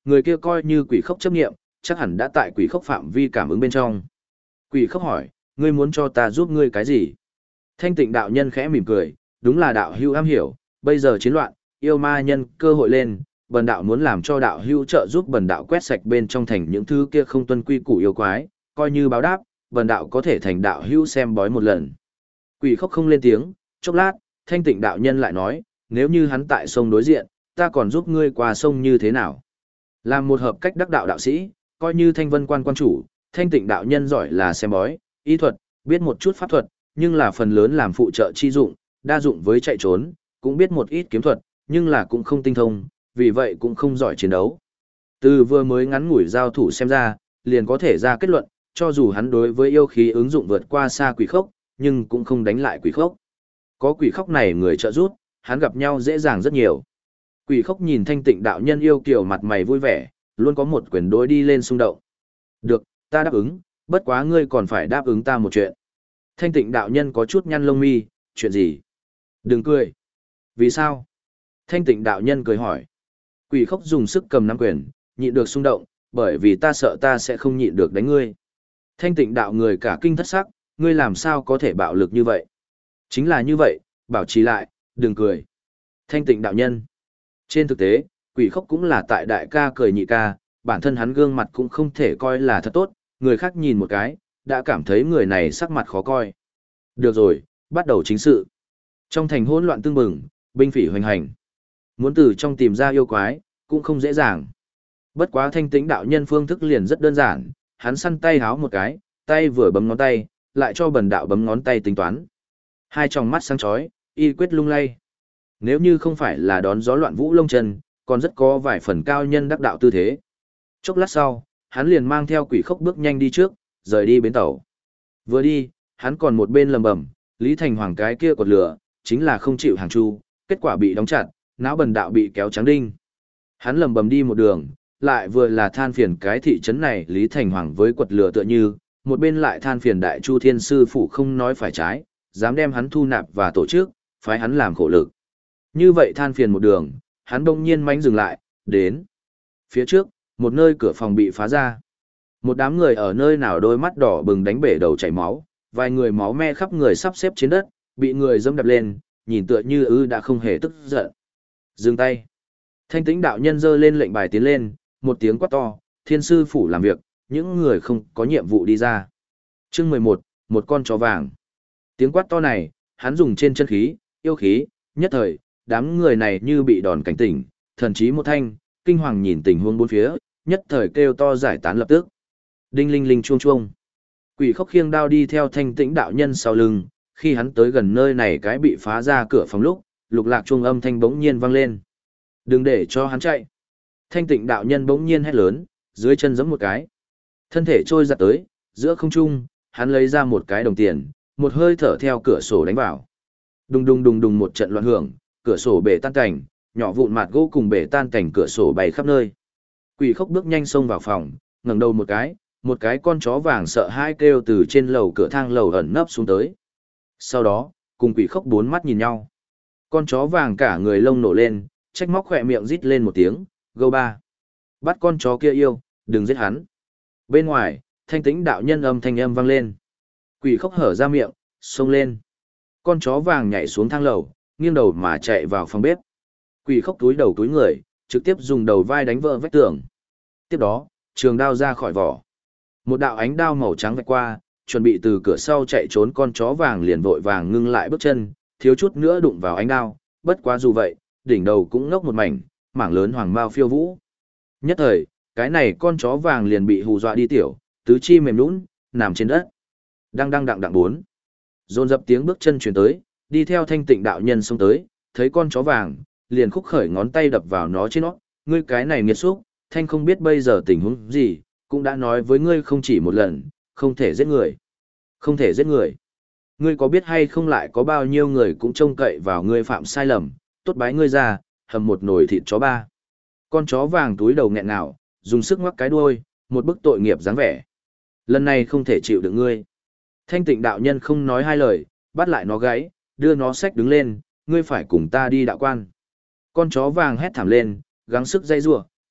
Người kia coi như quỷ khốc chấp nghiệm, chắc hẳn đã tại quỷ khốc phạm vi cảm ứng bên trong. Quỷ khốc hỏi, ngươi muốn cho ta giúp ngươi cái gì? Thanh tịnh đạo nhân khẽ mỉm cười, đúng là đạo hữu am hiểu, bây giờ chiến loạn, yêu ma nhân cơ hội lên, bần đạo muốn làm cho đạo hữu trợ giúp bần đạo quét sạch bên trong thành những thứ kia không tuân quy củ yêu quái, coi như báo đáp, bần đạo có thể thành đạo hữu xem bói một lần. Quỷ khốc không lên tiếng, chốc lát, thanh tịnh đạo nhân lại nói, nếu như hắn tại sông đối diện, ta còn giúp ngươi qua sông như thế nào? Làm một hợp cách đắc đạo đạo sĩ, coi như thanh vân quan quan chủ, thanh tịnh đạo nhân giỏi là xem bói, y thuật, biết một chút pháp thuật, nhưng là phần lớn làm phụ trợ chi dụng, đa dụng với chạy trốn, cũng biết một ít kiếm thuật, nhưng là cũng không tinh thông, vì vậy cũng không giỏi chiến đấu. Từ vừa mới ngắn ngủi giao thủ xem ra, liền có thể ra kết luận, cho dù hắn đối với yêu khí ứng dụng vượt qua xa quỷ khốc, nhưng cũng không đánh lại quỷ khốc. Có quỷ khốc này người trợ giúp, hắn gặp nhau dễ dàng rất nhiều. Quỷ khốc nhìn thanh tịnh đạo nhân yêu kiều mặt mày vui vẻ, luôn có một quyền đối đi lên xung động. Được, ta đáp ứng, bất quá ngươi còn phải đáp ứng ta một chuyện. Thanh tịnh đạo nhân có chút nhăn lông mi, chuyện gì? Đừng cười. Vì sao? Thanh tịnh đạo nhân cười hỏi. Quỷ khốc dùng sức cầm nắm quyền, nhịn được xung động, bởi vì ta sợ ta sẽ không nhịn được đánh ngươi. Thanh tịnh đạo người cả kinh thất sắc, ngươi làm sao có thể bạo lực như vậy? Chính là như vậy, bảo trì lại, đừng cười. Thanh tịnh đạo nhân. Trên thực tế, quỷ khốc cũng là tại đại ca cười nhị ca, bản thân hắn gương mặt cũng không thể coi là thật tốt, người khác nhìn một cái, đã cảm thấy người này sắc mặt khó coi. Được rồi, bắt đầu chính sự. Trong thành hỗn loạn tương bừng, binh phỉ hoành hành. Muốn từ trong tìm ra yêu quái, cũng không dễ dàng. Bất quá thanh tĩnh đạo nhân phương thức liền rất đơn giản, hắn săn tay háo một cái, tay vừa bấm ngón tay, lại cho bần đạo bấm ngón tay tính toán. Hai tròng mắt sáng chói, y quyết lung lay. Nếu như không phải là đón gió loạn vũ lông chân, còn rất có vài phần cao nhân đắc đạo tư thế. Chốc lát sau, hắn liền mang theo quỷ khốc bước nhanh đi trước, rời đi bến tàu. Vừa đi, hắn còn một bên lầm bầm, Lý Thành Hoàng cái kia cột lửa, chính là không chịu hàng chu, kết quả bị đóng chặt, não bần đạo bị kéo trắng đinh. Hắn lầm bầm đi một đường, lại vừa là than phiền cái thị trấn này Lý Thành Hoàng với quật lửa tựa như, một bên lại than phiền Đại Chu Thiên Sư Phụ không nói phải trái, dám đem hắn thu nạp và tổ chức, phái hắn làm khổ lực. Như vậy than phiền một đường, hắn đông nhiên mánh dừng lại, đến. Phía trước, một nơi cửa phòng bị phá ra. Một đám người ở nơi nào đôi mắt đỏ bừng đánh bể đầu chảy máu, vài người máu me khắp người sắp xếp trên đất, bị người dẫm đạp lên, nhìn tựa như đã không hề tức giận. Dừng tay. Thanh tĩnh đạo nhân giơ lên lệnh bài tiến lên, một tiếng quát to, Thiên Sư Phủ làm việc, những người không có nhiệm vụ đi ra. Chương 11, một con chó vàng. Tiếng quát to này, hắn dùng trên chân khí, yêu khí, nhất thời, đám người này như bị đòn cảnh tỉnh, thần chí một thanh, kinh hoàng nhìn tình huống bốn phía, nhất thời kêu to giải tán lập tức. Đinh linh linh chuông chuông. Quỷ khốc khiêng đao đi theo thanh tĩnh đạo nhân sau lưng, khi hắn tới gần nơi này cái bị phá ra cửa phòng lúc, lục lạc chuông âm thanh bỗng nhiên vang lên. Đừng để cho hắn chạy. Thanh tịnh đạo nhân bỗng nhiên hét lớn, dưới chân giẫm một cái. Thân thể trôi giặt tới, giữa không trung, hắn lấy ra một cái đồng tiền, một hơi thở theo cửa sổ đánh vào. Đùng đùng đùng đùng một trận loạn hưởng, cửa sổ bể tan cảnh, nhỏ vụn mạt gỗ cùng bể tan cảnh cửa sổ bay khắp nơi. Quỷ khốc bước nhanh xông vào phòng, ngẩng đầu một cái con chó vàng sợ hãi kêu từ trên lầu cửa thang lầu ẩn nấp xuống tới. Sau đó, cùng quỷ khốc bốn mắt nhìn nhau. Con chó vàng cả người lông nổ lên, trách móc khỏe miệng rít lên một tiếng, gâu ba. Bắt con chó kia yêu, đừng giết hắn. Bên ngoài, thanh tĩnh đạo nhân thanh âm vang lên. Quỷ khốc hở ra miệng, xông lên. Con chó vàng nhảy xuống thang lầu, nghiêng đầu mà chạy vào phòng bếp. Quỷ khốc túi đầu túi người, trực tiếp dùng đầu vai đánh vỡ vách tường. Tiếp đó, trường đao ra khỏi vỏ. Một đạo ánh đao màu trắng vạch qua, chuẩn bị từ cửa sau chạy trốn con chó vàng liền vội vàng ngưng lại bước chân, thiếu chút nữa đụng vào ánh đao, bất quá dù vậy, đỉnh đầu cũng ngốc một mảng lớn hoàng mao phiêu vũ. Nhất thời, cái này con chó vàng liền bị hù dọa đi tiểu, tứ chi mềm nhũn, nằm trên đất. Đang đặng đặng bốn. Dồn dập tiếng bước chân truyền tới, đi theo thanh tịnh đạo nhân xông tới, thấy con chó vàng, liền khúc khởi ngón tay đập vào nó trên nó, ngươi cái này nghiệt xúc, thanh không biết bây giờ tình huống gì, cũng đã nói với ngươi không chỉ một lần, không thể giết người. Không thể giết người. Ngươi có biết hay không lại có bao nhiêu người cũng trông cậy vào ngươi phạm sai lầm, tốt bái ngươi ra, hầm một nồi thịt chó ba. Con chó vàng túi đầu nghẹn ngào, dùng sức ngoắc cái đuôi, một bức tội nghiệp dáng vẻ. Lần này không thể chịu được ngươi. Thanh tịnh đạo nhân không nói hai lời, bắt lại nó gáy, đưa nó xách đứng lên, ngươi phải cùng ta đi đạo quan. Con chó vàng hét thảm lên, gắng sức dây rủa,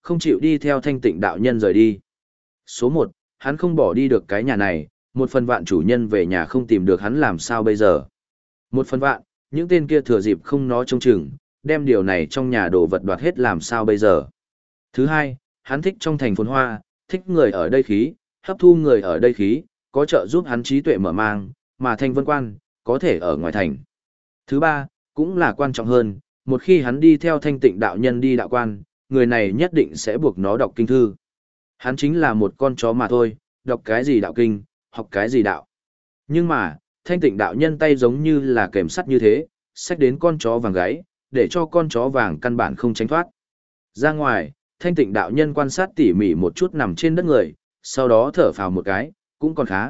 không chịu đi theo thanh tịnh đạo nhân rời đi. Số 1, hắn không bỏ đi được cái nhà này, 1/1000 chủ nhân về nhà không tìm được hắn làm sao bây giờ. 1/1000, những tên kia thừa dịp không nó trông chừng, đem điều này trong nhà đồ vật đoạt hết làm sao bây giờ. Thứ hai, hắn thích trong thành phồn hoa, thích người ở đây khí, hấp thu người ở đây khí, có trợ giúp hắn trí tuệ mở mang, mà Thanh Vân Quan, có thể ở ngoài thành. Thứ ba, cũng là quan trọng hơn, một khi hắn đi theo thanh tịnh đạo nhân đi đạo quan, người này nhất định sẽ buộc nó đọc kinh thư. Hắn chính là một con chó mà thôi, đọc cái gì đạo kinh, học cái gì đạo. Nhưng mà, thanh tịnh đạo nhân tay giống như là kềm sắt như thế, xách đến con chó vàng gáy, để cho con chó vàng căn bản không tránh thoát. Ra ngoài, thanh tịnh đạo nhân quan sát tỉ mỉ một chút nằm trên đất người, sau đó thở phào một cái, cũng còn khá,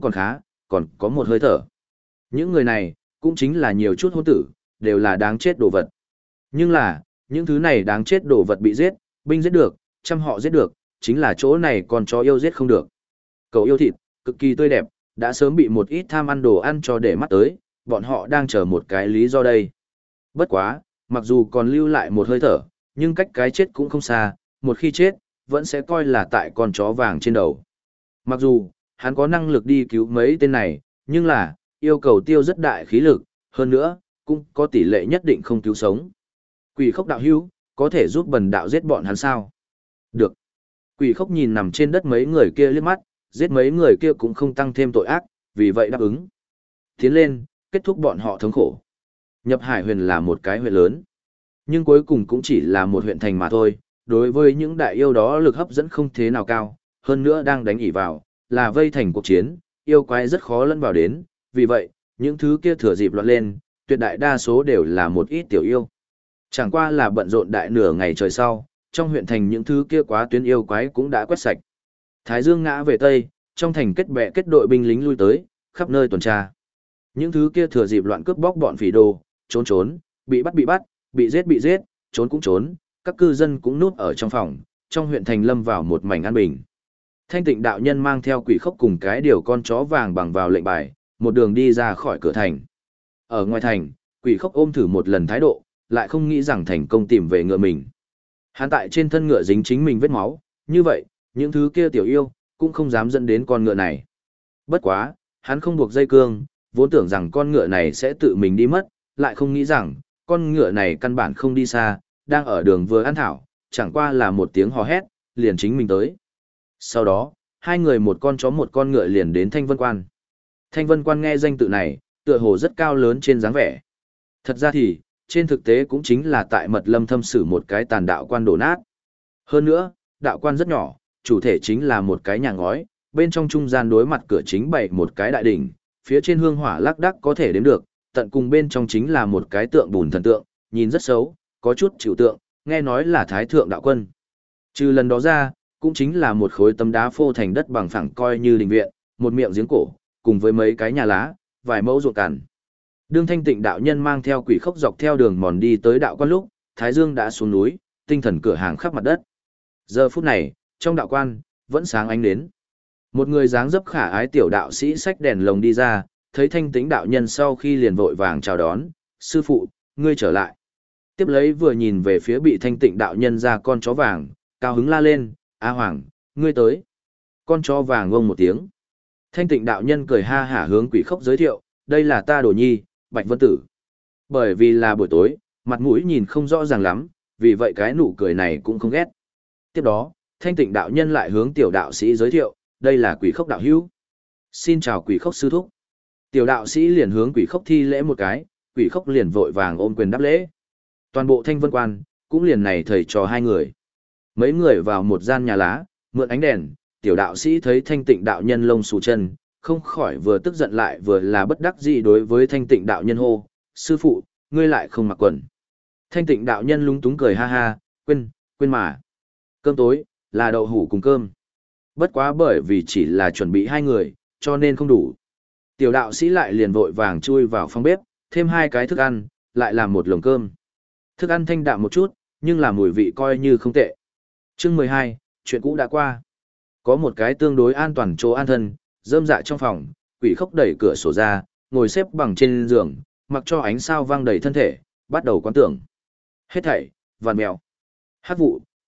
còn có một hơi thở. Những người này, cũng chính là nhiều chút hôn tử, đều là đáng chết đồ vật. Nhưng là, những thứ này đáng chết đồ vật bị giết, binh giết được, trăm họ giết được, chính là chỗ này con chó yêu giết không được. Cậu yêu thịt, cực kỳ tươi đẹp, đã sớm bị một ít tham ăn đồ ăn cho để mắt tới, bọn họ đang chờ một cái lý do đây. Bất quá, mặc dù còn lưu lại một hơi thở, nhưng cách cái chết cũng không xa, một khi chết, vẫn sẽ coi là tại con chó vàng trên đầu. Mặc dù, hắn có năng lực đi cứu mấy tên này, nhưng là, yêu cầu tiêu rất đại khí lực, hơn nữa, cũng có tỷ lệ nhất định không cứu sống. Quỷ khốc đạo hữu, có thể giúp bần đạo giết bọn hắn sao? Được. Quỷ khốc nhìn nằm trên đất mấy người kia liếc mắt, giết mấy người kia cũng không tăng thêm tội ác, vì vậy đáp ứng. Tiến lên, kết thúc bọn họ thống khổ. Nhập Hải huyền là một cái huyện lớn, nhưng cuối cùng cũng chỉ là một huyện thành mà thôi, đối với những đại yêu đó lực hấp dẫn không thế nào cao, hơn nữa đang đánh ỉ vào, là vây thành cuộc chiến, yêu quái rất khó lẫn vào đến, vì vậy, những thứ kia thừa dịp loạn lên, tuyệt đại đa số đều là một ít tiểu yêu. Chẳng qua là bận rộn đại nửa ngày trời sau, trong huyện thành những thứ kia quá tuyến yêu quái cũng đã quét sạch. Thái Dương ngã về Tây, trong thành kết bè kết đội binh lính lui tới, khắp nơi tuần tra. Những thứ kia thừa dịp loạn cướp bóc bọn phỉ đồ, trốn, bị bắt, bị giết, trốn cũng trốn, các cư dân cũng núp ở trong phòng, trong huyện thành lâm vào một mảnh an bình. Thanh tịnh đạo nhân mang theo quỷ khốc cùng cái điều con chó vàng bằng vào lệnh bài, một đường đi ra khỏi cửa thành. Ở ngoài thành, quỷ khốc ôm thử một lần thái độ, lại không nghĩ rằng thành công tìm về ngựa mình. Hắn tại trên thân ngựa dính chính mình vết máu, như vậy, những thứ kia tiểu yêu, cũng không dám dẫn đến con ngựa này. Bất quá, hắn không buộc dây cương, vốn tưởng rằng con ngựa này sẽ tự mình đi mất, lại không nghĩ rằng, con ngựa này căn bản không đi xa, đang ở đường vừa ăn thảo, chẳng qua là một tiếng hò hét, liền chính mình tới. Sau đó, hai người một con chó một con ngựa liền đến Thanh Vân Quan. Thanh Vân Quan nghe danh tự này, tựa hồ rất cao lớn trên dáng vẻ. Thật ra thì, trên thực tế cũng chính là tại Mật Lâm thâm sử một cái tàn đạo quan đổ nát. Hơn nữa, đạo quan rất nhỏ, chủ thể chính là một cái nhà ngói, bên trong trung gian đối mặt cửa chính bày một cái đại đỉnh, phía trên hương hỏa lác đác có thể đếm được, tận cùng bên trong chính là một cái tượng bùn thần tượng, nhìn rất xấu, có chút chịu tượng, nghe nói là Thái Thượng Đạo Quân. Trừ lần đó ra, cũng chính là một khối tấm đá phô thành đất bằng phẳng coi như đình viện, một miệng giếng cổ, cùng với mấy cái nhà lá, vài mẫu ruộng cằn. Đương Thanh Tịnh đạo nhân mang theo quỷ khốc dọc theo đường mòn đi tới đạo quan lúc, Thái Dương đã xuống núi, tinh thần cửa hàng khắp mặt đất. Giờ phút này, trong đạo quan, vẫn sáng ánh đến. Một người dáng dấp khả ái tiểu đạo sĩ xách đèn lồng đi ra, thấy Thanh Tịnh đạo nhân sau khi liền vội vàng chào đón, sư phụ, ngươi trở lại. Tiếp lấy vừa nhìn về phía bị Thanh Tịnh đạo nhân ra con chó vàng, cao hứng la lên, A Hoàng, ngươi tới. Con chó vàng ngông một tiếng. Thanh Tịnh đạo nhân cười ha hả hướng quỷ khốc giới thiệu, đây là ta đồ nhi, Bạch Vân Tử. Bởi vì là buổi tối, mặt mũi nhìn không rõ ràng lắm, vì vậy cái nụ cười này cũng không ghét. Tiếp đó, Thanh Tịnh đạo nhân lại hướng tiểu đạo sĩ giới thiệu, đây là quỷ khốc đạo hữu. Xin chào quỷ khốc sư thúc. Tiểu đạo sĩ liền hướng quỷ khốc thi lễ một cái, quỷ khốc liền vội vàng ôm quyền đáp lễ. Toàn bộ Thanh Vân Quan, cũng liền này thầy trò hai người. Mấy người vào một gian nhà lá, mượn ánh đèn, tiểu đạo sĩ thấy Thanh Tịnh đạo nhân lông xù chân, không khỏi vừa tức giận lại vừa là bất đắc dĩ đối với Thanh Tịnh đạo nhân hô, sư phụ, ngươi lại không mặc quần. Thanh Tịnh đạo nhân lúng túng cười ha ha, quên mà. Cơm tối, là đậu hủ cùng cơm. Bất quá bởi vì chỉ là chuẩn bị hai người, cho nên không đủ. Tiểu đạo sĩ lại liền vội vàng chui vào phòng bếp, thêm hai cái thức ăn, lại làm một lồng cơm. Thức ăn thanh đạm một chút, nhưng là mùi vị coi như không tệ. Chương 12, chuyện cũ đã qua. Có một cái tương đối an toàn chỗ an thân, rơm dạ trong phòng, quỷ khốc đẩy cửa sổ ra, ngồi xếp bằng trên giường, mặc cho ánh sao vang đầy thân thể, bắt đầu quán tưởng. Hết thảy, vằn mèo, hát vụ,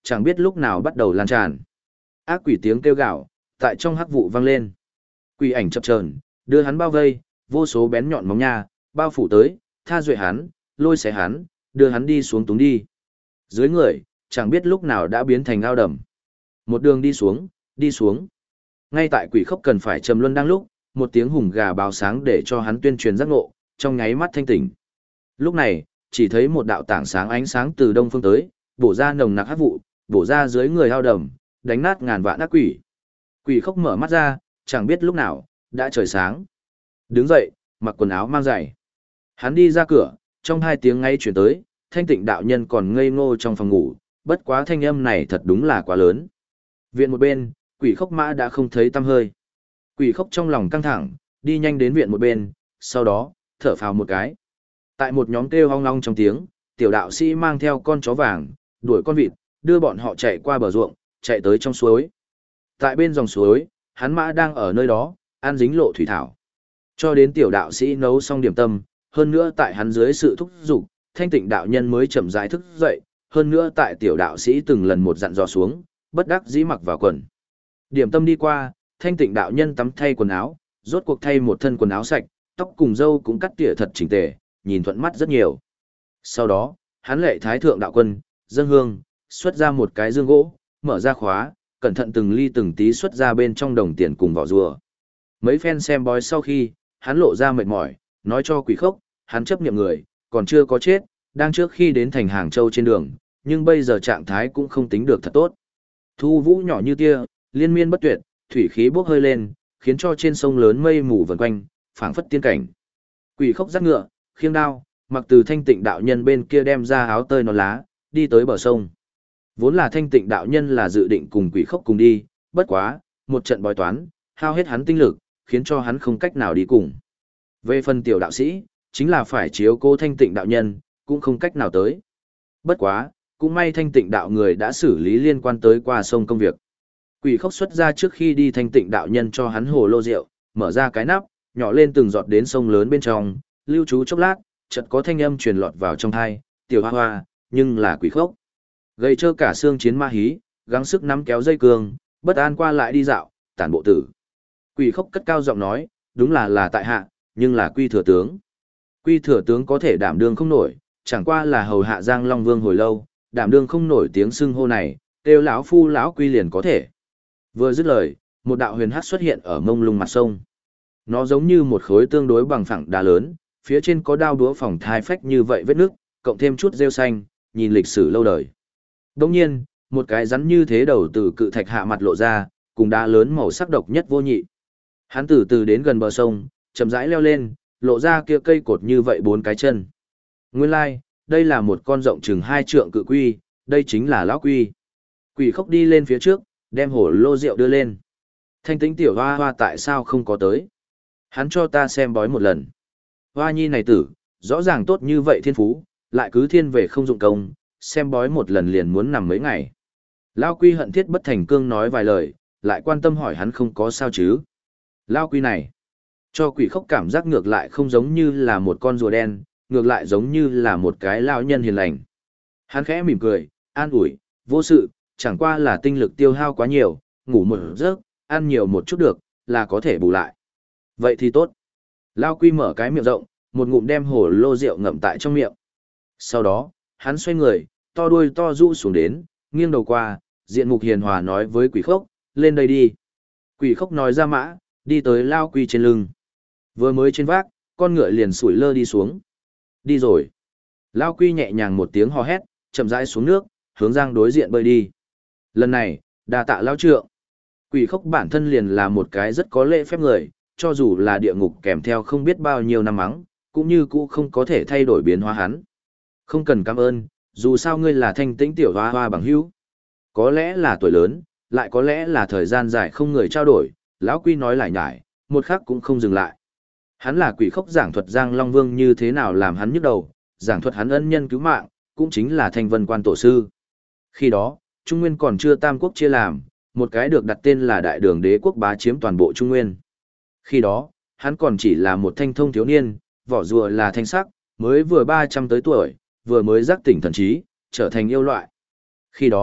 chẳng biết lúc nào bắt đầu lan tràn. Ác quỷ tiếng kêu gào, tại trong hắc vụ vang lên. Quỷ ảnh chập chờn, đưa hắn bao vây, vô số bén nhọn móng nha, bao phủ tới, tha duệ hắn, lôi xé hắn, đưa hắn đi xuống túng đi. Dưới người, chẳng biết lúc nào đã biến thành ao đầm. Một đường đi xuống, đi xuống. Ngay tại quỷ khốc cần phải trầm luân đang lúc, một tiếng hùng gà báo sáng để cho hắn tuyên truyền giác ngộ, trong nháy mắt thanh tỉnh. Lúc này, chỉ thấy một đạo tảng sáng ánh sáng từ đông phương tới, bổ ra nồng nặc hắc vụ, bổ ra dưới người ao đầm, đánh nát ngàn vạn ác quỷ. Quỷ khốc mở mắt ra, chẳng biết lúc nào, đã trời sáng. Đứng dậy, mặc quần áo mang giày. Hắn đi ra cửa, trong 2 tiếng ngay chuyển tới, thanh tịnh đạo nhân còn ngây ngô trong phòng ngủ, bất quá thanh âm này thật đúng là quá lớn. Viện một bên, quỷ khốc mã đã không thấy tăm hơi. Quỷ khốc trong lòng căng thẳng, đi nhanh đến viện một bên, sau đó, thở phào một cái. Tại một nhóm kêu hong long trong tiếng, tiểu đạo sĩ mang theo con chó vàng, đuổi con vịt, đưa bọn họ chạy qua bờ ruộng, chạy tới trong suối. Tại bên dòng suối, hắn mã đang ở nơi đó, ăn dính lộ thủy thảo. Cho đến tiểu đạo sĩ nấu xong điểm tâm, hơn nữa tại hắn dưới sự thúc giục, thanh tịnh đạo nhân mới chậm rãi thức dậy, hơn nữa tại tiểu đạo sĩ từng lần một dặn dò xuống, bất đắc dĩ mặc vào quần. Điểm tâm đi qua, thanh tịnh đạo nhân tắm thay quần áo, rốt cuộc thay một thân quần áo sạch, tóc cùng râu cũng cắt tỉa thật chỉnh tề, nhìn thuận mắt rất nhiều. Sau đó, hắn lệ thái thượng đạo quân, dâng hương, xuất ra một cái dương gỗ, mở ra khóa, cẩn thận từng ly từng tí xuất ra bên trong đồng tiền cùng vỏ rùa. Mấy phen xem bói sau khi, hắn lộ ra mệt mỏi, nói cho quỷ khốc, hắn chấp niệm người, còn chưa có chết, đang trước khi đến thành Hàng Châu trên đường, nhưng bây giờ trạng thái cũng không tính được thật tốt. Thu vũ nhỏ như tia, liên miên bất tuyệt, thủy khí bốc hơi lên, khiến cho trên sông lớn mây mù vần quanh, phảng phất tiên cảnh. Quỷ khốc dắt ngựa, khiêng đao, mặc từ thanh tịnh đạo nhân bên kia đem ra áo tơi nón lá, đi tới bờ sông. Vốn là thanh tịnh đạo nhân là dự định cùng quỷ khốc cùng đi, bất quá, một trận bói toán, hao hết hắn tinh lực, khiến cho hắn không cách nào đi cùng. Về phần tiểu đạo sĩ, chính là phải chiếu cố thanh tịnh đạo nhân, cũng không cách nào tới. Bất quá, cũng may thanh tịnh đạo người đã xử lý liên quan tới qua sông công việc. Quỷ khốc xuất ra trước khi đi thanh tịnh đạo nhân cho hắn hồ lô rượu, mở ra cái nắp, nhỏ lên từng giọt đến sông lớn bên trong, lưu trú chốc lát, chợt có thanh âm truyền lọt vào trong tai, tiểu hoa hoa, nhưng là quỷ khốc. Gây trơ cả xương chiến ma hí, gắng sức nắm kéo dây cương, bất an qua lại đi dạo, tản bộ tử. Quỷ khốc cất cao giọng nói, đúng là tại hạ, nhưng là quy thừa tướng. Quy thừa tướng có thể đảm đương không nổi, chẳng qua là hầu hạ Giang Long Vương hồi lâu, đảm đương không nổi tiếng xưng hô này, kêu lão phu lão quy liền có thể. Vừa dứt lời, một đạo huyền hắc xuất hiện ở mông lung mặt sông. Nó giống như một khối tương đối bằng phẳng đá lớn, phía trên có đao đũa phòng thai phách như vậy vết nước, cộng thêm chút rêu xanh, nhìn lịch sử lâu đời. Đồng nhiên, một cái rắn như thế đầu từ cự thạch hạ mặt lộ ra, cùng đá lớn màu sắc độc nhất vô nhị. Hắn từ từ đến gần bờ sông, chậm rãi leo lên, lộ ra kia cây cột như vậy 4 cái chân. Nguyên lai, đây là một con rộng chừng 2 trượng cự quy, đây chính là lão quy. Quỷ khốc đi lên phía trước, đem hổ lô rượu đưa lên. Thanh tĩnh tiểu hoa hoa tại sao không có tới? Hắn cho ta xem bói một lần. Hoa nhi này tử, rõ ràng tốt như vậy thiên phú, lại cứ thiên về không dụng công, xem bói một lần liền muốn nằm mấy ngày. Lão quy hận thiết bất thành cương nói vài lời, lại quan tâm hỏi hắn không có sao chứ. Lão quy này, cho quỷ khốc cảm giác ngược lại không giống như là một con rùa đen, ngược lại giống như là một cái lão nhân hiền lành. Hắn khẽ mỉm cười, an ủi, vô sự, chẳng qua là tinh lực tiêu hao quá nhiều, ngủ một giấc, ăn nhiều một chút được, là có thể bù lại. Vậy thì tốt. Lão quy mở cái miệng rộng, một ngụm đem hổ lô rượu ngậm tại trong miệng. Sau đó, hắn xoay người, to đuôi to rũ xuống đến, nghiêng đầu qua, diện mục hiền hòa nói với quỷ khốc, lên đây đi. Quỷ khốc nói ra mã, đi tới Lão quy trên lưng. Vừa mới trên vác, con ngựa liền sủi lơ đi xuống. Đi rồi. Lão quy nhẹ nhàng một tiếng hò hét, chậm rãi xuống nước, hướng Giang đối diện bơi đi. Lần này, đa tạ lão trượng. Quỷ khốc bản thân liền là một cái rất có lễ phép người, cho dù là địa ngục kèm theo không biết bao nhiêu năm mắng, cũng như cũ không có thể thay đổi biến hóa hắn. Không cần cảm ơn, dù sao ngươi là thanh tĩnh tiểu hoa hoa bằng hữu. Có lẽ là tuổi lớn, lại có lẽ là thời gian dài không người trao đổi, lão quy nói lại nhải, một khắc cũng không dừng lại. Hắn là quỷ khốc giảng thuật Giang Long Vương như thế nào làm hắn nhức đầu, giảng thuật hắn ân nhân cứu mạng, cũng chính là Thanh Vân Quan tổ sư. Khi đó, Trung Nguyên còn chưa tam quốc chia làm, một cái được đặt tên là Đại Đường Đế quốc bá chiếm toàn bộ Trung Nguyên. Khi đó, hắn còn chỉ là một thanh thông thiếu niên, vỏ rùa là thanh sắc, mới vừa 300 tới tuổi, vừa mới giác tỉnh thần trí, trở thành yêu loại. Khi đó,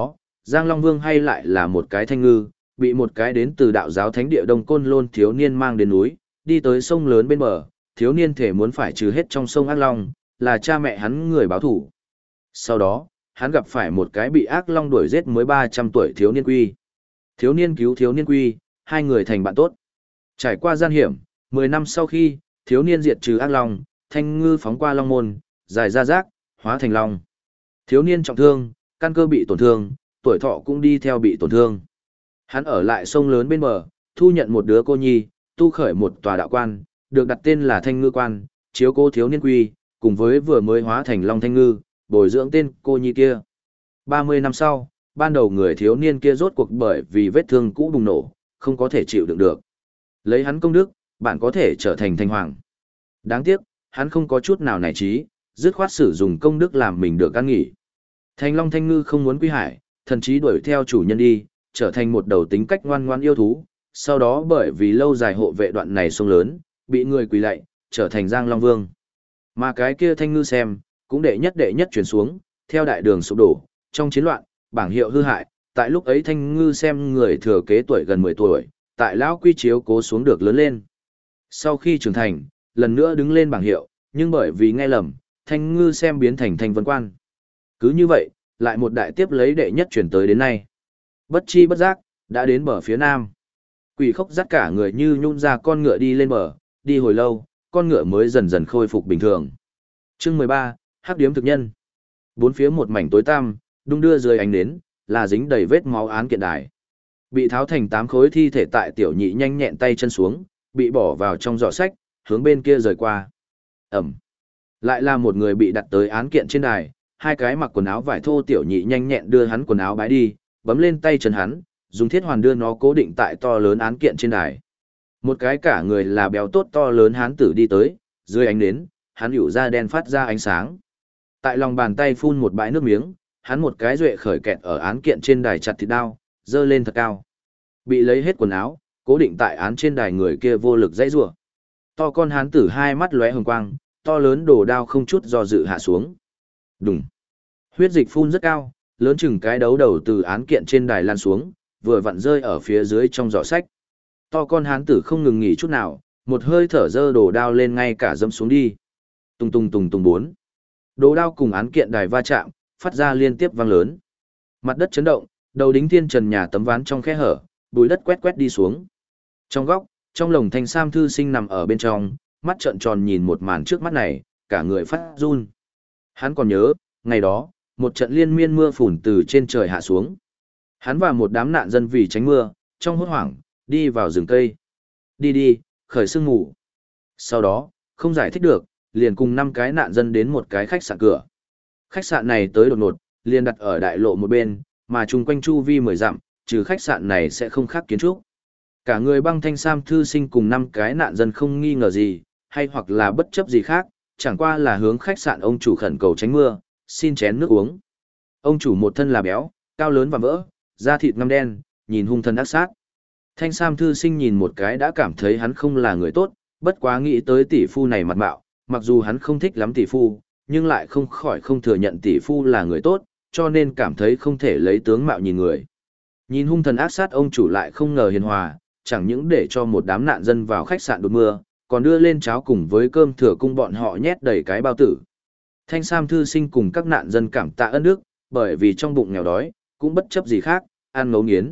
Giang Long Vương hay lại là một cái thanh ngư, bị một cái đến từ đạo giáo thánh địa Đông Côn Lôn thiếu niên mang đến núi, đi tới sông lớn bên bờ, thiếu niên thể muốn phải trừ hết trong sông ác long, là cha mẹ hắn người báo thủ. Sau đó, hắn gặp phải một cái bị ác long đuổi giết mới 300 tuổi thiếu niên quy. Thiếu niên cứu thiếu niên quy, hai người thành bạn tốt. Trải qua gian hiểm, 10 năm sau khi, thiếu niên diệt trừ ác long, thanh ngư phóng qua long môn, dài ra rác, hóa thành long. Thiếu niên trọng thương, căn cơ bị tổn thương, tuổi thọ cũng đi theo bị tổn thương. Hắn ở lại sông lớn bên bờ, thu nhận một đứa cô nhi, tu khởi một tòa đạo quan, được đặt tên là Thanh Ngư Quan, chiếu cố thiếu niên quy, cùng với vừa mới hóa thành long thanh ngư, bồi dưỡng tên cô nhi kia. 30 năm sau, ban đầu người thiếu niên kia rốt cuộc bởi vì vết thương cũ bùng nổ, không có thể chịu đựng được. Lấy hắn công đức, bạn có thể trở thành thanh hoàng. Đáng tiếc, hắn không có chút nào nảy trí, dứt khoát sử dụng công đức làm mình được an nghỉ. Thanh long thanh ngư không muốn quy hải, thần chí đuổi theo chủ nhân đi, trở thành một đầu tính cách ngoan ngoan yêu thú, sau đó bởi vì lâu dài hộ vệ đoạn này sông lớn, bị người quỳ lạy, trở thành Giang Long Vương. Mà cái kia thanh ngư xem, cũng đệ nhất chuyển xuống, theo đại đường sụp đổ, trong chiến loạn, bảng hiệu hư hại, tại lúc ấy thanh ngư xem người thừa kế tuổi gần 10 tuổi, tại lão quy chiếu cố xuống được lớn lên. Sau khi trưởng thành, lần nữa đứng lên bảng hiệu, nhưng bởi vì nghe lầm, thanh ngư xem biến thành thanh vân quan. Cứ như vậy, lại một đại tiếp lấy đệ nhất chuyển tới đến nay. Bất chi bất giác, đã đến bờ phía nam. Quỷ khốc dắt cả người như nhún ra con ngựa đi lên bờ, đi hồi lâu, con ngựa mới dần dần khôi phục bình thường. Chương 13, Hắc điếm thực nhân. Bốn phía một mảnh tối tăm, đung đưa dưới ánh nến, là dính đầy vết máu án kiện đài. Bị tháo thành 8 khối thi thể tại tiểu nhị nhanh nhẹn tay chân xuống, bị bỏ vào trong giỏ sách, hướng bên kia rời qua. Ẩm. Lại là một người bị đặt tới án kiện trên đài, hai cái mặc quần áo vải thô tiểu nhị nhanh nhẹn đưa hắn quần áo bái đi, bấm lên tay chân hắn, dùng thiết hoàn đưa nó cố định tại to lớn án kiện trên đài. Một cái cả người là béo tốt to lớn hán tử đi tới, dưới ánh nến, hắn hữu da đen phát ra ánh sáng. Tại lòng bàn tay phun một bãi nước miếng, hắn một cái duệ khởi kẹt ở án kiện trên đài chặt thịt đao, dơ lên thật cao. Bị lấy hết quần áo, cố định tại án trên đài người kia vô lực dãy rủa. To con hán tử hai mắt lóe hồng quang, to lớn đồ đao không chút do dự hạ xuống. Đùng. Huyết dịch phun rất cao, lớn chừng cái đấu đầu từ án kiện trên đài lan xuống, vừa vặn rơi ở phía dưới trong giỏ sách. To con hán tử không ngừng nghỉ chút nào, một hơi thở dơ đồ đao lên ngay cả dẫm xuống đi. Tung tung tung tung bốn. Đồ đao cùng án kiện đài va chạm, phát ra liên tiếp vang lớn. Mặt đất chấn động, đầu đính thiên trần nhà tấm ván trong khe hở, bùi đất quét quét đi xuống. Trong góc, trong lồng thanh sam thư sinh nằm ở bên trong, mắt trợn tròn nhìn một màn trước mắt này, cả người phát run. Hắn còn nhớ, ngày đó, một trận liên miên mưa phùn từ trên trời hạ xuống. Hắn và một đám nạn dân vì tránh mưa, trong hốt hoảng, đi vào rừng cây. Đi, khởi sương ngủ. Sau đó, không giải thích được, liền cùng 5 cái nạn dân đến một cái khách sạn cửa. Khách sạn này tới đột ngột, liền đặt ở đại lộ một bên, mà chung quanh chu vi 10 dặm, trừ khách sạn này sẽ không khác kiến trúc. Cả người băng thanh sam thư sinh cùng 5 cái nạn dân không nghi ngờ gì, hay hoặc là bất chấp gì khác, chẳng qua là hướng khách sạn ông chủ khẩn cầu tránh mưa, xin chén nước uống. Ông chủ một thân là béo, cao lớn và vỡ, da thịt ngăm đen, nhìn hung thần ác sát. Thanh sam thư sinh nhìn một cái đã cảm thấy hắn không là người tốt, bất quá nghĩ tới tỷ phu này mặt mạo, mặc dù hắn không thích lắm tỷ phu, nhưng lại không khỏi không thừa nhận tỷ phu là người tốt, cho nên cảm thấy không thể lấy tướng mạo nhìn người. Nhìn hung thần ác sát ông chủ lại không ngờ hiền hòa, chẳng những để cho một đám nạn dân vào khách sạn đột mưa, còn đưa lên cháo cùng với cơm thừa cung bọn họ nhét đầy cái bao tử. Thanh sam thư sinh cùng các nạn dân cảm tạ ơn đức, bởi vì trong bụng nghèo đói, cũng bất chấp gì khác, ăn ngấu nghiến.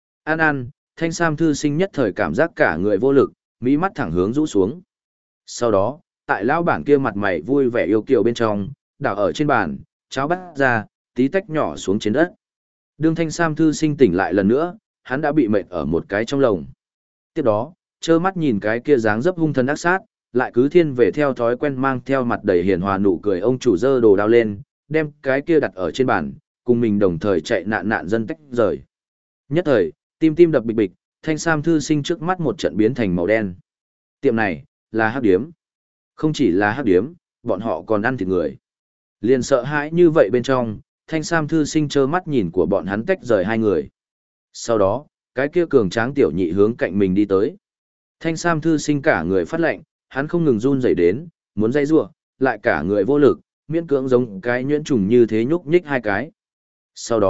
Ăn, thanh sam thư sinh nhất thời cảm giác cả người vô lực, mí mắt thẳng hướng rũ xuống. Sau đó, tại lão bản kia mặt mày vui vẻ yêu kiều bên trong, đảo ở trên bàn, cháo bắt ra, tí tách nhỏ xuống trên đất. Đương thanh sam thư sinh tỉnh lại lần nữa, hắn đã bị mệt ở một cái trong lồng. Tiếp đó, trơ mắt nhìn cái kia dáng dấp hung thần ác sát, lại cứ thiên về theo thói quen mang theo mặt đầy hiền hòa nụ cười ông chủ dơ đồ đao lên, đem cái kia đặt ở trên bàn, cùng mình đồng thời chạy nạn dân tách rời. Nhất thời, tim đập bịch bịch, thanh sam thư sinh trước mắt một trận biến thành màu đen. Tiệm này, là hắc điếm. Không chỉ là hắc điếm, bọn họ còn ăn thịt người. Liền sợ hãi như vậy bên trong, thanh sam thư sinh trơ mắt nhìn của bọn hắn tách rời hai người. Sau đó, cái kia cường tráng tiểu nhị hướng cạnh mình đi tới. Thanh sam thư sinh cả người phát lạnh, hắn không ngừng run rẩy đến, muốn dây rủa, lại cả người vô lực, miễn cưỡng giống cái nhuyễn trùng như thế nhúc nhích hai cái. Sau đó,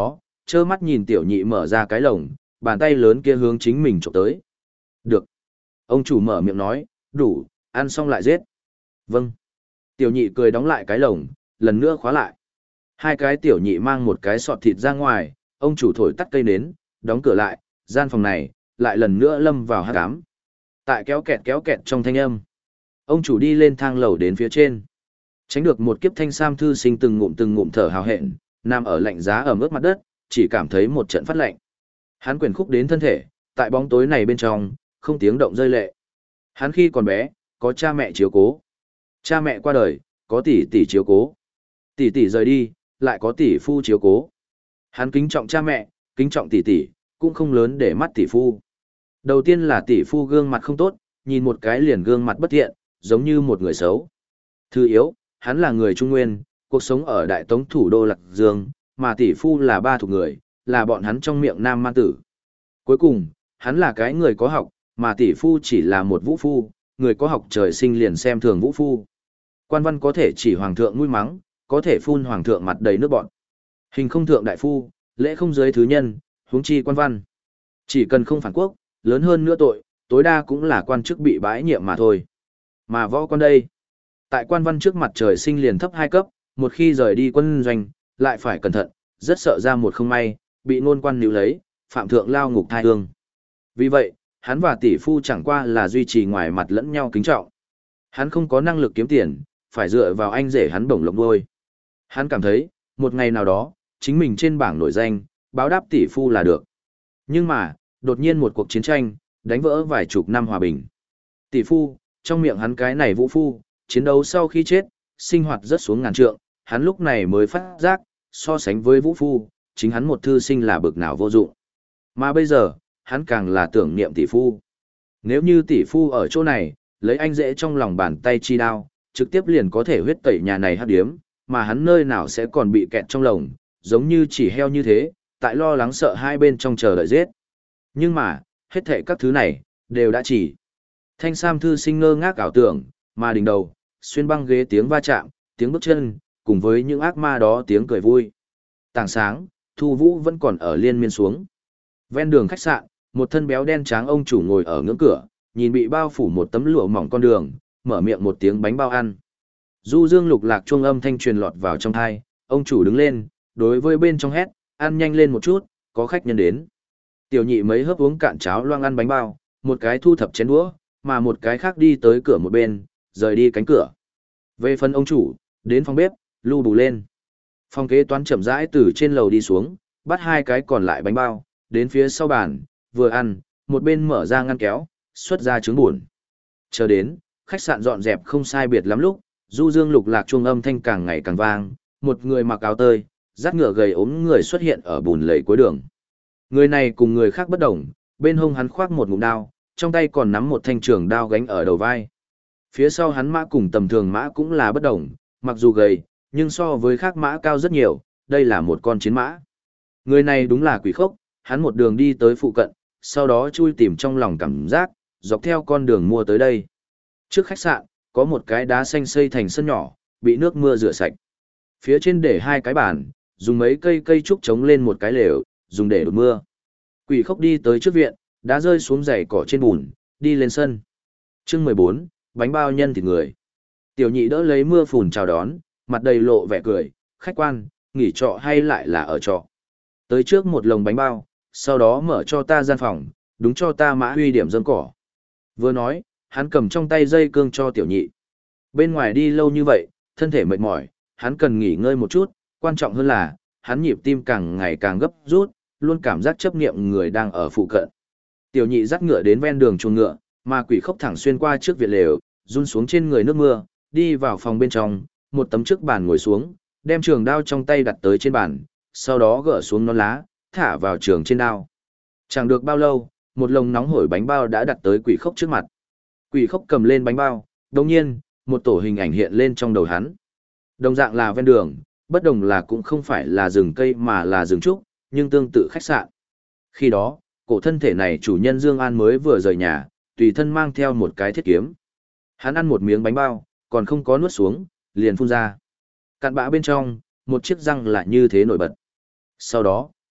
trơ mắt nhìn tiểu nhị mở ra cái lồng, bàn tay lớn kia hướng chính mình chụp tới. Được. Ông chủ mở miệng nói, đủ, ăn xong lại giết. Vâng. Tiểu nhị cười đóng lại cái lồng, lần nữa khóa lại. Hai cái tiểu nhị mang một cái sọt thịt ra ngoài, ông chủ thổi tắt cây nến, đóng cửa lại, gian phòng này, lại lần nữa lâm vào hắc ám. Tại kéo kẹt trong thanh âm. Ông chủ đi lên thang lầu đến phía trên. Tránh được một kiếp thanh sam thư sinh từng ngụm thở hào hẹn, nằm ở lạnh giá ẩm ướt mặt đất, chỉ cảm thấy một trận phát lạnh. Hắn quyền khúc đến thân thể, tại bóng tối này bên trong, không tiếng động rơi lệ. Hắn khi còn bé, có cha mẹ chiếu cố. Cha mẹ qua đời, có tỷ tỷ chiếu cố. Tỷ tỷ rời đi, lại có tỷ phu chiếu cố. Hắn kính trọng cha mẹ, kính trọng tỷ tỷ, cũng không lớn để mắt tỷ phu. Đầu tiên là tỷ phu gương mặt không tốt, nhìn một cái liền gương mặt bất thiện, giống như một người xấu. Thứ yếu, hắn là người Trung Nguyên, cuộc sống ở Đại Tống thủ đô Lạc Dương, mà tỷ phu là ba thuộc người, là bọn hắn trong miệng nam man tử. Cuối cùng, hắn là cái người có học, mà tỷ phu chỉ là một vũ phu, người có học trời sinh liền xem thường vũ phu. Quan văn có thể chỉ hoàng thượng nuôi mắng, có thể phun hoàng thượng mặt đầy nước bọn. Hình không thượng đại phu, lễ không giới thứ nhân, huống chi quan văn. Chỉ cần không phản quốc, lớn hơn nữa tội, tối đa cũng là quan chức bị bãi nhiệm mà thôi. Mà võ quan đây, tại quan văn trước mặt trời sinh liền thấp 2 cấp, một khi rời đi quân doanh, lại phải cẩn thận, rất sợ ra một không may, bị ngôn quan níu lấy, phạm thượng lao ngục thai hương. Vì vậy, hắn và tỷ phu chẳng qua là duy trì ngoài mặt lẫn nhau kính trọng. Hắn không có năng lực kiếm tiền, phải dựa vào anh rể hắn bổng lộc đuôi. Hắn cảm thấy, một ngày nào đó, chính mình trên bảng nổi danh, báo đáp tỷ phu là được. Nhưng mà, đột nhiên một cuộc chiến tranh, đánh vỡ vài chục năm hòa bình. Tỷ phu, trong miệng hắn cái này vũ phu, chiến đấu sau khi chết, sinh hoạt rất xuống ngàn trượng, hắn lúc này mới phát giác, so sánh với vũ phu, chính hắn một thư sinh là bực nào vô dụng. Mà bây giờ, hắn càng là tưởng niệm tỷ phu. Nếu như tỷ phu ở chỗ này, lấy anh rể trong lòng bàn tay chi đao, trực tiếp liền có thể huyết tẩy nhà này hắc điếm, mà hắn nơi nào sẽ còn bị kẹt trong lồng, giống như chỉ heo như thế, tại lo lắng sợ hai bên trong chờ đợi giết. Nhưng mà, hết thệ các thứ này, đều đã chỉ. Thanh sam thư sinh ngơ ngác ảo tưởng, mà đỉnh đầu, xuyên băng ghế tiếng va chạm, tiếng bước chân, cùng với những ác ma đó tiếng cười vui. Tảng sáng, Thu Vũ vẫn còn ở liên miên xuống. Ven đường khách sạn, một thân béo đen tráng ông chủ ngồi ở ngưỡng cửa, nhìn bị bao phủ một tấm lụa mỏng con đường, mở miệng một tiếng bánh bao ăn. Du dương lục lạc chuông âm thanh truyền lọt vào trong thai, ông chủ đứng lên, đối với bên trong hét, ăn nhanh lên một chút, có khách nhân đến. Tiểu nhị mấy hớp uống cạn cháo loang ăn bánh bao, một cái thu thập chén đũa, mà một cái khác đi tới cửa một bên, rời đi cánh cửa. Về phần ông chủ, đến phòng bếp, lưu bù lên. Phòng kế toán chậm rãi từ trên lầu đi xuống, bắt 2 cái còn lại bánh bao, đến phía sau bàn, vừa ăn, một bên mở ra ngăn kéo, xuất ra trứng buồn. Chờ đến, khách sạn dọn dẹp không sai biệt lắm lúc, du dương lục lạc chuông âm thanh càng ngày càng vang, một người mặc áo tơi, dắt ngựa gầy ốm người xuất hiện ở bùn lầy cuối đường. Người này cùng người khác bất đồng, bên hông hắn khoác một ngụm đao, trong tay còn nắm một thanh trường đao gánh ở đầu vai. Phía sau hắn mã cùng tầm thường mã cũng là bất đồng, mặc dù gầy, nhưng so với khác mã cao rất nhiều, đây là một con chiến mã. Người này đúng là Quỷ Khốc, hắn một đường đi tới phụ cận, sau đó chui tìm trong lòng cảm giác, dọc theo con đường mua tới đây. Trước khách sạn, có một cái đá xanh xây thành sân nhỏ, bị nước mưa rửa sạch. Phía trên để 2 cái bàn, dùng mấy cây trúc chống lên một cái lều, dùng để đột mưa. Quỷ Khốc đi tới trước viện, đá rơi xuống giày cỏ trên bùn, đi lên sân. Chương 14, bánh bao nhân thịt người. Tiểu nhị đỡ lấy mưa phùn chào đón, mặt đầy lộ vẻ cười, khách quan, nghỉ trọ hay lại là ở trọ. Tới trước một lồng bánh bao, sau đó mở cho ta gian phòng, đúng cho ta mã huy điểm dơm cỏ. Vừa nói, hắn cầm trong tay dây cương cho tiểu nhị. Bên ngoài đi lâu như vậy, thân thể mệt mỏi, hắn cần nghỉ ngơi một chút, quan trọng hơn là, hắn nhịp tim càng ngày càng gấp rút, luôn cảm giác chấp niệm người đang ở phụ cận. Tiểu nhị dắt ngựa đến ven đường chuồng ngựa, mà Quỷ Khốc thẳng xuyên qua trước viện lều, run xuống trên người nước mưa, đi vào phòng bên trong, một tấm trước bàn ngồi xuống, đem trường đao trong tay đặt tới trên bàn, sau đó gỡ xuống nón lá, thả vào trường trên đao. Chẳng được bao lâu, một lồng nóng hổi bánh bao đã đặt tới Quỷ Khốc trước mặt. Quỷ Khốc cầm lên bánh bao, đồng nhiên, một tổ hình ảnh hiện lên trong đầu hắn. Đồng dạng là ven đường, bất đồng là cũng không phải là rừng cây mà là rừng trúc, nhưng tương tự khách sạn. Khi đó, cổ thân thể này chủ nhân Dương An mới vừa rời nhà, tùy thân mang theo một cái thiết kiếm. Hắn ăn một miếng bánh bao, còn không có nuốt xuống, liền phun ra. Cặn bã bên trong, một chiếc răng lại như thế nổi bật. Sau đó,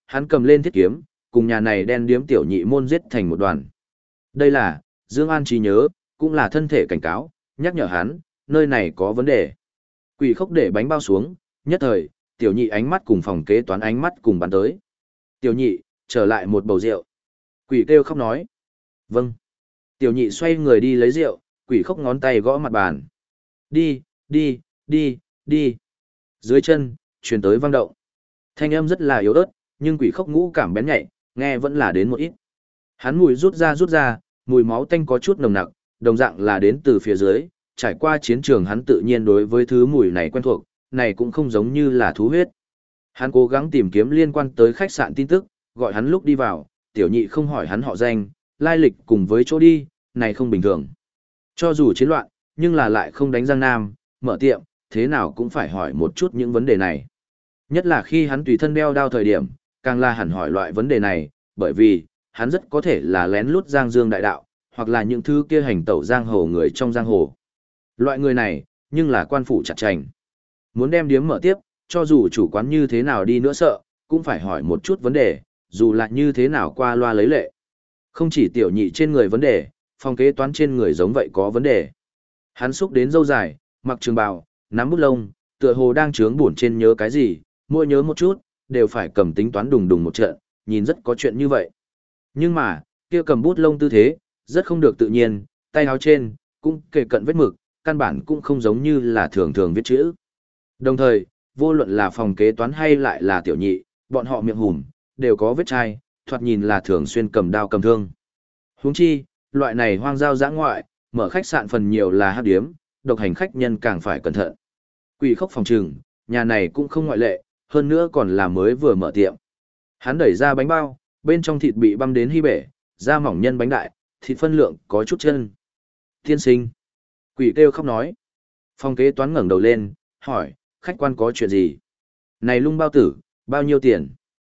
hắn cầm lên thiết kiếm, cùng nhà này đen điếm tiểu nhị môn giết thành một đoàn. Đây là, Dương An trí nhớ, cũng là thân thể cảnh cáo, nhắc nhở hắn, nơi này có vấn đề. Quỷ khốc để bánh bao xuống, nhất thời, tiểu nhị ánh mắt cùng phòng kế toán ánh mắt cùng bắn tới. Tiểu nhị, trở lại một bầu rượu. Quỷ kêu khóc nói. Vâng. Tiểu nhị xoay người đi lấy rượu, quỷ khốc ngón tay gõ mặt bàn. Đi, đi, đi, đi. Dưới chân, truyền tới vang động. Thanh âm rất là yếu ớt, nhưng quỷ khốc ngũ cảm bén nhạy, nghe vẫn là đến một ít. Hắn mùi rút ra, mùi máu tanh có chút nồng nặc, đồng dạng là đến từ phía dưới, trải qua chiến trường hắn tự nhiên đối với thứ mùi này quen thuộc, này cũng không giống như là thú huyết. Hắn cố gắng tìm kiếm liên quan tới khách sạn tin tức, gọi hắn lúc đi vào, tiểu nhị không hỏi hắn họ danh, lai lịch cùng với chỗ đi, này không bình thường. Cho dù chiến loạn, nhưng là lại không đánh Giang Nam, mở tiệm, thế nào cũng phải hỏi một chút những vấn đề này. Nhất là khi hắn tùy thân đeo đao thời điểm, càng là hẳn hỏi loại vấn đề này, bởi vì, hắn rất có thể là lén lút Giang Dương đại đạo, hoặc là những thứ kia hành tẩu giang hồ người trong giang hồ. Loại người này, nhưng là quan phủ chặt chành. Muốn đem điếm mở tiếp, cho dù chủ quán như thế nào đi nữa sợ, cũng phải hỏi một chút vấn đề, dù là như thế nào qua loa lấy lệ. Không chỉ tiểu nhị trên người vấn đề, phòng kế toán trên người giống vậy có vấn đề. Hắn xúc đến râu dài, mặc trường bào, nắm bút lông, tựa hồ đang trướng buồn trên nhớ cái gì, mỗi nhớ một chút, đều phải cầm tính toán đùng đùng một trận, nhìn rất có chuyện như vậy. Nhưng mà, kia cầm bút lông tư thế, rất không được tự nhiên, tay áo trên, cũng kề cận vết mực, căn bản cũng không giống như là thường thường viết chữ. Đồng thời, vô luận là phòng kế toán hay lại là tiểu nhị, bọn họ miệng hùm, đều có vết chai, thoạt nhìn là thường xuyên cầm đao cầm thương. Huống chi, loại này hoang giao dã ngoại, mở khách sạn phần nhiều là hắc điếm, độc hành khách nhân càng phải cẩn thận. Quỷ khốc phòng trừng, nhà này cũng không ngoại lệ, hơn nữa còn là mới vừa mở tiệm. Hắn đẩy ra bánh bao, bên trong thịt bị băm đến hy bể, da mỏng nhân bánh đại, thịt phân lượng có chút chân. Tiên sinh. Quỷ kêu khóc nói. Phòng kế toán ngẩng đầu lên, hỏi, khách quan có chuyện gì? Này lung bao tử, bao nhiêu tiền?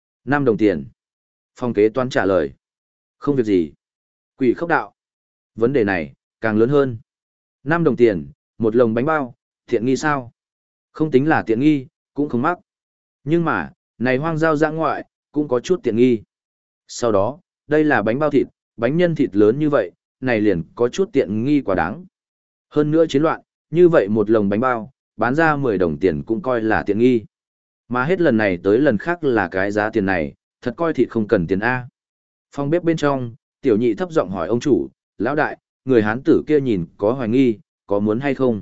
5 đồng tiền. Phòng kế toán trả lời. Không việc gì. Quỷ khóc đạo. Vấn đề này, càng lớn hơn. 5 đồng tiền, một lồng bánh bao, tiện nghi sao? Không tính là tiện nghi, cũng không mắc. Nhưng mà, này hoang giao dã ngoại, cũng có chút tiện nghi. Sau đó, đây là bánh bao thịt, bánh nhân thịt lớn như vậy, này liền có chút tiện nghi quá đáng. Hơn nữa chiến loạn, như vậy một lồng bánh bao, bán ra 10 đồng tiền cũng coi là tiện nghi. Mà hết lần này tới lần khác là cái giá tiền này, thật coi thịt không cần tiền A. Phòng bếp bên trong, tiểu nhị thấp giọng hỏi ông chủ, lão đại, người hán tử kia nhìn có hoài nghi, có muốn hay không?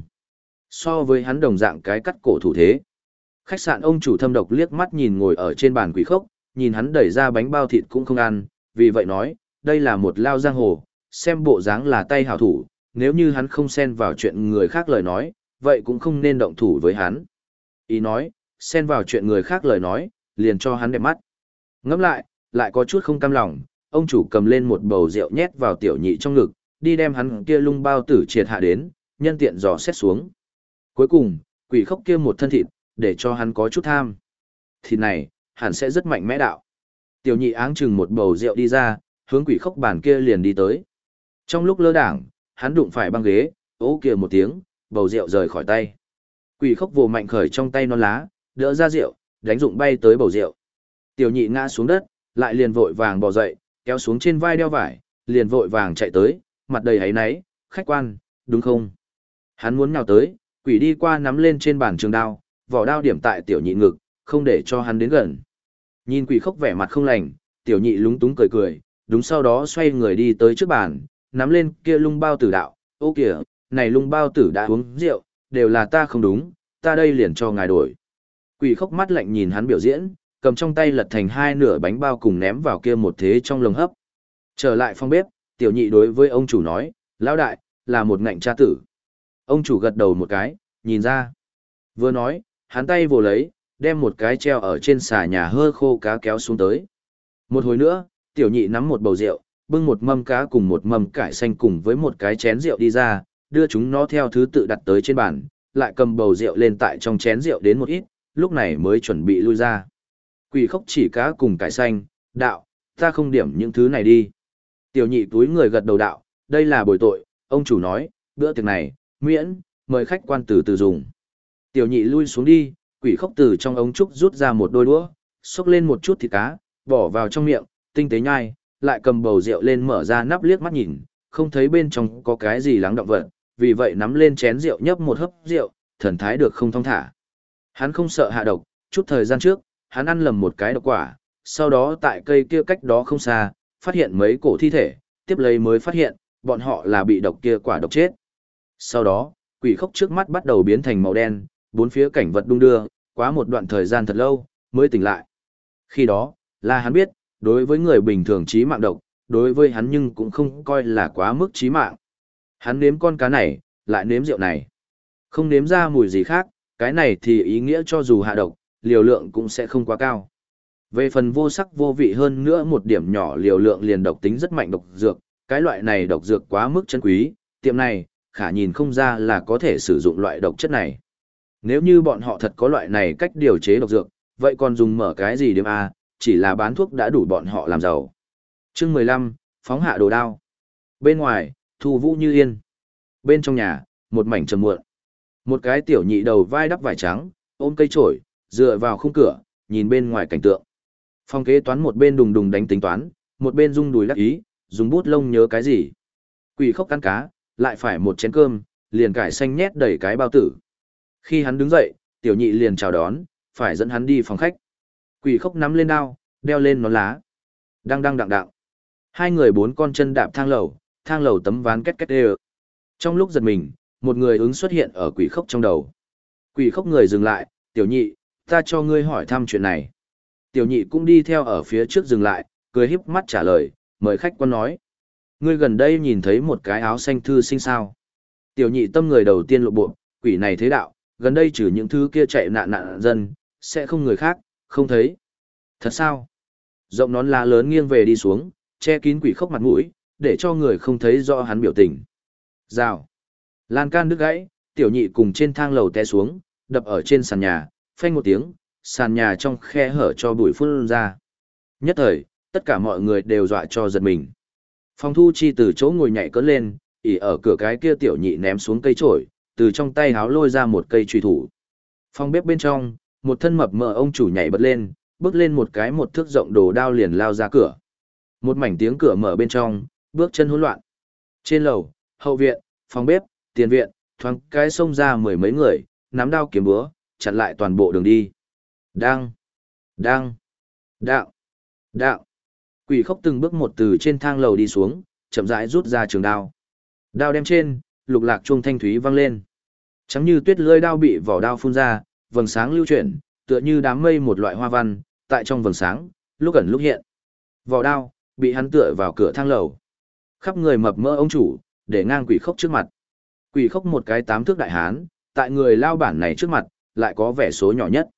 So với hắn đồng dạng cái cắt cổ thủ thế. Khách sạn ông chủ thâm độc liếc mắt nhìn ngồi ở trên bàn quỷ khốc, nhìn hắn đẩy ra bánh bao thịt cũng không ăn, vì vậy nói, đây là một lao giang hồ, xem bộ dáng là tay hảo thủ, nếu như hắn không xen vào chuyện người khác lời nói, vậy cũng không nên động thủ với hắn. Ý nói, xen vào chuyện người khác lời nói, liền cho hắn đẹp mắt. Ngẫm lại có chút không cam lòng, ông chủ cầm lên một bầu rượu nhét vào tiểu nhị trong ngực, đi đem hắn kia lung bao tử triệt hạ đến, nhân tiện dò xét xuống. Cuối cùng, quỷ khốc kia một thân thịt, để cho hắn có chút tham. Thịt này, hẳn sẽ rất mạnh mẽ đạo. Tiểu nhị áng chừng một bầu rượu đi ra, hướng quỷ khốc bàn kia liền đi tới. Trong lúc lơ đảng, hắn đụng phải băng ghế, ố kìa một tiếng, bầu rượu rời khỏi tay. Quỷ khốc vồ mạnh khởi trong tay non lá, đỡ ra rượu, đánh dụng bay tới bầu rượu. Tiểu nhị ngã xuống đất, lại liền vội vàng bò dậy, kéo xuống trên vai đeo vải, liền vội vàng chạy tới, mặt đầy hấy náy, khách quan, đúng không? Hắn muốn nhào tới, quỷ đi qua nắm lên trên bàn trường đao, vỏ đao điểm tại tiểu nhị ngực, không để cho hắn đến gần. Nhìn quỷ khốc vẻ mặt không lành, tiểu nhị lúng túng cười cười, đúng sau đó xoay người đi tới trước bàn, nắm lên kia lung bao tử đạo, ô kìa, này lung bao tử đã uống rượu, đều là ta không đúng, ta đây liền cho ngài đổi. Quỷ khốc mắt lạnh nhìn hắn biểu diễn, cầm trong tay lật thành hai nửa bánh bao cùng ném vào kia một thế trong lồng hấp. Trở lại phòng bếp, tiểu nhị đối với ông chủ nói, lão đại, là một ngạnh cha tử. Ông chủ gật đầu một cái, nhìn ra. Vừa nói, hắn tay vồ lấy, đem một cái treo ở trên xà nhà hơ khô cá kéo xuống tới. Một hồi nữa, tiểu nhị nắm một bầu rượu, bưng một mâm cá cùng một mâm cải xanh cùng với một cái chén rượu đi ra, đưa chúng nó theo thứ tự đặt tới trên bàn, lại cầm bầu rượu lên tại trong chén rượu đến một ít, lúc này mới chuẩn bị lui ra. Quỷ khốc chỉ cá cùng cải xanh, đạo, ta không điểm những thứ này đi. Tiểu nhị túi người gật đầu đạo, đây là bồi tội, ông chủ nói, bữa tiệc này, miễn, mời khách quan từ từ dùng. Tiểu nhị lui xuống đi, quỷ khốc từ trong ống trúc rút ra một đôi đũa, xốc lên một chút thịt cá, bỏ vào trong miệng, tinh tế nhai, lại cầm bầu rượu lên mở ra nắp liếc mắt nhìn, không thấy bên trong có cái gì lắng động vật, vì vậy nắm lên chén rượu nhấp một hớp rượu, thần thái được không thong thả. Hắn không sợ hạ độc, chút thời gian trước, hắn ăn lầm một cái độc quả, sau đó tại cây kia cách đó không xa, phát hiện mấy cổ thi thể, tiếp lấy mới phát hiện, bọn họ là bị độc kia quả độc chết. Sau đó, quỷ khốc trước mắt bắt đầu biến thành màu đen, bốn phía cảnh vật đung đưa, quá một đoạn thời gian thật lâu, mới tỉnh lại. Khi đó, là hắn biết, đối với người bình thường chí mạng độc, đối với hắn nhưng cũng không coi là quá mức chí mạng. Hắn nếm con cá này, lại nếm rượu này. Không nếm ra mùi gì khác, cái này thì ý nghĩa cho dù hạ độc, liều lượng cũng sẽ không quá cao. Về phần vô sắc vô vị hơn nữa một điểm nhỏ liều lượng liền độc tính rất mạnh độc dược, cái loại này độc dược quá mức chân quý, tiệm này, khả nhìn không ra là có thể sử dụng loại độc chất này. Nếu như bọn họ thật có loại này cách điều chế độc dược, vậy còn dùng mở cái gì điểm A, chỉ là bán thuốc đã đủ bọn họ làm giàu. Chương 15, phóng hạ đồ đao. Bên ngoài, thu vũ như yên. Bên trong nhà, một mảnh trầm muộn. Một cái tiểu nhị đầu vai đắp vải trắng, ôm cây chổi, dựa vào khung cửa, nhìn bên ngoài cảnh tượng. Phòng kế toán một bên đùng đùng đánh tính toán, một bên rung đùi đắc ý, dùng bút lông nhớ cái gì. Quỷ khốc ăn cá, lại phải một chén cơm, liền cải xanh nhét đầy cái bao tử. Khi hắn đứng dậy, tiểu nhị liền chào đón, phải dẫn hắn đi phòng khách. Quỷ khốc nắm lên đao, đeo lên nón lá. Đang đang đặng đặng. Hai người bốn con chân đạp thang lầu tấm ván két két đê. Trong lúc giật mình, một người ứng xuất hiện ở quỷ khốc trong đầu. Quỷ khốc người dừng lại, tiểu nhị, ta cho ngươi hỏi thăm chuyện này. Tiểu nhị cũng đi theo ở phía trước dừng lại, cười híp mắt trả lời, mời khách quan nói. Ngươi gần đây nhìn thấy một cái áo xanh thư sinh sao? Tiểu nhị tâm người đầu tiên lộ bộ, quỷ này thế đạo, gần đây trừ những thứ kia chạy nạn dân, sẽ không người khác, không thấy. Thật sao? Rộng nón lá lớn nghiêng về đi xuống, che kín quỷ khốc mặt mũi, để cho người không thấy rõ hắn biểu tình. Rào. Lan can đứt gãy, tiểu nhị cùng trên thang lầu té xuống, đập ở trên sàn nhà, phanh một tiếng, sàn nhà trong khe hở cho bụi phun ra. Nhất thời, tất cả mọi người đều dọa cho giật mình. Phòng thu chi từ chỗ ngồi nhảy cất lên, ỉ ở cửa cái kia tiểu nhị ném xuống cây trổi, từ trong tay háo lôi ra một cây truy thủ. Phòng bếp bên trong, một thân mập mờ ông chủ nhảy bật lên, bước lên một cái một thước rộng đồ đao liền lao ra cửa. Một mảnh tiếng cửa mở bên trong, bước chân hỗn loạn. Trên lầu, hậu viện, phòng bếp, tiền viện, thoáng cái xông ra mười mấy người, nắm đao kiếm búa, chặn lại toàn bộ đường đi. Đang, đang, đạo, đạo. Quỷ khốc từng bước một từ trên thang lầu đi xuống, chậm rãi rút ra trường đao. Đao đem trên, lục lạc chuông thanh thúy vang lên. Trắng như tuyết lưỡi đao bị vỏ đao phun ra, vầng sáng lưu chuyển, tựa như đám mây một loại hoa văn, tại trong vầng sáng, lúc ẩn lúc hiện. Vỏ đao bị hắn tựa vào cửa thang lầu. Khắp người mập mỡ ông chủ, để ngang quỷ khốc trước mặt. Quỷ khốc một cái 8 thước đại hán, tại người lao bản này trước mặt, lại có vẻ số nhỏ nhất.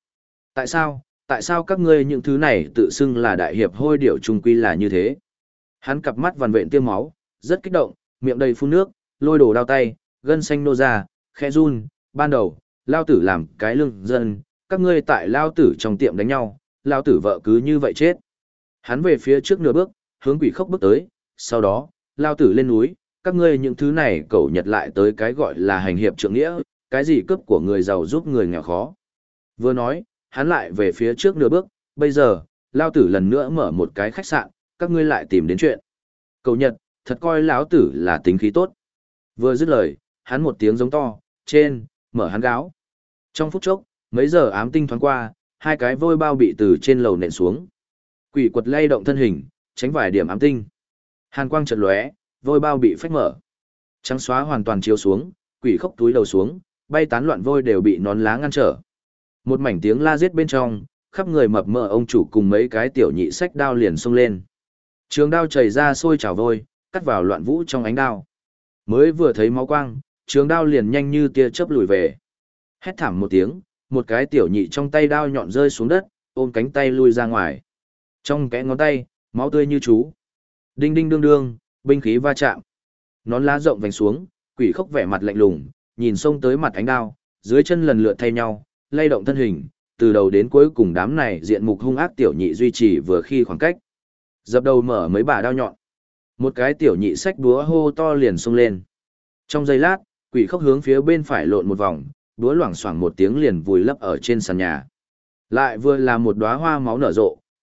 Tại sao các ngươi những thứ này tự xưng là đại hiệp hôi điểu trung quy là như thế? Hắn cặp mắt vằn vện tiêm máu, rất kích động, miệng đầy phun nước, lôi đồ đao tay, gân xanh nô ra, khẽ run, ban đầu, lao tử làm cái lương dân, các ngươi tại lao tử trong tiệm đánh nhau, lao tử vợ cứ như vậy chết. Hắn về phía trước nửa bước, hướng quỷ khốc bước tới, sau đó, lao tử lên núi, các ngươi những thứ này cẩu nhật lại tới cái gọi là hành hiệp trượng nghĩa, cái gì cướp của người giàu giúp người nghèo khó. Vừa nói, hắn lại về phía trước nửa bước, bây giờ, lao tử lần nữa mở một cái khách sạn, các ngươi lại tìm đến chuyện. Cậu Nhật, thật coi lão tử là tính khí tốt. Vừa dứt lời, hắn một tiếng giống to, trên, mở hắn gáo. Trong phút chốc, mấy giờ ám tinh thoáng qua, hai cái vôi bao bị từ trên lầu nện xuống. Quỷ quật lay động thân hình, tránh vài điểm ám tinh. Hàn quang chợt lóe, vôi bao bị phách mở. Trắng xóa hoàn toàn chiếu xuống, quỷ khốc túi đầu xuống, bay tán loạn vôi đều bị nón lá ngăn trở. Một mảnh tiếng la giết bên trong, khắp người mập mờ ông chủ cùng mấy cái tiểu nhị sách đao liền xông lên. Trường đao chảy ra sôi trào vôi, cắt vào loạn vũ trong ánh đao. Mới vừa thấy máu quang, trường đao liền nhanh như tia chớp lùi về. Hét thảm một tiếng, một cái tiểu nhị trong tay đao nhọn rơi xuống đất, ôm cánh tay lui ra ngoài. Trong kẽ ngón tay, máu tươi như chú. Đinh đinh đương đương, binh khí va chạm. Nón lá rộng vành xuống, quỷ khốc vẻ mặt lạnh lùng, nhìn xông tới mặt ánh đao, dưới chân lần lượt thay nhau, lay động thân hình, từ đầu đến cuối cùng đám này diện mục hung ác tiểu nhị duy trì vừa khi khoảng cách. Dập đầu mở mấy bà đao nhọn. Một cái tiểu nhị xách búa hô to liền xông lên. Trong giây lát, quỷ khốc hướng phía bên phải lộn một vòng, búa loảng xoảng một tiếng liền vùi lấp ở trên sàn nhà. Lại vừa là một đóa hoa máu nở rộ,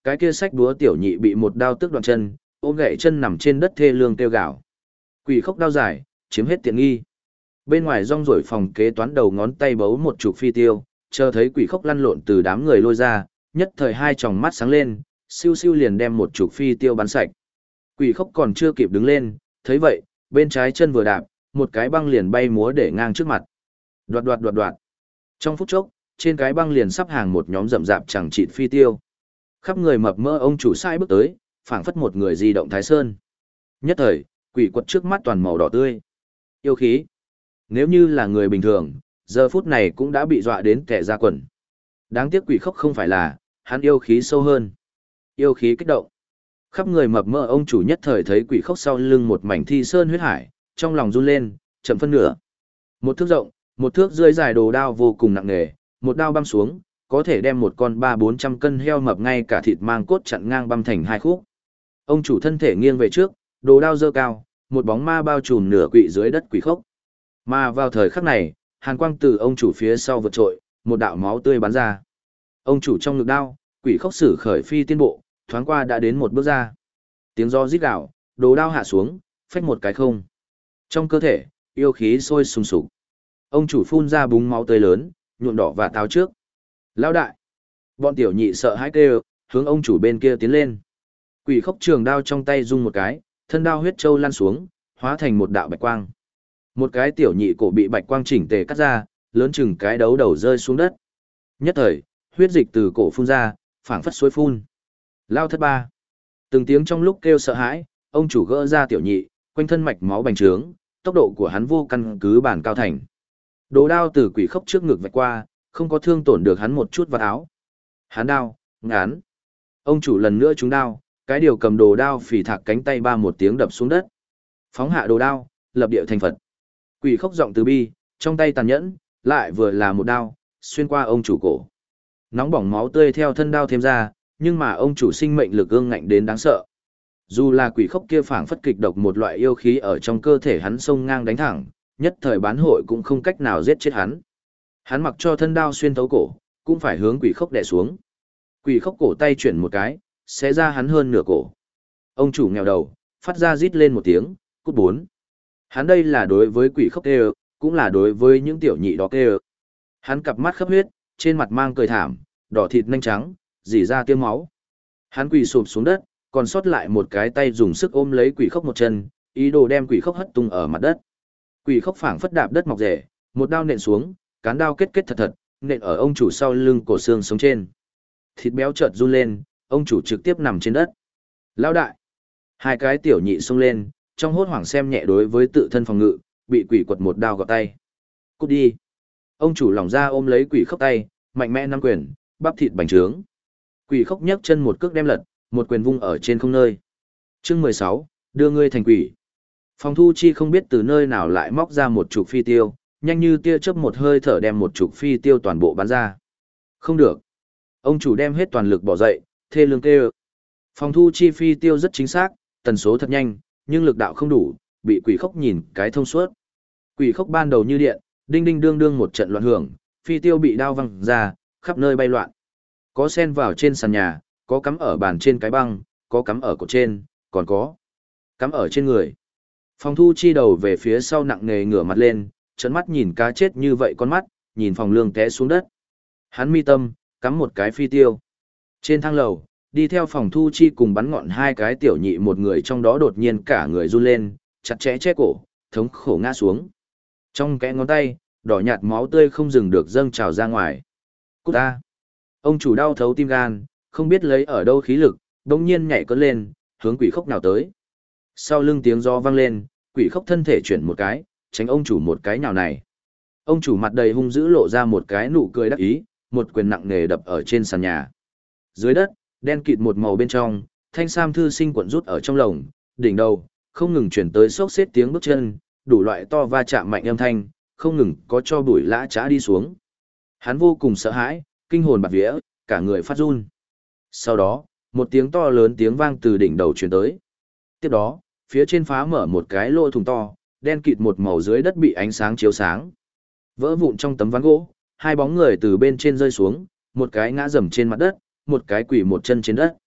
Cái kia sách búa tiểu nhị bị một đao tước đoạn chân, ôm gậy chân nằm trên đất thê lương kêu gào. Quỷ khốc đao dài, chiếm hết tiện nghi. Bên ngoài rong rổi phòng kế toán đầu ngón tay bấu một chục phi tiêu, chờ thấy quỷ khốc lăn lộn từ đám người lôi ra, nhất thời hai tròng mắt sáng lên, siêu siêu liền đem một chục phi tiêu bắn sạch. Quỷ khốc còn chưa kịp đứng lên, thấy vậy, bên trái chân vừa đạp, một cái băng liền bay múa để ngang trước mặt. Đoạt đoạt đoạt đoạt. Trong phút chốc, trên cái băng liền sắp hàng một nhóm rậm rạp chẳng chịt phi tiêu. Khắp người mập mỡ ông chủ sai bước tới, phảng phất một người di động thái sơn. Nhất thời, quỷ quật trước mắt toàn màu đỏ tươi. Yêu khí. Nếu như là người bình thường, giờ phút này cũng đã bị dọa đến kẻ ra quần. Đáng tiếc quỷ khốc không phải là, hắn yêu khí sâu hơn. Yêu khí kích động. Khắp người mập mỡ ông chủ nhất thời thấy quỷ khốc sau lưng một mảnh thi sơn huyết hải, trong lòng run lên, chậm phân nửa. Một thước rộng, một thước rưỡi dài đồ đao vô cùng nặng nề, một đao băm xuống, có thể đem một con 300-400 cân heo mập ngay cả thịt mang cốt chặn ngang băm thành hai khúc. Ông chủ thân thể nghiêng về trước, đồ đao giơ cao, một bóng ma bao trùm nửa quỵ dưới đất quỷ khốc. Mà vào thời khắc này, hàn quang từ ông chủ phía sau vượt trội, một đạo máu tươi bắn ra. Ông chủ trong ngực đao, quỷ khốc sử khởi phi tiên bộ, thoáng qua đã đến một bước ra. Tiếng gió rít gào, đồ đao hạ xuống, phách một cái không. Trong cơ thể, yêu khí sôi sùng sục. Ông chủ phun ra búng máu tươi lớn, nhuộm đỏ và táo trước. Lão đại! Bọn tiểu nhị sợ hãi kêu, hướng ông chủ bên kia tiến lên. Quỷ khốc trường đao trong tay rung một cái, thân đao huyết châu lăn xuống, hóa thành một đạo bạch quang. Một cái tiểu nhị cổ bị bạch quang chỉnh tề cắt ra, lớn chừng cái đấu đầu rơi xuống đất. Nhất thời, huyết dịch từ cổ phun ra, phảng phất suối phun. Lao thất ba. Từng tiếng trong lúc kêu sợ hãi, ông chủ gỡ ra tiểu nhị, quanh thân mạch máu bành trướng, tốc độ của hắn vô căn cứ bản cao thành. Đồ đao từ quỷ khốc trước ngực vạch qua, không có thương tổn được hắn một chút vào áo. Hắn đao, ngán. Ông chủ lần nữa trúng đao, cái điều cầm đồ đao phì thạc cánh tay ba một tiếng đập xuống đất. Phóng hạ đồ đao, lập địa thành Phật. Quỷ khốc giọng từ bi, trong tay tàn nhẫn, lại vừa là một đao, xuyên qua ông chủ cổ. Nóng bỏng máu tươi theo thân đao thêm ra, nhưng mà ông chủ sinh mệnh lực ương ngạnh đến đáng sợ. Dù là quỷ khốc kia phảng phất kịch độc một loại yêu khí ở trong cơ thể hắn xông ngang đánh thẳng, nhất thời bán hội cũng không cách nào giết chết hắn. Hắn mặc cho thân đao xuyên thấu cổ, cũng phải hướng quỷ khốc đè xuống. Quỷ khốc cổ tay chuyển một cái, xé ra hắn hơn nửa cổ. Ông chủ nghèo đầu, phát ra rít lên một tiếng, cút bốn. Hắn đây là đối với quỷ khốc kêu, cũng là đối với những tiểu nhị đó kêu. Hắn cặp mắt khắp huyết, trên mặt mang cười thảm, đỏ thịt nhanh trắng, rỉ ra tiêm máu. Hắn quỳ sụp xuống đất, còn sót lại một cái tay dùng sức ôm lấy quỷ khốc một chân, ý đồ đem quỷ khốc hất tung ở mặt đất. Quỷ khốc phảng phất đạp đất mọc rễ, một đao nện xuống, cán đao kết kết thật thật, nện ở ông chủ sau lưng cổ xương sống trên. Thịt béo chợt run lên, ông chủ trực tiếp nằm trên đất. Lão đại! Hai cái tiểu nhị xông lên, trong hốt hoảng xem nhẹ đối với tự thân phòng ngự, bị quỷ quật một đao gọt tay. Cút đi! Ông chủ lỏng ra ôm lấy quỷ khốc tay, mạnh mẽ nắm quyền, bắp thịt bành trướng. Quỷ khốc nhấc chân một cước đem lật, một quyền vung ở trên không nơi. Chương 16, đưa ngươi thành quỷ. Phòng thu chi không biết từ nơi nào lại móc ra một chục phi tiêu, nhanh như tia chớp một hơi thở đem một chục phi tiêu toàn bộ bắn ra. Không được. Ông chủ đem hết toàn lực bỏ dậy, thê lương kêu. Phòng thu chi phi tiêu rất chính xác, tần số thật nhanh, nhưng lực đạo không đủ, bị quỷ khốc nhìn cái thông suốt. Quỷ khốc ban đầu như điện, đinh đinh đương đương một trận loạn hưởng, phi tiêu bị đao văng ra, khắp nơi bay loạn. Có sen vào trên sàn nhà, có cắm ở bàn trên cái băng, có cắm ở cột trên, còn có cắm ở trên người. Phòng thu chi đầu về phía sau nặng nề ngửa mặt lên, trợn mắt nhìn cá chết như vậy con mắt, nhìn phòng lương té xuống đất. Hắn mi tâm, cắm một cái phi tiêu. Trên thang lầu, đi theo phòng thu chi cùng bắn ngọn hai cái tiểu nhị một người trong đó đột nhiên cả người run lên, chặt chẽ che cổ, thống khổ ngã xuống. Trong kẽ ngón tay, đỏ nhạt máu tươi không dừng được dâng trào ra ngoài. Cút ta! Ông chủ đau thấu tim gan, không biết lấy ở đâu khí lực, đột nhiên nhảy cất lên, hướng quỷ khốc nào tới. Sau lưng tiếng gió vang lên, quỷ khốc thân thể chuyển một cái, tránh ông chủ một cái nhào này. Ông chủ mặt đầy hung dữ lộ ra một cái nụ cười đắc ý, một quyền nặng nề đập ở trên sàn nhà. Dưới đất, đen kịt một màu bên trong, thanh sam thư sinh cuộn rút ở trong lồng, đỉnh đầu, không ngừng chuyển tới xốc xếp tiếng bước chân, đủ loại to va chạm mạnh âm thanh, không ngừng có cho bụi lã chã đi xuống. Hắn vô cùng sợ hãi, kinh hồn bạt vía, cả người phát run. Sau đó, một tiếng to lớn tiếng vang từ đỉnh đầu truyền tới. Tiếp đó, phía trên phá mở một cái lỗ thủng to, đen kịt một màu dưới đất bị ánh sáng chiếu sáng. Vỡ vụn trong tấm ván gỗ, hai bóng người từ bên trên rơi xuống, một cái ngã rầm trên mặt đất, một cái quỳ một chân trên đất.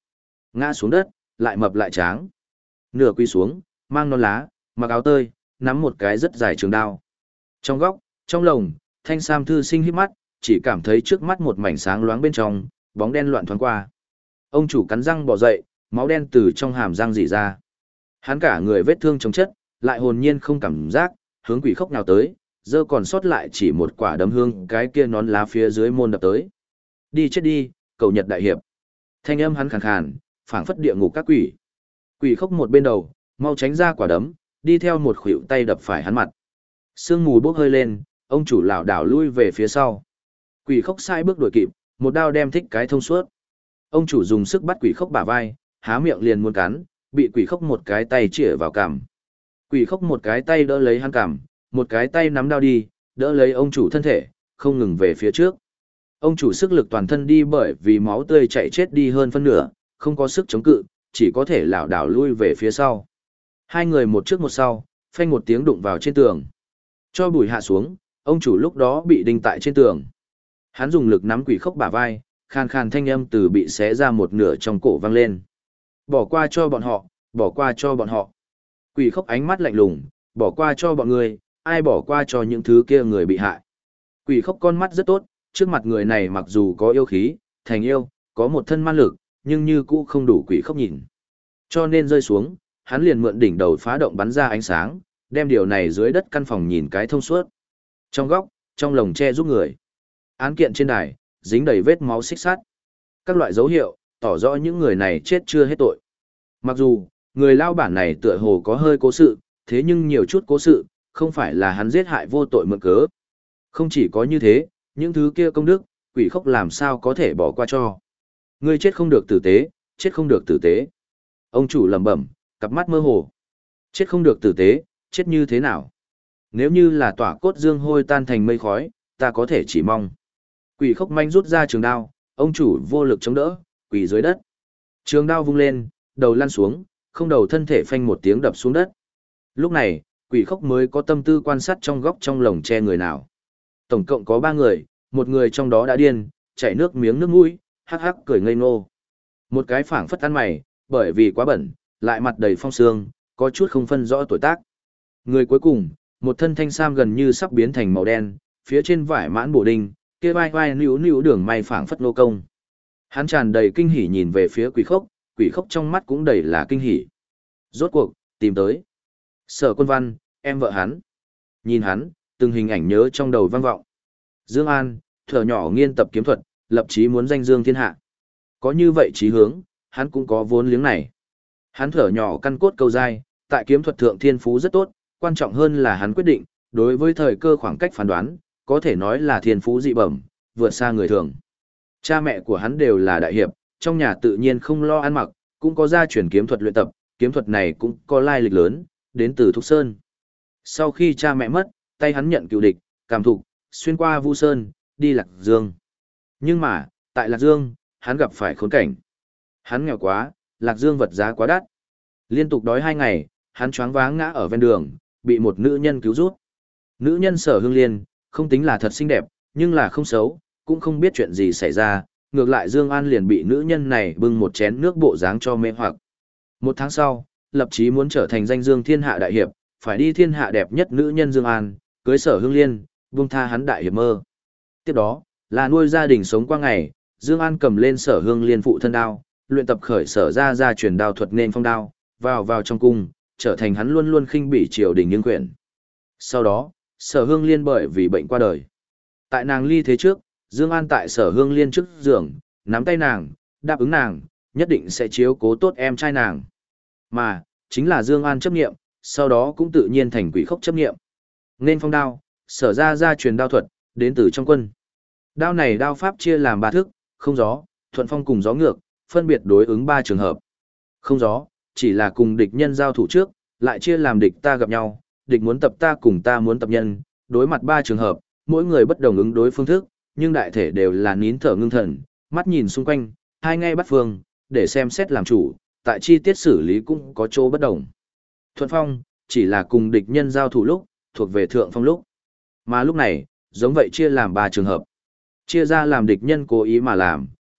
Ngã xuống đất, lại mập lại tráng. Nửa quy xuống, mang nón lá, mặc áo tơi, nắm một cái rất dài trường đao. Trong góc, trong lồng, Thanh Sam thư sinh híp mắt, chỉ cảm thấy trước mắt một mảnh sáng loáng bên trong, bóng đen loạn thoáng qua. Ông chủ cắn răng bò dậy, máu đen từ trong hàm răng rỉ ra. Hắn cả người vết thương chống chất, lại hồn nhiên không cảm giác, hướng quỷ khốc nào tới, giờ còn sót lại chỉ một quả đấm hương cái kia nón lá phía dưới môn đập tới. Đi chết đi, cầu Nhật đại hiệp. Thanh âm hắn khàn khàn, phảng phất địa ngục các quỷ. Quỷ khốc một bên đầu, mau tránh ra quả đấm, đi theo một khuỷu tay đập phải hắn mặt. Sương mù bốc hơi lên, ông chủ lảo đảo lui về phía sau. Quỷ khốc sai bước đuổi kịp, một đao đem thích cái thông suốt. Ông chủ dùng sức bắt quỷ khốc bả vai, há miệng liền muốn cắn, bị quỷ khốc một cái tay chĩa vào cằm. Quỷ khốc một cái tay đỡ lấy hắn cằm, một cái tay nắm đao đi, đỡ lấy ông chủ thân thể, không ngừng về phía trước. Ông chủ sức lực toàn thân đi bởi vì máu tươi chạy chết đi hơn phân nửa, không có sức chống cự, chỉ có thể lảo đảo lui về phía sau. Hai người một trước một sau, phanh một tiếng đụng vào trên tường. Cho bụi hạ xuống, ông chủ lúc đó bị đinh tại trên tường. Hắn dùng lực nắm quỷ khốc bả vai, khàn khàn thanh âm từ bị xé ra một nửa trong cổ vang lên. Bỏ qua cho bọn họ, bỏ qua cho bọn họ. Quỷ khốc ánh mắt lạnh lùng, bỏ qua cho bọn người, ai bỏ qua cho những thứ kia người bị hại. Quỷ khốc con mắt rất tốt, trước mặt người này mặc dù có yêu khí, thành yêu, có một thân man lực, nhưng như cũ không đủ quỷ khốc nhìn. Cho nên rơi xuống, hắn liền mượn đỉnh đầu phá động bắn ra ánh sáng, đem điều này dưới đất căn phòng nhìn cái thông suốt. Trong góc, trong lồng tre giúp người. Án kiện trên đài, dính đầy vết máu xích sắt. Các loại dấu hiệu, tỏ rõ những người này chết chưa hết tội. Mặc dù, người lao bản này tựa hồ có hơi cố sự, thế nhưng nhiều chút cố sự, không phải là hắn giết hại vô tội mượn cớ. Không chỉ có như thế, những thứ kia công đức, quỷ khốc làm sao có thể bỏ qua cho. Ngươi chết không được tử tế, chết không được tử tế. Ông chủ lẩm bẩm, cặp mắt mơ hồ. Chết không được tử tế, chết như thế nào? Nếu như là tỏa cốt dương hôi tan thành mây khói, ta có thể chỉ mong. Quỷ khốc manh rút ra trường đao, ông chủ vô lực chống đỡ, quỳ dưới đất. Trường đao vung lên, đầu lăn xuống, không đầu thân thể phanh một tiếng đập xuống đất. Lúc này, quỷ khốc mới có tâm tư quan sát trong góc trong lồng che người nào. Tổng cộng có 3 người, một người trong đó đã điên, chảy nước miếng nước mũi, hắc hắc cười ngây ngô. Một cái phảng phất ăn mày, bởi vì quá bẩn, lại mặt đầy phong sương, có chút không phân rõ tuổi tác. Người cuối cùng, một thân thanh sam gần như sắp biến thành màu đen, phía trên vải mãn bổ đinh, kia vai vai níu níu đường may phảng phất nô công. Hắn tràn đầy kinh hỉ nhìn về phía quỷ khốc trong mắt cũng đầy là kinh hỉ. Rốt cuộc, tìm tới. Sở Quân Văn, em vợ hắn. Nhìn hắn, từng hình ảnh nhớ trong đầu vang vọng. Dương An, thuở nhỏ nghiên tập kiếm thuật, lập chí muốn danh dương thiên hạ. Có như vậy chí hướng, hắn cũng có vốn liếng này. Hắn thuở nhỏ căn cốt cầu dai, tại kiếm thuật thượng thiên phú rất tốt, quan trọng hơn là hắn quyết định, đối với thời cơ khoảng cách phán đoán, có thể nói là thiên phú dị bẩm, vượt xa người thường. Cha mẹ của hắn đều là đại hiệp, trong nhà tự nhiên không lo ăn mặc, cũng có gia truyền kiếm thuật luyện tập, kiếm thuật này cũng có lai lịch lớn, đến từ Thục Sơn. Sau khi cha mẹ mất, tay hắn nhận cựu địch, cảm thục, xuyên qua Vu Sơn, đi Lạc Dương. Nhưng mà, tại Lạc Dương, hắn gặp phải khốn cảnh. Hắn nghèo quá, Lạc Dương vật giá quá đắt. Liên tục đói 2 ngày, hắn choáng váng ngã ở ven đường, bị một nữ nhân cứu rút. Nữ nhân Sở Hương Liên, không tính là thật xinh đẹp, nhưng là không xấu, cũng không biết chuyện gì xảy ra, ngược lại Dương An liền bị nữ nhân này bưng một chén nước bộ dáng cho mê hoặc. 1 tháng sau, lập chí muốn trở thành danh dương thiên hạ đại hiệp, phải đi thiên hạ đẹp nhất nữ nhân Dương An, cưới Sở Hương Liên, buông tha hắn đại hiệp mơ. Tiếp đó, là nuôi gia đình sống qua ngày, Dương An cầm lên Sở Hương Liên phụ thân đao, luyện tập khởi sở ra truyền đao thuật nên phong đao, vào trong cung, trở thành hắn luôn luôn khinh bỉ triều đình nhưng quyển. Sau đó, Sở Hương Liên bởi vì bệnh qua đời. Tại nàng ly thế trước, Dương An tại Sở Hương Liên trước giường, nắm tay nàng, đáp ứng nàng, nhất định sẽ chiếu cố tốt em trai nàng. Mà, chính là Dương An chấp niệm, sau đó cũng tự nhiên thành quỷ khốc chấp niệm. Nên phong đao, sở ra truyền đao thuật, đến từ trong quân. Đao này đao pháp chia làm 3 thức, không gió, thuận phong cùng gió ngược, phân biệt đối ứng 3 trường hợp. Không gió, chỉ là cùng địch nhân giao thủ trước, lại chia làm địch ta gặp nhau, địch muốn tập ta cùng ta muốn tập nhân, đối mặt 3 trường hợp, mỗi người bất đồng ứng đối phương thức, nhưng đại thể đều là nín thở ngưng thần, mắt nhìn xung quanh, hai ngay bắt phương, để xem xét làm chủ, tại chi tiết xử lý cũng có chỗ bất đồng. Thuận phong, chỉ là cùng địch nhân giao thủ lúc, thuộc về thượng phong lúc. Mà lúc này, giống vậy chia làm 3 trường hợp. Chia ra làm địch nhân cố ý mà làm,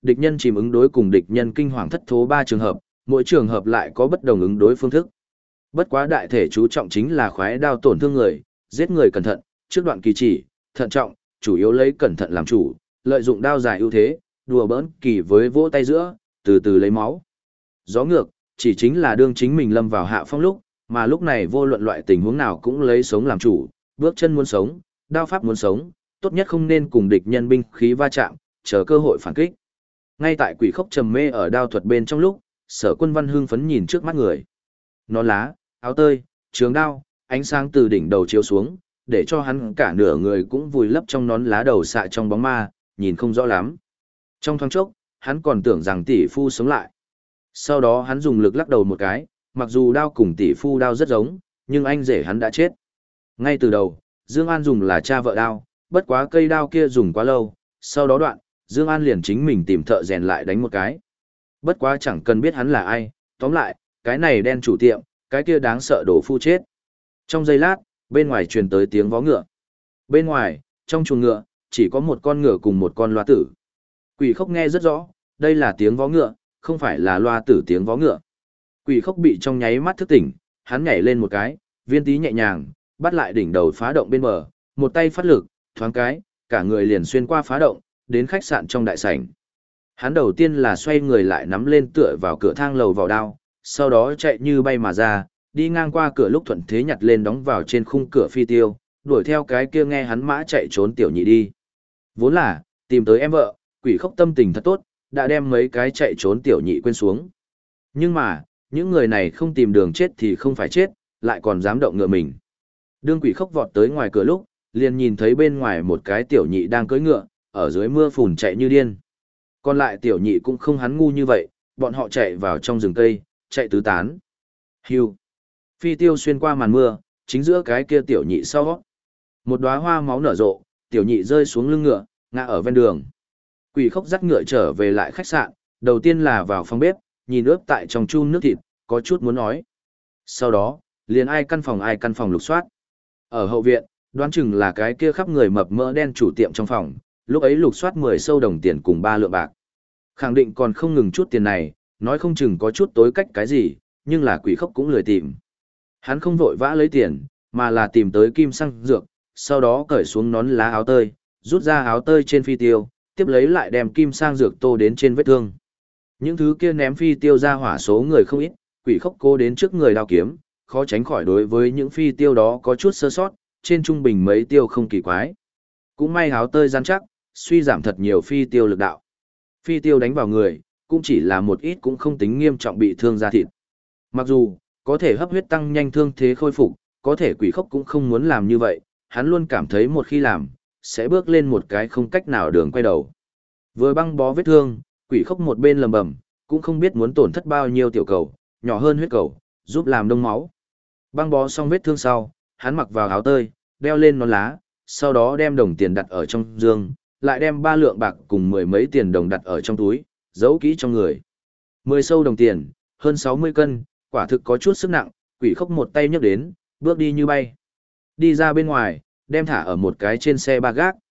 địch nhân chìm ứng đối cùng địch nhân kinh hoàng thất thố 3 trường hợp, mỗi trường hợp lại có bất đồng ứng đối phương thức. Bất quá đại thể chú trọng chính là khoái đao tổn thương người, giết người cẩn thận, trước đoạn kỳ chỉ, thận trọng, chủ yếu lấy cẩn thận làm chủ, lợi dụng đao dài ưu thế, đùa bỡn kỳ với vỗ tay giữa, từ từ lấy máu. Gió ngược, chỉ chính là đương chính mình lâm vào hạ phong lúc, mà lúc này vô luận loại tình huống nào cũng lấy sống làm chủ, bước chân muốn sống, đao pháp muốn sống, tốt nhất không nên cùng địch nhân binh khí va chạm, chờ cơ hội phản kích. Ngay tại quỷ khốc trầm mê ở đao thuật bên trong lúc, Sở Quân Văn hưng phấn nhìn trước mắt người. Nón lá, áo tơi, trường đao, ánh sáng từ đỉnh đầu chiếu xuống, để cho hắn cả nửa người cũng vùi lấp trong nón lá đầu xạ trong bóng ma, nhìn không rõ lắm. Trong thoáng chốc, hắn còn tưởng rằng tỷ phu sống lại. Sau đó hắn dùng lực lắc đầu một cái, mặc dù đao cùng tỷ phu đao rất giống, nhưng anh rể hắn đã chết. Ngay từ đầu, Dương An dùng là cha vợ đao, bất quá cây đao kia dùng quá lâu, sau đó đoạn, Dương An liền chính mình tìm thợ rèn lại đánh một cái. Bất quá chẳng cần biết hắn là ai, tóm lại, cái này đen chủ tiệm, cái kia đáng sợ đổ phu chết. Trong giây lát, bên ngoài truyền tới tiếng vó ngựa. Bên ngoài, trong chuồng ngựa, chỉ có một con ngựa cùng một con loa tử. Quỷ khốc nghe rất rõ, đây là tiếng vó ngựa, không phải là loa tử tiếng vó ngựa. Quỷ khốc bị trong nháy mắt thức tỉnh, hắn nhảy lên một cái, viên tí nhẹ nhàng, bắt lại đỉnh đầu phá động bên bờ, một tay phát lực, thoáng cái, cả người liền xuyên qua phá động, đến khách sạn trong đại sảnh. Hắn đầu tiên là xoay người lại nắm lên tựa vào cửa thang lầu vào đao, sau đó chạy như bay mà ra, đi ngang qua cửa lúc thuận thế nhặt lên đóng vào trên khung cửa phi tiêu, đuổi theo cái kia nghe hắn mã chạy trốn tiểu nhị đi. Vốn là, tìm tới em vợ, quỷ khốc tâm tình thật tốt, đã đem mấy cái chạy trốn tiểu nhị quên xuống. Nhưng mà, những người này không tìm đường chết thì không phải chết, lại còn dám động ngựa mình. Đương quỷ khốc vọt tới ngoài cửa lúc, liền nhìn thấy bên ngoài một cái tiểu nhị đang cưỡi ngựa, ở dưới mưa phùn chạy như điên. Còn lại tiểu nhị cũng không hắn ngu như vậy, bọn họ chạy vào trong rừng cây, chạy tứ tán. Hưu. Phi tiêu xuyên qua màn mưa, chính giữa cái kia tiểu nhị sau. Một đóa hoa máu nở rộ, tiểu nhị rơi xuống lưng ngựa, ngã ở ven đường. Quỷ khốc dắt ngựa trở về lại khách sạn, đầu tiên là vào phòng bếp, nhìn ướp tại trong chum nước thịt, có chút muốn nói. Sau đó, liền ai căn phòng lục soát. Ở hậu viện, đoán chừng là cái kia khắp người mập mỡ đen chủ tiệm trong phòng, lúc ấy lục soát 10 sâu đồng tiền cùng 3 lượng bạc. Khẳng định còn không ngừng chút tiền này, nói không chừng có chút tối cách cái gì, nhưng là quỷ khốc cũng lười tìm. Hắn không vội vã lấy tiền, mà là tìm tới kim xăng dược, sau đó cởi xuống nón lá áo tơi, rút ra áo tơi trên phi tiêu, tiếp lấy lại đem kim sang dược tô đến trên vết thương. Những thứ kia ném phi tiêu ra hỏa số người không ít, quỷ khốc cố đến trước người đao kiếm, khó tránh khỏi đối với những phi tiêu đó có chút sơ sót, trên trung bình mấy tiêu không kỳ quái. Cũng may áo tơi rắn chắc, suy giảm thật nhiều phi tiêu lực đạo. Phi tiêu đánh vào người, cũng chỉ là một ít cũng không tính nghiêm trọng bị thương da thịt. Mặc dù, có thể hấp huyết tăng nhanh thương thế khôi phục, có thể quỷ khốc cũng không muốn làm như vậy, hắn luôn cảm thấy một khi làm, sẽ bước lên một cái không cách nào đường quay đầu. Vừa băng bó vết thương, quỷ khốc một bên lầm bầm, cũng không biết muốn tổn thất bao nhiêu tiểu cầu, nhỏ hơn huyết cầu, giúp làm đông máu. Băng bó xong vết thương sau, hắn mặc vào áo tơi, đeo lên nón lá, sau đó đem đồng tiền đặt ở trong giường, lại đem 3 lượng bạc cùng 10 mấy tiền đồng đặt ở trong túi, giấu kỹ trong người. 10 sâu đồng tiền, hơn 60 cân, quả thực có chút sức nặng, quỷ khốc một tay nhấc đến, bước đi như bay. Đi ra bên ngoài, đem thả ở một cái trên xe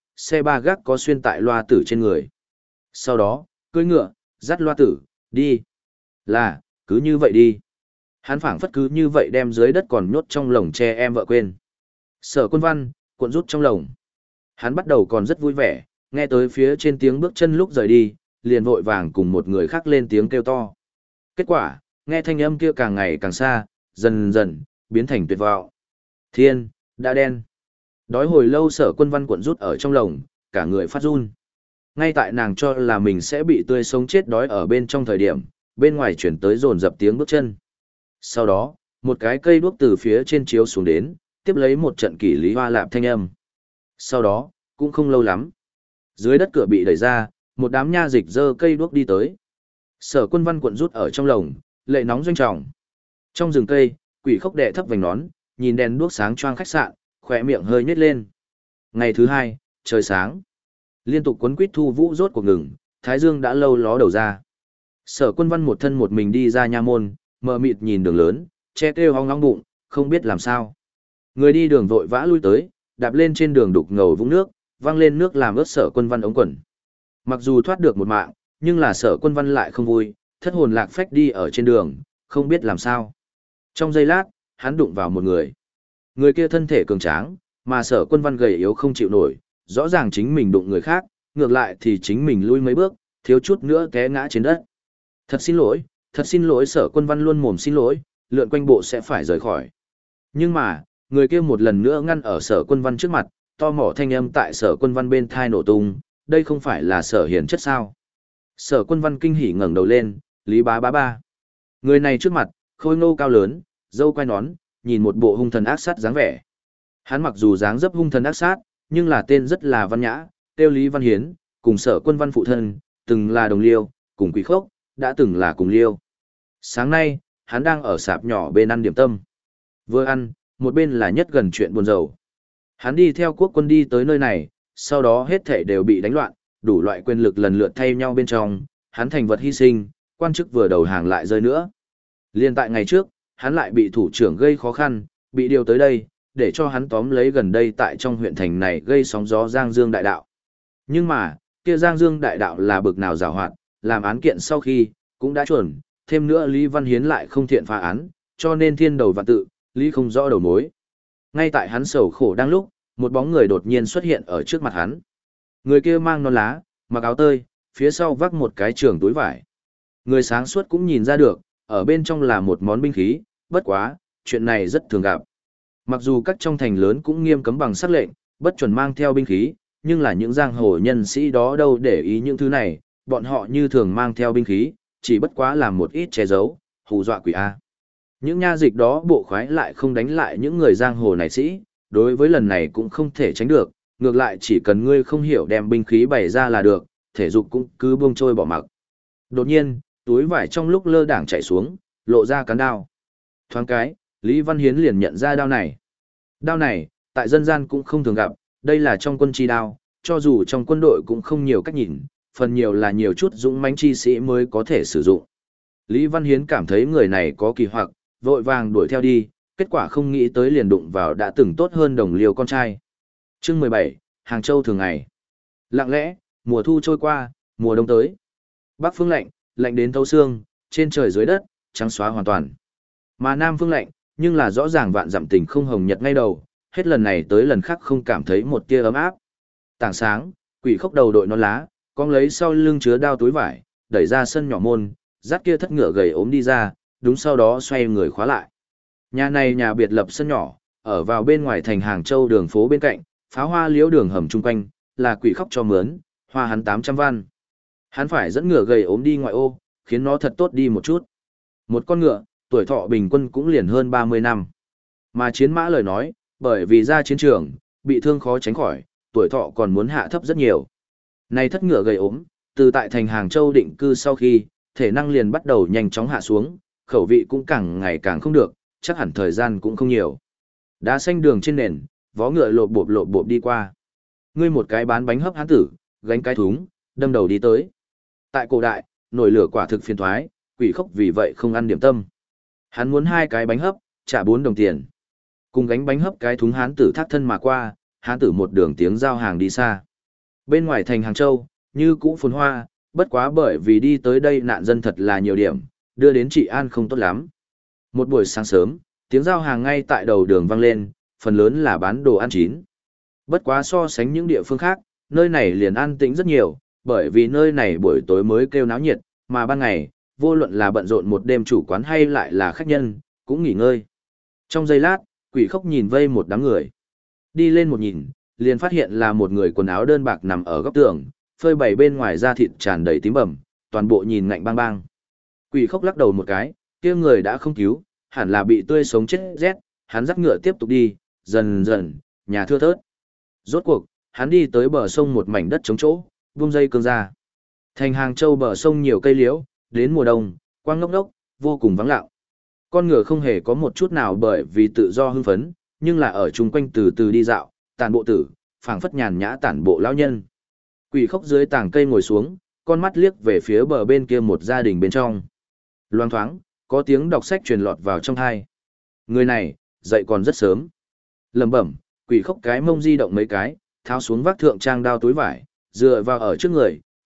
ba gác có xuyên tại loa tử trên người. Sau đó, cưỡi ngựa, dắt loa tử, đi. Là, cứ như vậy đi. Hắn phảng phất cứ như vậy đem dưới đất còn nhốt trong lồng tre em vợ quên. Sở Quân Văn, cuộn rút trong lồng. Hắn bắt đầu còn rất vui vẻ, nghe tới phía trên tiếng bước chân lúc rời đi, liền vội vàng cùng một người khác lên tiếng kêu to. Kết quả, nghe thanh âm kia càng ngày càng xa, dần dần, biến thành tuyệt vọng. Thiên, đã đen. Đói hồi lâu Sở Quân Văn cuộn rút ở trong lồng, cả người phát run. Ngay tại nàng cho là mình sẽ bị tươi sống chết đói ở bên trong thời điểm, bên ngoài chuyển tới dồn dập tiếng bước chân. Sau đó, một cái cây đuốc từ phía trên chiếu xuống đến, tiếp lấy một trận kỷ lý hoa lạp thanh âm. Sau đó, cũng không lâu lắm. Dưới đất cửa bị đẩy ra, một đám nha dịch dơ cây đuốc đi tới. Sở Quân Văn cuộn rút ở trong lồng, lệ nóng doanh trọng. Trong rừng cây, quỷ khốc đệ thấp vành nón, nhìn đèn đuốc sáng choang khách sạn, khỏe miệng hơi nhếch lên. Ngày thứ 2, trời sáng. Liên tục quấn quýt thu vũ rốt cuộc ngừng, thái dương đã lâu ló đầu ra. Sở Quân Văn một thân một mình đi ra nha môn, mờ mịt nhìn đường lớn, che kêu hong long bụng, không biết làm sao. Người đi đường vội vã lui tới, đạp lên trên đường đục ngầu vũng nước, văng lên nước làm ướt Sở Quân Văn ống quần. Mặc dù thoát được một mạng, nhưng là Sở Quân Văn lại không vui, thất hồn lạc phách đi ở trên đường, không biết làm sao. Trong giây lát, hắn đụng vào một người. Người kia thân thể cường tráng, mà Sở Quân Văn gầy yếu không chịu nổi, rõ ràng chính mình đụng người khác, ngược lại thì chính mình lui mấy bước, thiếu chút nữa té ngã trên đất. Thật xin lỗi Sở Quân Văn luôn mồm xin lỗi, lượn quanh bộ sẽ phải rời khỏi. Nhưng mà, người kia một lần nữa ngăn ở Sở Quân Văn trước mặt, to mỏ thanh âm tại Sở Quân Văn bên thai nổ tung, đây không phải là Sở Hiền chất sao? Sở Quân Văn kinh hỉ ngẩng đầu lên, Lý Bá Bá Ba. Người này trước mặt, khôi ngô cao lớn, râu quai nón, nhìn một bộ hung thần ác sát dáng vẻ. Hắn mặc dù dáng dấp hung thần ác sát, nhưng là tên rất là văn nhã, tiêu Lý Văn Hiến, cùng Sở Quân Văn phụ thân, từng là đồng liêu, cùng Quỷ Khốc, đã từng là cùng liêu. Sáng nay, hắn đang ở sạp nhỏ bên ăn điểm tâm. Vừa ăn, một bên là nhất gần chuyện buồn rầu. Hắn đi theo quốc quân đi tới nơi này, sau đó hết thảy đều bị đánh loạn, đủ loại quyền lực lần lượt thay nhau bên trong, hắn thành vật hy sinh, quan chức vừa đầu hàng lại rơi nữa. Liên tại ngày trước, hắn lại bị thủ trưởng gây khó khăn, bị điều tới đây, để cho hắn tóm lấy gần đây tại trong huyện thành này gây sóng gió Giang Dương Đại Đạo. Nhưng mà, kia Giang Dương Đại Đạo là bực nào giàu hoạt, làm án kiện sau khi, cũng đã chuẩn, thêm nữa Lý Văn Hiến lại không thiện phá án, cho nên thiên đầu vạn tự, Lý không rõ đầu mối. Ngay tại hắn sầu khổ đang lúc, một bóng người đột nhiên xuất hiện ở trước mặt hắn. Người kia mang nón lá, mặc áo tơi, phía sau vác một cái trường túi vải. Người sáng suốt cũng nhìn ra được, ở bên trong là một món binh khí, bất quá, chuyện này rất thường gặp. Mặc dù các trong thành lớn cũng nghiêm cấm bằng sắc lệnh, bất chuẩn mang theo binh khí, nhưng là những giang hồ nhân sĩ đó đâu để ý những thứ này, bọn họ như thường mang theo binh khí, chỉ bất quá làm một ít che giấu, hù dọa quỷ A. Những nha dịch đó bộ khoái lại không đánh lại những người giang hồ này sĩ, đối với lần này cũng không thể tránh được, ngược lại chỉ cần ngươi không hiểu đem binh khí bày ra là được, thể dục cũng cứ buông trôi bỏ mặc. Đột nhiên, túi vải trong lúc lơ đảng chạy xuống, lộ ra cán đao. Thoáng cái, Lý Văn Hiến liền nhận ra đao này. Đao này, tại dân gian cũng không thường gặp, đây là trong quân chi đao, cho dù trong quân đội cũng không nhiều cách nhìn, phần nhiều là nhiều chút dũng mãnh chi sĩ mới có thể sử dụng. Lý Văn Hiến cảm thấy người này có kỳ hoặc, vội vàng đuổi theo đi, kết quả không nghĩ tới liền đụng vào đã từng tốt hơn đồng liêu con trai. Chương 17, Hàng Châu thường ngày. Lặng lẽ, mùa thu trôi qua, mùa đông tới. Bắc phương lạnh, lạnh đến thấu xương, trên trời dưới đất, trắng xóa hoàn toàn. Mà Nam phương lạnh, nhưng là rõ ràng vạn dặm tình không hồng nhật ngay đầu, hết lần này tới lần khác không cảm thấy một tia ấm áp. Tảng sáng, Quỷ Khốc đầu đội nón lá, con lấy sau lưng chứa đao túi vải, đẩy ra sân nhỏ môn, dắt kia thất ngựa gầy ốm đi ra, đúng sau đó xoay người khóa lại. Nhà này nhà biệt lập sân nhỏ, ở vào bên ngoài thành Hàng Châu đường phố bên cạnh, pháo hoa liễu đường hầm chung quanh, là Quỷ Khốc cho mướn, hoa hắn 800 văn. Hắn phải dẫn ngựa gầy ốm đi ngoại ô, khiến nó thật tốt đi một chút. Một con ngựa, tuổi thọ bình quân cũng liền hơn 30 năm. Mà chiến mã lời nói, bởi vì ra chiến trường, bị thương khó tránh khỏi, tuổi thọ còn muốn hạ thấp rất nhiều. Này thất ngựa gầy ốm, từ tại thành Hàng Châu định cư sau khi, thể năng liền bắt đầu nhanh chóng hạ xuống, khẩu vị cũng càng ngày càng không được, chắc hẳn thời gian cũng không nhiều. Đá xanh đường trên nền, vó ngựa lộp bộp đi qua. Ngươi một cái bán bánh hấp hán tử, gánh cái thúng, đâm đầu đi tới. Tại cổ đại, nổi lửa quả thực phiền thoái, Quỷ Khốc vì vậy không ăn điểm tâm. Hắn muốn 2 cái bánh hấp, trả 4 đồng tiền. Cùng gánh bánh hấp cái thúng hán tử thác thân mà qua, hán tử một đường tiếng giao hàng đi xa. Bên ngoài thành Hàng Châu, như cũ phồn hoa, bất quá bởi vì đi tới đây nạn dân thật là nhiều điểm, đưa đến trị an không tốt lắm. Một buổi sáng sớm, tiếng giao hàng ngay tại đầu đường vang lên, phần lớn là bán đồ ăn chín. Bất quá so sánh những địa phương khác, nơi này liền an tĩnh rất nhiều, bởi vì nơi này buổi tối mới kêu náo nhiệt, mà ban ngày, vô luận là bận rộn một đêm chủ quán hay lại là khách nhân, cũng nghỉ ngơi. Trong giây lát, Quỷ Khốc nhìn vây một đám người. Đi lên một nhìn, liền phát hiện là một người quần áo đơn bạc nằm ở góc tường, phơi bày bên ngoài da thịt tràn đầy tím bầm, toàn bộ nhìn ngạnh bang bang. Quỷ Khốc lắc đầu một cái, kia người đã không cứu, hẳn là bị tươi sống chết rét, hắn dắt ngựa tiếp tục đi, dần dần, nhà thưa thớt. Rốt cuộc, hắn đi tới bờ sông một mảnh đất trống chỗ, buông dây cương ra. Thành Hàng Châu bờ sông nhiều cây liễu, đến mùa đông, quang ngốc ngốc, vô cùng vắng lặng. Con ngựa không hề có một chút nào bởi vì tự do hưng phấn, nhưng là ở chung quanh từ từ đi dạo, tàn bộ tử, phảng phất nhàn nhã tản bộ lão nhân. Quỷ Khốc dưới tảng cây ngồi xuống, con mắt liếc về phía bờ bên kia một gia đình bên trong. Loang thoáng, có tiếng đọc sách truyền lọt vào trong tai. Người này, dậy còn rất sớm. Lẩm bẩm, Quỷ Khốc cái mông di động mấy cái, tháo xuống vác thượng trang đao túi vải, dựa vào ở trước người,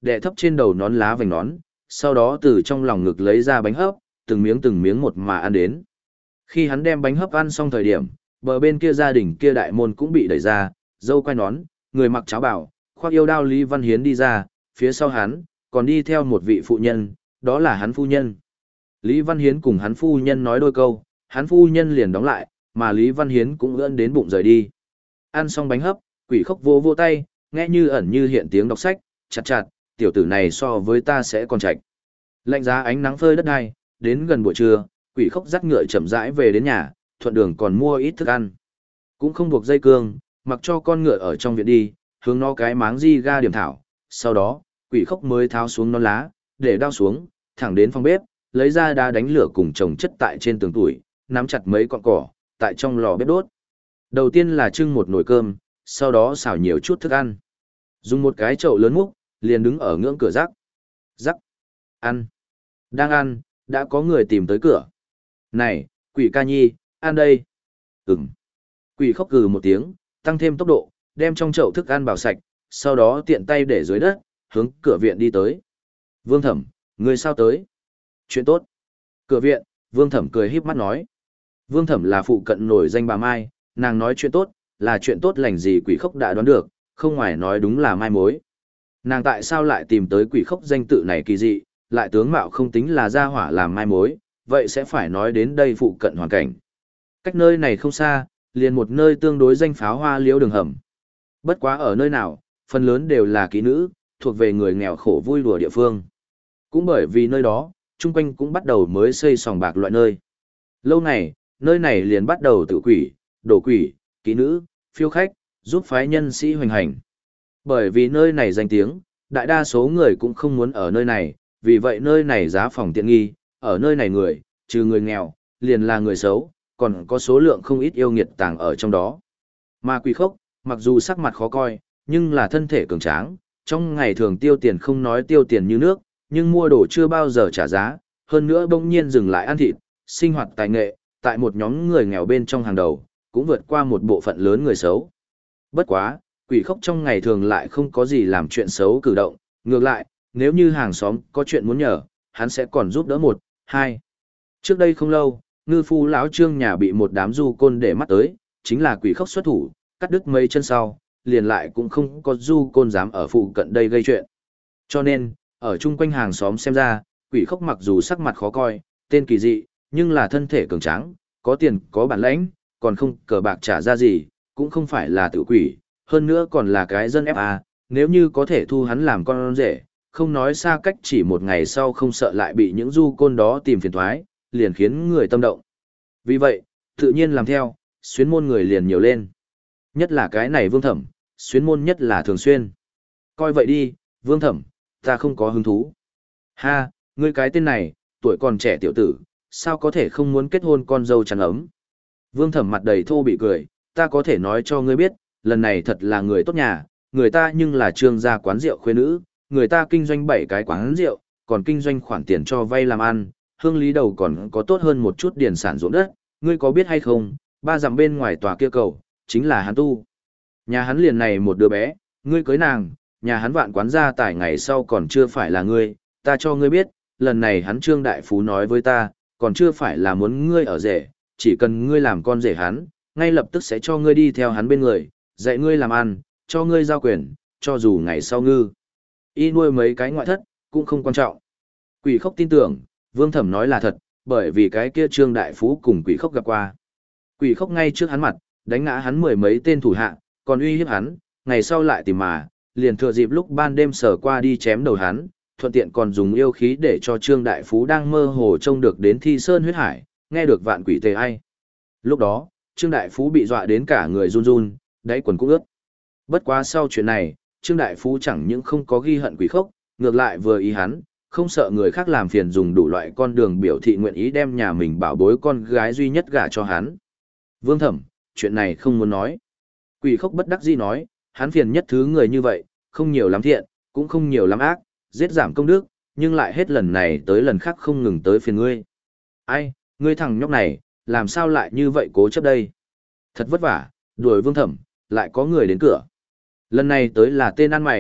đè thấp trên đầu nón lá vành nón, sau đó từ trong lòng ngực lấy ra bánh hấp, từng miếng một mà ăn đến. Khi hắn đem bánh hấp ăn xong thời điểm, bờ bên kia gia đình kia đại môn cũng bị đẩy ra, dâu quay nón, người mặc cháo bảo, khoác yêu đao Lý Văn Hiến đi ra, phía sau hắn, còn đi theo một vị phụ nhân, đó là hắn phu nhân. Lý Văn Hiến cùng hắn phu nhân nói đôi câu, hắn phu nhân liền đóng lại, mà Lý Văn Hiến cũng ưỡn đến bụng rời đi. Ăn xong bánh hấp, Quỷ Khốc vô vô tay, nghe như ẩn như hiện tiếng đọc sách, chặt chặt, tiểu tử này so với ta sẽ còn chạch. Lạnh giá ánh nắng phơi đất đai, đến gần buổi trưa, Quỷ Khốc dắt ngựa chậm rãi về đến nhà, thuận đường còn mua ít thức ăn. Cũng không buộc dây cương, mặc cho con ngựa ở trong viện đi, hướng nó cái máng di ga điểm thảo. Sau đó, Quỷ Khốc mới tháo xuống nón lá, để đao xuống, thẳng đến phòng bếp, lấy ra đá đánh lửa cùng chồng chất tại trên tường tuổi, nắm chặt mấy cọn cỏ, tại trong lò bếp đốt. Đầu tiên là trưng một nồi cơm, sau đó xào nhiều chút thức ăn. Dùng một cái chậu lớn múc, liền đứng ở ngưỡng cửa rắc. Rắc. Ăn. Đang ăn, đã có người tìm tới cửa. Này, Quỷ ca nhi, ăn đây. Ừm. Quỷ Khốc cừ một tiếng, tăng thêm tốc độ, đem trong chậu thức ăn bào sạch, sau đó tiện tay để dưới đất, hướng cửa viện đi tới. Vương Thẩm, người sao tới? Chuyện tốt. Cửa viện, Vương Thẩm cười híp mắt nói. Vương Thẩm là phụ cận nổi danh bà Mai, nàng nói chuyện tốt, là chuyện tốt lành gì Quỷ Khốc đã đoán được, không ngoài nói đúng là mai mối. Nàng tại sao lại tìm tới Quỷ Khốc danh tự này kỳ dị, lại tướng mạo không tính là gia hỏa làm mai mối, vậy sẽ phải nói đến đây phụ cận hoàn cảnh. Cách nơi này không xa, liền một nơi tương đối danh pháo hoa liễu đường hầm. Bất quá ở nơi nào, phần lớn đều là kỹ nữ, thuộc về người nghèo khổ vui đùa địa phương. Cũng bởi vì nơi đó, chung quanh cũng bắt đầu mới xây sòng bạc loại nơi. Lâu này, nơi này liền bắt đầu tự quỷ, đổ quỷ, kỹ nữ, phiêu khách, giúp phái nhân sĩ hoành hành. Bởi vì nơi này danh tiếng, đại đa số người cũng không muốn ở nơi này, vì vậy nơi này giá phòng tiện nghi, ở nơi này người, trừ người nghèo, liền là người xấu, còn có số lượng không ít yêu nghiệt tàng ở trong đó. Mà Quỷ Khốc, mặc dù sắc mặt khó coi, nhưng là thân thể cường tráng, trong ngày thường tiêu tiền không nói tiêu tiền như nước, nhưng mua đồ chưa bao giờ trả giá, hơn nữa bỗng nhiên dừng lại ăn thịt, sinh hoạt tài nghệ, tại một nhóm người nghèo bên trong hàng đầu, cũng vượt qua một bộ phận lớn người xấu. Bất quá, Quỷ Khốc trong ngày thường lại không có gì làm chuyện xấu cử động, ngược lại, nếu như hàng xóm có chuyện muốn nhờ, hắn sẽ còn giúp đỡ một, hai. Trước đây không lâu, ngư phu lão Trương nhà bị một đám du côn để mắt tới, chính là Quỷ Khốc xuất thủ, cắt đứt mấy chân sau, liền lại cũng không có du côn dám ở phụ cận đây gây chuyện. Cho nên, ở chung quanh hàng xóm xem ra, Quỷ Khốc mặc dù sắc mặt khó coi, tên kỳ dị, nhưng là thân thể cường tráng, có tiền có bản lãnh, còn không cờ bạc trả ra gì, cũng không phải là tự quỷ, hơn nữa còn là cái dân FA, nếu như có thể thu hắn làm con rể, không nói xa cách chỉ một ngày sau không sợ lại bị những du côn đó tìm phiền thoái, liền khiến người tâm động. Vì vậy, tự nhiên làm theo, xuyến môn người liền nhiều lên. Nhất là cái này Vương Thẩm, xuyến môn nhất là thường xuyên. Coi vậy đi, Vương Thẩm, ta không có hứng thú. Ha, ngươi cái tên này, tuổi còn trẻ tiểu tử, sao có thể không muốn kết hôn con dâu trắng ấm. Vương Thẩm mặt đầy thô bị cười, ta có thể nói cho ngươi biết, lần này thật là người tốt nhà, người ta nhưng là trương gia quán rượu khuê nữ, người ta kinh doanh 7 cái quán rượu, còn kinh doanh khoản tiền cho vay làm ăn, hương lý đầu còn có tốt hơn một chút điền sản ruộng đất, ngươi có biết hay không, 3 dặm bên ngoài tòa kia cầu, chính là hắn tu. Nhà hắn liền này một đứa bé, ngươi cưới nàng, nhà hắn vạn quán gia tài ngày sau còn chưa phải là ngươi, ta cho ngươi biết, lần này hắn Trương Đại Phú nói với ta, còn chưa phải là muốn ngươi ở rể, chỉ cần ngươi làm con rể hắn, ngay lập tức sẽ cho ngươi đi theo hắn bên người, dạy ngươi làm ăn, cho ngươi giao quyền, cho dù ngày sau ngư. Y nuôi mấy cái ngoại thất, cũng không quan trọng. Quỷ Khốc tin tưởng, Vương Thẩm nói là thật, bởi vì cái kia Trương Đại Phú cùng Quỷ Khốc gặp qua. Quỷ Khốc ngay trước hắn mặt, đánh ngã hắn 10 mấy tên thủ hạ, còn uy hiếp hắn, ngày sau lại tìm mà, liền thừa dịp lúc ban đêm sở qua đi chém đầu hắn, thuận tiện còn dùng yêu khí để cho Trương Đại Phú đang mơ hồ trông được đến Thi Sơn huyết hải, nghe được vạn quỷ tề ai. Lúc đó, Trương Đại Phú bị dọa đến cả người run run, đáy quần cũng ướt. Bất quá sau chuyện này, Trương Đại Phú chẳng những không có ghi hận Quỷ Khốc, ngược lại vừa ý hắn, không sợ người khác làm phiền dùng đủ loại con đường biểu thị nguyện ý đem nhà mình bảo bối con gái duy nhất gả cho hắn. Vương Thẩm, chuyện này không muốn nói. Quỷ Khốc bất đắc dĩ nói, hắn phiền nhất thứ người như vậy, không nhiều lắm thiện, cũng không nhiều lắm ác, giết giảm công đức, nhưng lại hết lần này tới lần khác không ngừng tới phiền ngươi. Ai, ngươi thằng nhóc này, làm sao lại như vậy cố chấp đây? Thật vất vả, đuổi Vương Thẩm, lại có người đến cửa. Lần này tới là tên ăn mày,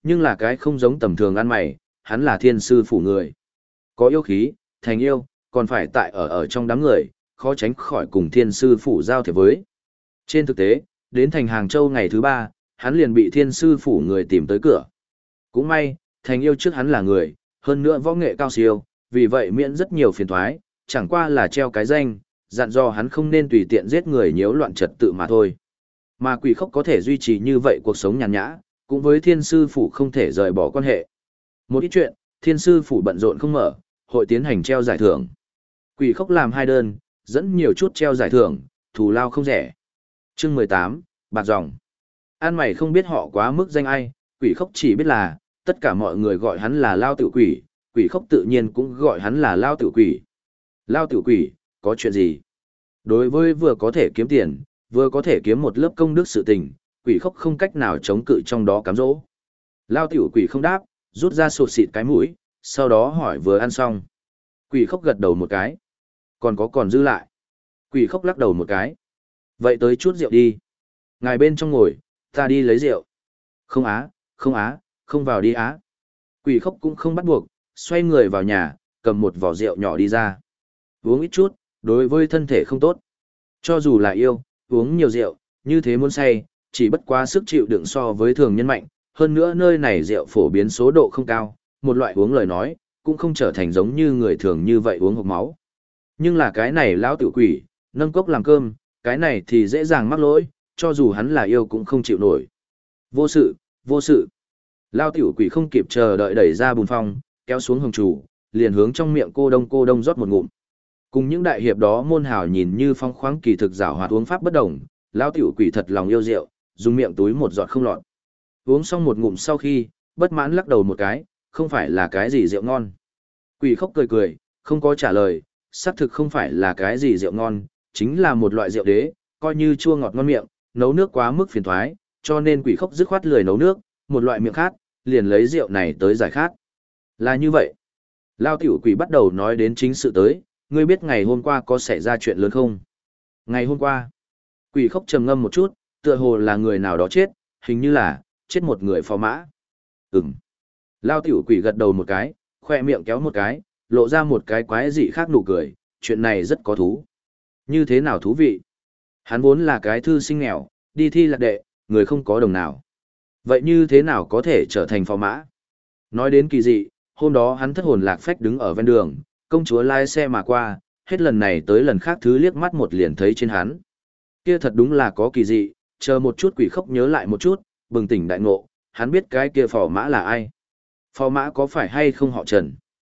Nhưng là cái không giống tầm thường ăn mày, hắn là thiên sư phủ người. Có yêu khí, thành yêu, còn phải tại ở trong đám người, khó tránh khỏi cùng thiên sư phủ giao thiệp với. Trên thực tế, đến thành Hàng Châu ngày thứ 3, hắn liền bị thiên sư phủ người tìm tới cửa. Cũng may, thành yêu trước hắn là người, hơn nữa võ nghệ cao siêu, vì vậy miễn rất nhiều phiền toái, chẳng qua là treo cái danh, dặn dò hắn không nên tùy tiện giết người nhiễu loạn trật tự mà thôi. Mà Quỷ Khốc có thể duy trì như vậy cuộc sống nhàn nhã, cũng với thiên sư phủ không thể rời bỏ quan hệ. Một ít chuyện, thiên sư phủ bận rộn không mở, hội tiến hành treo giải thưởng. Quỷ Khốc làm 2 đơn, dẫn nhiều chút treo giải thưởng, thù lao không rẻ. Chương 18, Bạc Dòng. An mày không biết họ quá mức danh ai, Quỷ Khốc chỉ biết là, tất cả mọi người gọi hắn là Lao Tử Quỷ, Quỷ Khốc tự nhiên cũng gọi hắn là Lao Tử Quỷ. Lao Tử Quỷ, có chuyện gì? Đối với vừa có thể kiếm tiền, vừa có thể kiếm một lớp công đức sự tình, Quỷ Khốc không cách nào chống cự trong đó cám dỗ. Lao Tiểu Quỷ không đáp, rút ra sột xịt cái mũi, sau đó hỏi vừa ăn xong. Quỷ Khốc gật đầu một cái. Còn dư lại. Quỷ Khốc lắc đầu một cái. Vậy tới chút rượu đi. Ngài bên trong ngồi, ta đi lấy rượu. Không á, không vào đi á. Quỷ Khốc cũng không bắt buộc, xoay người vào nhà, cầm một vỏ rượu nhỏ đi ra. Uống ít chút, đối với thân thể không tốt. Cho dù là yêu, uống nhiều rượu, như thế muốn say, chỉ bất quá sức chịu đựng so với thường nhân mạnh. Hơn nữa nơi này rượu phổ biến số độ không cao, một loại uống lời nói, cũng không trở thành giống như người thường như vậy uống hộc máu. Nhưng là cái này lão tiểu quỷ, nâng cốc làm cơm, cái này thì dễ dàng mắc lỗi, cho dù hắn là yêu cũng không chịu nổi. Vô sự, vô sự. Lão tiểu quỷ không kịp chờ đợi đẩy ra bùn phong, kéo xuống hồng chủ, liền hướng trong miệng cô đông rót một ngụm. Cùng những đại hiệp đó môn hào nhìn như phong khoáng kỳ thực giảo hoạt uống pháp bất đồng, lão tiểu quỷ thật lòng yêu rượu, dùng miệng túi một giọt không lọt. Uống xong một ngụm sau khi, bất mãn lắc đầu một cái, không phải là cái gì rượu ngon. Quỷ Khốc cười, không có trả lời, xác thực không phải là cái gì rượu ngon, chính là một loại rượu đế, coi như chua ngọt ngon miệng, nấu nước quá mức phiền toái, cho nên Quỷ Khốc dứt khoát lười nấu nước, một loại miệng khát, liền lấy rượu này tới giải khát. Là như vậy. Lao tiểu quỷ bắt đầu nói đến chính sự tới, ngươi biết ngày hôm qua có xảy ra chuyện lớn không? Ngày hôm qua, Quỷ Khốc trầm ngâm một chút, tựa hồ là người nào đó chết, hình như là chết một người phò mã. Lao tiểu quỷ gật đầu một cái, khoe miệng kéo một cái, lộ ra một cái quái dị khác nụ cười, chuyện này rất có thú. Như thế nào thú vị? Hắn vốn là cái thư sinh nghèo, đi thi lạc đệ, người không có đồng nào. Vậy như thế nào có thể trở thành phò mã? Nói đến kỳ dị, hôm đó hắn thất hồn lạc phách đứng ở ven đường, công chúa lái xe mà qua, hết lần này tới lần khác thứ liếc mắt một liền thấy trên hắn. Kia thật đúng là có kỳ dị, chờ một chút Quỷ Khốc nhớ lại một chút, bừng tỉnh đại ngộ, hắn biết cái kia phò mã là ai. Phò mã có phải hay không họ Trần?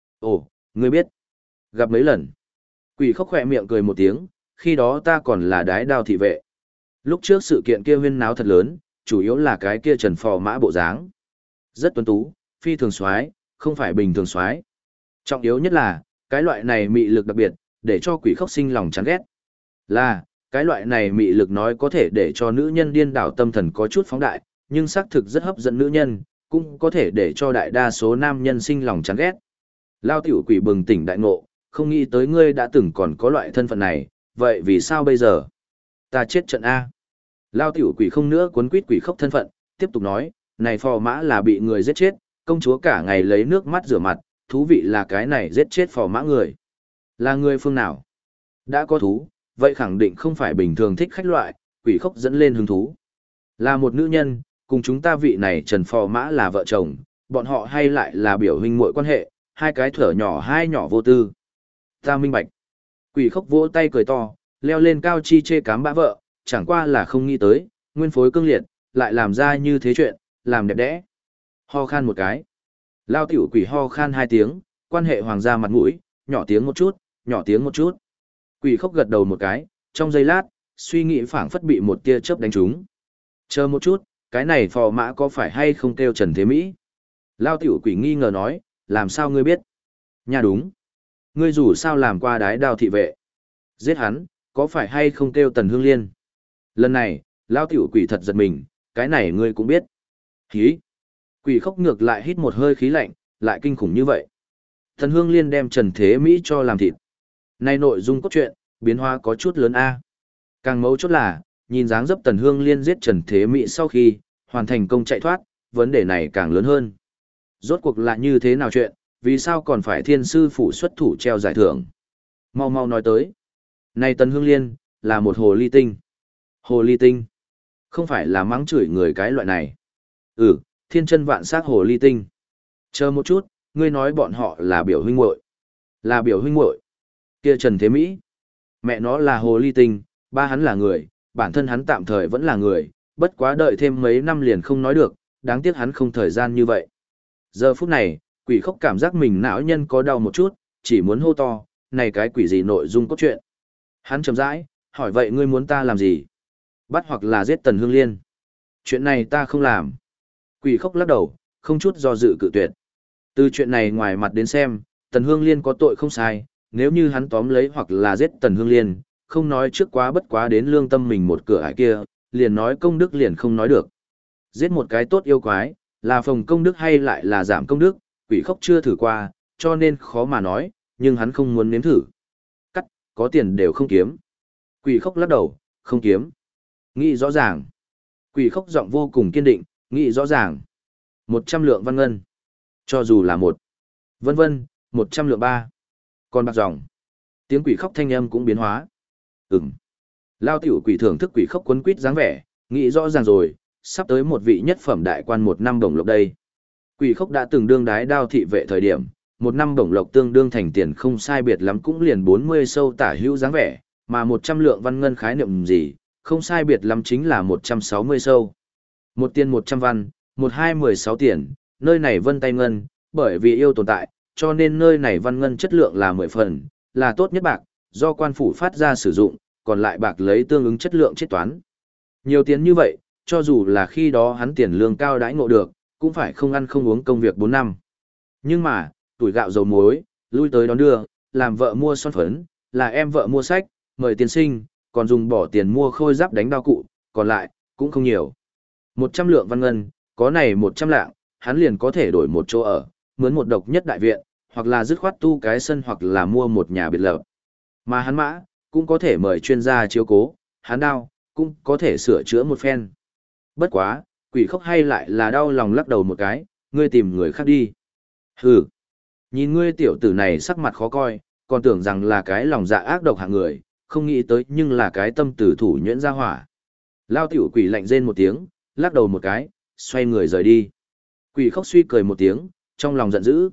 Ồ, ngươi biết. Gặp mấy lần. Quỷ Khốc khỏe miệng cười một tiếng, khi đó ta còn là đái đao thị vệ. Lúc trước sự kiện kia huyên náo thật lớn, chủ yếu là cái kia Trần phò mã bộ dáng. Rất tuấn tú, phi thường soái, không phải bình thường soái. Trọng yếu nhất là, cái loại này mị lực đặc biệt, để cho Quỷ Khốc sinh lòng chán ghét. Là, cái loại này mị lực nói có thể để cho nữ nhân điên đảo tâm thần có chút phóng đại, nhưng xác thực rất hấp dẫn nữ nhân, cũng có thể để cho đại đa số nam nhân sinh lòng chán ghét. Lao tiểu quỷ bừng tỉnh đại ngộ, không nghĩ tới ngươi đã từng còn có loại thân phận này, vậy vì sao bây giờ? Ta chết trận A. Lao tiểu quỷ không nữa cuốn quýt Quỷ Khốc thân phận, tiếp tục nói, này phò mã là bị người giết chết, công chúa cả ngày lấy nước mắt rửa mặt, thú vị là cái này giết chết phò mã người. Là người phương nào? Đã có thú, vậy khẳng định không phải bình thường thích khách loại, Quỷ Khốc dẫn lên hứng thú. Là một nữ nhân, cùng chúng ta vị này Trần phò mã là vợ chồng, bọn họ hay lại là biểu huynh muội quan hệ, hai cái thở nhỏ hai nhỏ vô tư. Ta minh bạch. Quỷ Khốc vỗ tay cười to, leo lên cao chi chê cám bã vợ, chẳng qua là không nghĩ tới, nguyên phối cương liệt, lại làm ra như thế chuyện, làm đẹp đẽ. Ho khan một cái. Lao tiểu quỷ ho khan 2 tiếng, quan hệ hoàng gia mặt mũi, nhỏ tiếng một chút, nhỏ tiếng một chút. Quỷ Khốc gật đầu một cái, trong giây lát, suy nghĩ phảng phất bị một tia chớp đánh trúng. Chờ một chút, cái này phò mã có phải hay không kêu Trần Thế Mỹ? Lao tiểu quỷ nghi ngờ nói, làm sao ngươi biết? Nhà đúng. Ngươi dù sao làm qua đái đao thị vệ. Giết hắn, có phải hay không kêu Tần Hương Liên? Lần này, Lao tiểu quỷ thật giật mình, cái này ngươi cũng biết. Hí! Quỷ Khốc ngược lại hít một hơi khí lạnh, lại kinh khủng như vậy. Tần Hương Liên đem Trần Thế Mỹ cho làm thịt. Nay nội dung cốt truyện, biến hóa có chút lớn a. Càng mấu chốt là, nhìn dáng dấp Tần Hương Liên giết Trần Thế Mỹ sau khi hoàn thành công chạy thoát, vấn đề này càng lớn hơn. Rốt cuộc là như thế nào chuyện, vì sao còn phải thiên sư phủ xuất thủ treo giải thưởng? Mau mau nói tới. Này Tần Hương Liên, là một hồ ly tinh. Hồ ly tinh? Không phải là mắng chửi người cái loại này. Ừ, thiên chân vạn sắc hồ ly tinh. Chờ một chút, ngươi nói bọn họ là biểu huynh muội. Là biểu huynh muội. Kia Trần Thế Mỹ. Mẹ nó là hồ ly tinh, ba hắn là người, bản thân hắn tạm thời vẫn là người, bất quá đợi thêm mấy năm liền không nói được, đáng tiếc hắn không thời gian như vậy. Giờ phút này, Quỷ Khốc cảm giác mình não nhân có đau một chút, chỉ muốn hô to, này cái quỷ gì nội dung cốt truyện. Hắn chậm rãi, hỏi vậy ngươi muốn ta làm gì? Bắt hoặc là giết Tần Hương Liên? Chuyện này ta không làm. Quỷ Khốc lắc đầu, không chút do dự cự tuyệt. Từ chuyện này ngoài mặt đến xem, Tần Hương Liên có tội không sai, nếu như hắn tóm lấy hoặc là giết Tần Hương Liên, không nói trước quá bất quá đến lương tâm mình một cửa ải kia, liền nói công đức liền không nói được. Giết một cái tốt yêu quái, là phồng công đức hay lại là giảm công đức, Quỷ Khốc chưa thử qua, cho nên khó mà nói, nhưng hắn không muốn nếm thử. Cắt, có tiền đều không kiếm. Quỷ Khốc lắc đầu, không kiếm. Nghĩ rõ ràng. Quỷ Khốc giọng vô cùng kiên định, nghĩ rõ ràng. 100 lượng văn ngân. Cho dù là một. Vân vân, 100 lượng ba. Còn bạc dòng. Tiếng Quỷ Khốc thanh âm cũng biến hóa. Lao tiểu quỷ thưởng thức Quỷ Khốc quấn quýt dáng vẻ, nghĩ rõ ràng rồi, sắp tới một vị nhất phẩm đại quan 1 năm bổng lộc đây. Quỷ Khốc đã từng đương đái đao thị vệ thời điểm, 1 năm bổng lộc tương đương thành tiền không sai biệt lắm cũng liền 40 sâu tả hữu dáng vẻ, mà 100 lượng văn ngân khái niệm gì, không sai biệt lắm chính là 160 sâu. Một tiền 100 văn, 1216 tiền, nơi này vân tay ngân, bởi vì yêu tồn tại, cho nên nơi này văn ngân chất lượng là 10 phần, là tốt nhất bạc, do quan phủ phát ra sử dụng, còn lại bạc lấy tương ứng chất lượng chiết toán. Nhiều tiền như vậy, cho dù là khi đó hắn tiền lương cao đãi ngộ được, cũng phải không ăn không uống công việc 4 năm. Nhưng mà, tuổi gạo dầu muối, lui tới đón đưa, làm vợ mua son phấn, là em vợ mua sách, mời tiên sinh, còn dùng bỏ tiền mua khôi giáp đánh đao cụ, còn lại, cũng không nhiều. 100 lượng văn ngân, có này 100 lạng, hắn liền có thể đổi một chỗ ở, mướn một độc nhất đại viện, hoặc là dứt khoát tu cái sân hoặc là mua một nhà biệt lập. Mà hắn mã, cũng có thể mời chuyên gia chiếu cố, hắn đao, cũng có thể sửa chữa một phen. Bất quá, Quỷ Khốc hay lại là đau lòng lắc đầu một cái, ngươi tìm người khác đi. Hừ, nhìn ngươi tiểu tử này sắc mặt khó coi, còn tưởng rằng là cái lòng dạ ác độc hạng người, không nghĩ tới nhưng là cái tâm tử thủ nhuyễn ra hỏa. Lao tiểu quỷ lạnh rên một tiếng, lắc đầu một cái, xoay người rời đi. Quỷ Khốc suy cười một tiếng, trong lòng giận dữ.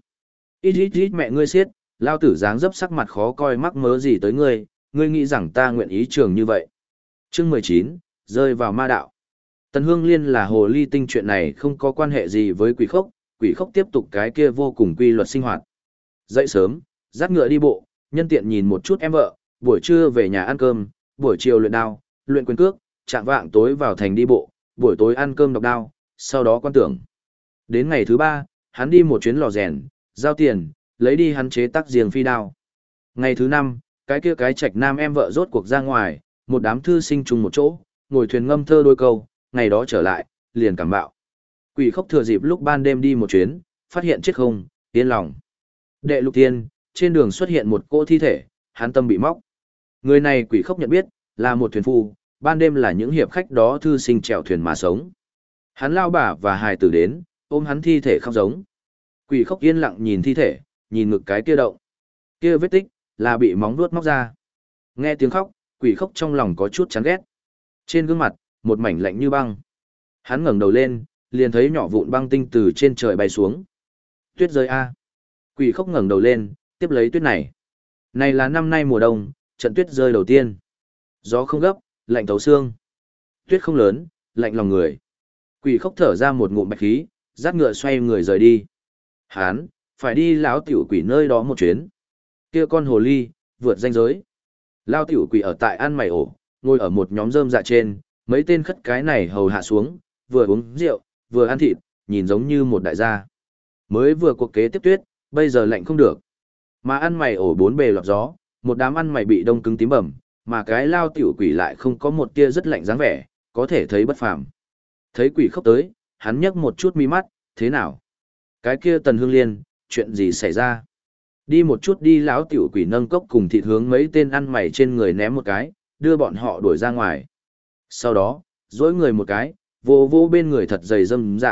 Ít mẹ ngươi xiết, lao tử dáng dấp sắc mặt khó coi mắc mớ gì tới ngươi, ngươi nghĩ rằng ta nguyện ý trường như vậy. Chương 19, rơi vào ma đạo. Tần Hương Liên là hồ ly tinh chuyện này không có quan hệ gì với Quỷ Khốc tiếp tục cái kia vô cùng quy luật sinh hoạt. Dậy sớm, dắt ngựa đi bộ, nhân tiện nhìn một chút em vợ, buổi trưa về nhà ăn cơm, buổi chiều luyện đao, luyện quyền cước, chạng vạng tối vào thành đi bộ, buổi tối ăn cơm đọc đao, sau đó quan tưởng. Đến ngày thứ 3, hắn đi một chuyến lò rèn, giao tiền, lấy đi hắn chế tác riêng phi đao. Ngày thứ 5, cái trạch nam em vợ rốt cuộc ra ngoài, một đám thư sinh chung một chỗ, ngồi thuyền ngâm thơ đôi câu, ngày đó trở lại, liền cảm bạo. Quỷ Khốc thừa dịp lúc ban đêm đi một chuyến, phát hiện chết không, yên lòng. Đệ lục tiên, trên đường xuất hiện một cô thi thể, hắn tâm bị móc. Người này Quỷ Khốc nhận biết, là một thuyền phu, ban đêm là những hiệp khách đó thư sinh chèo thuyền mà sống. Hắn lao bà và hài tử đến, ôm hắn thi thể khóc giống. Quỷ Khốc yên lặng nhìn thi thể, nhìn ngực cái kia động. Kia vết tích, là bị móng vuốt móc ra. Nghe tiếng khóc, Quỷ Khốc trong lòng có chút chán ghét. Trên gương mặt, một mảnh lạnh như băng. Hắn ngẩng đầu lên, liền thấy nhỏ vụn băng tinh từ trên trời bay xuống. Tuyết rơi a. Quỷ Khốc ngẩng đầu lên, tiếp lấy tuyết này. Này là năm nay mùa đông, trận tuyết rơi đầu tiên. Gió không gấp, lạnh thấu xương. Tuyết không lớn, lạnh lòng người. Quỷ Khốc thở ra một ngụm bạch khí, dắt ngựa xoay người rời đi. Hán, phải đi lão tiểu quỷ nơi đó một chuyến. Kia con hồ ly, vượt ranh giới. Lao tiểu quỷ ở tại ăn mày ổ, ngồi ở một nhóm rơm dạ trên, mấy tên khất cái này hầu hạ xuống, vừa uống rượu, vừa ăn thịt, nhìn giống như một đại gia. Mới vừa cuộc kế tiếp tuyết, bây giờ lạnh không được. Mà ăn mày ổ bốn bề lọt gió, một đám ăn mày bị đông cứng tím bầm, mà cái lao tiểu quỷ lại không có một tia rất lạnh dáng vẻ, có thể thấy bất phàm. Thấy Quỷ Khốc tới, hắn nhấc một chút mi mắt, thế nào? Cái kia Tần Hương Liên, chuyện gì xảy ra? Đi một chút đi lão tiểu quỷ nâng cốc cùng thịt hướng mấy tên ăn mày trên người ném một cái, đưa bọn họ đuổi ra ngoài. Sau đó, dối người một cái, vô vô bên người thật dày dâm dạ,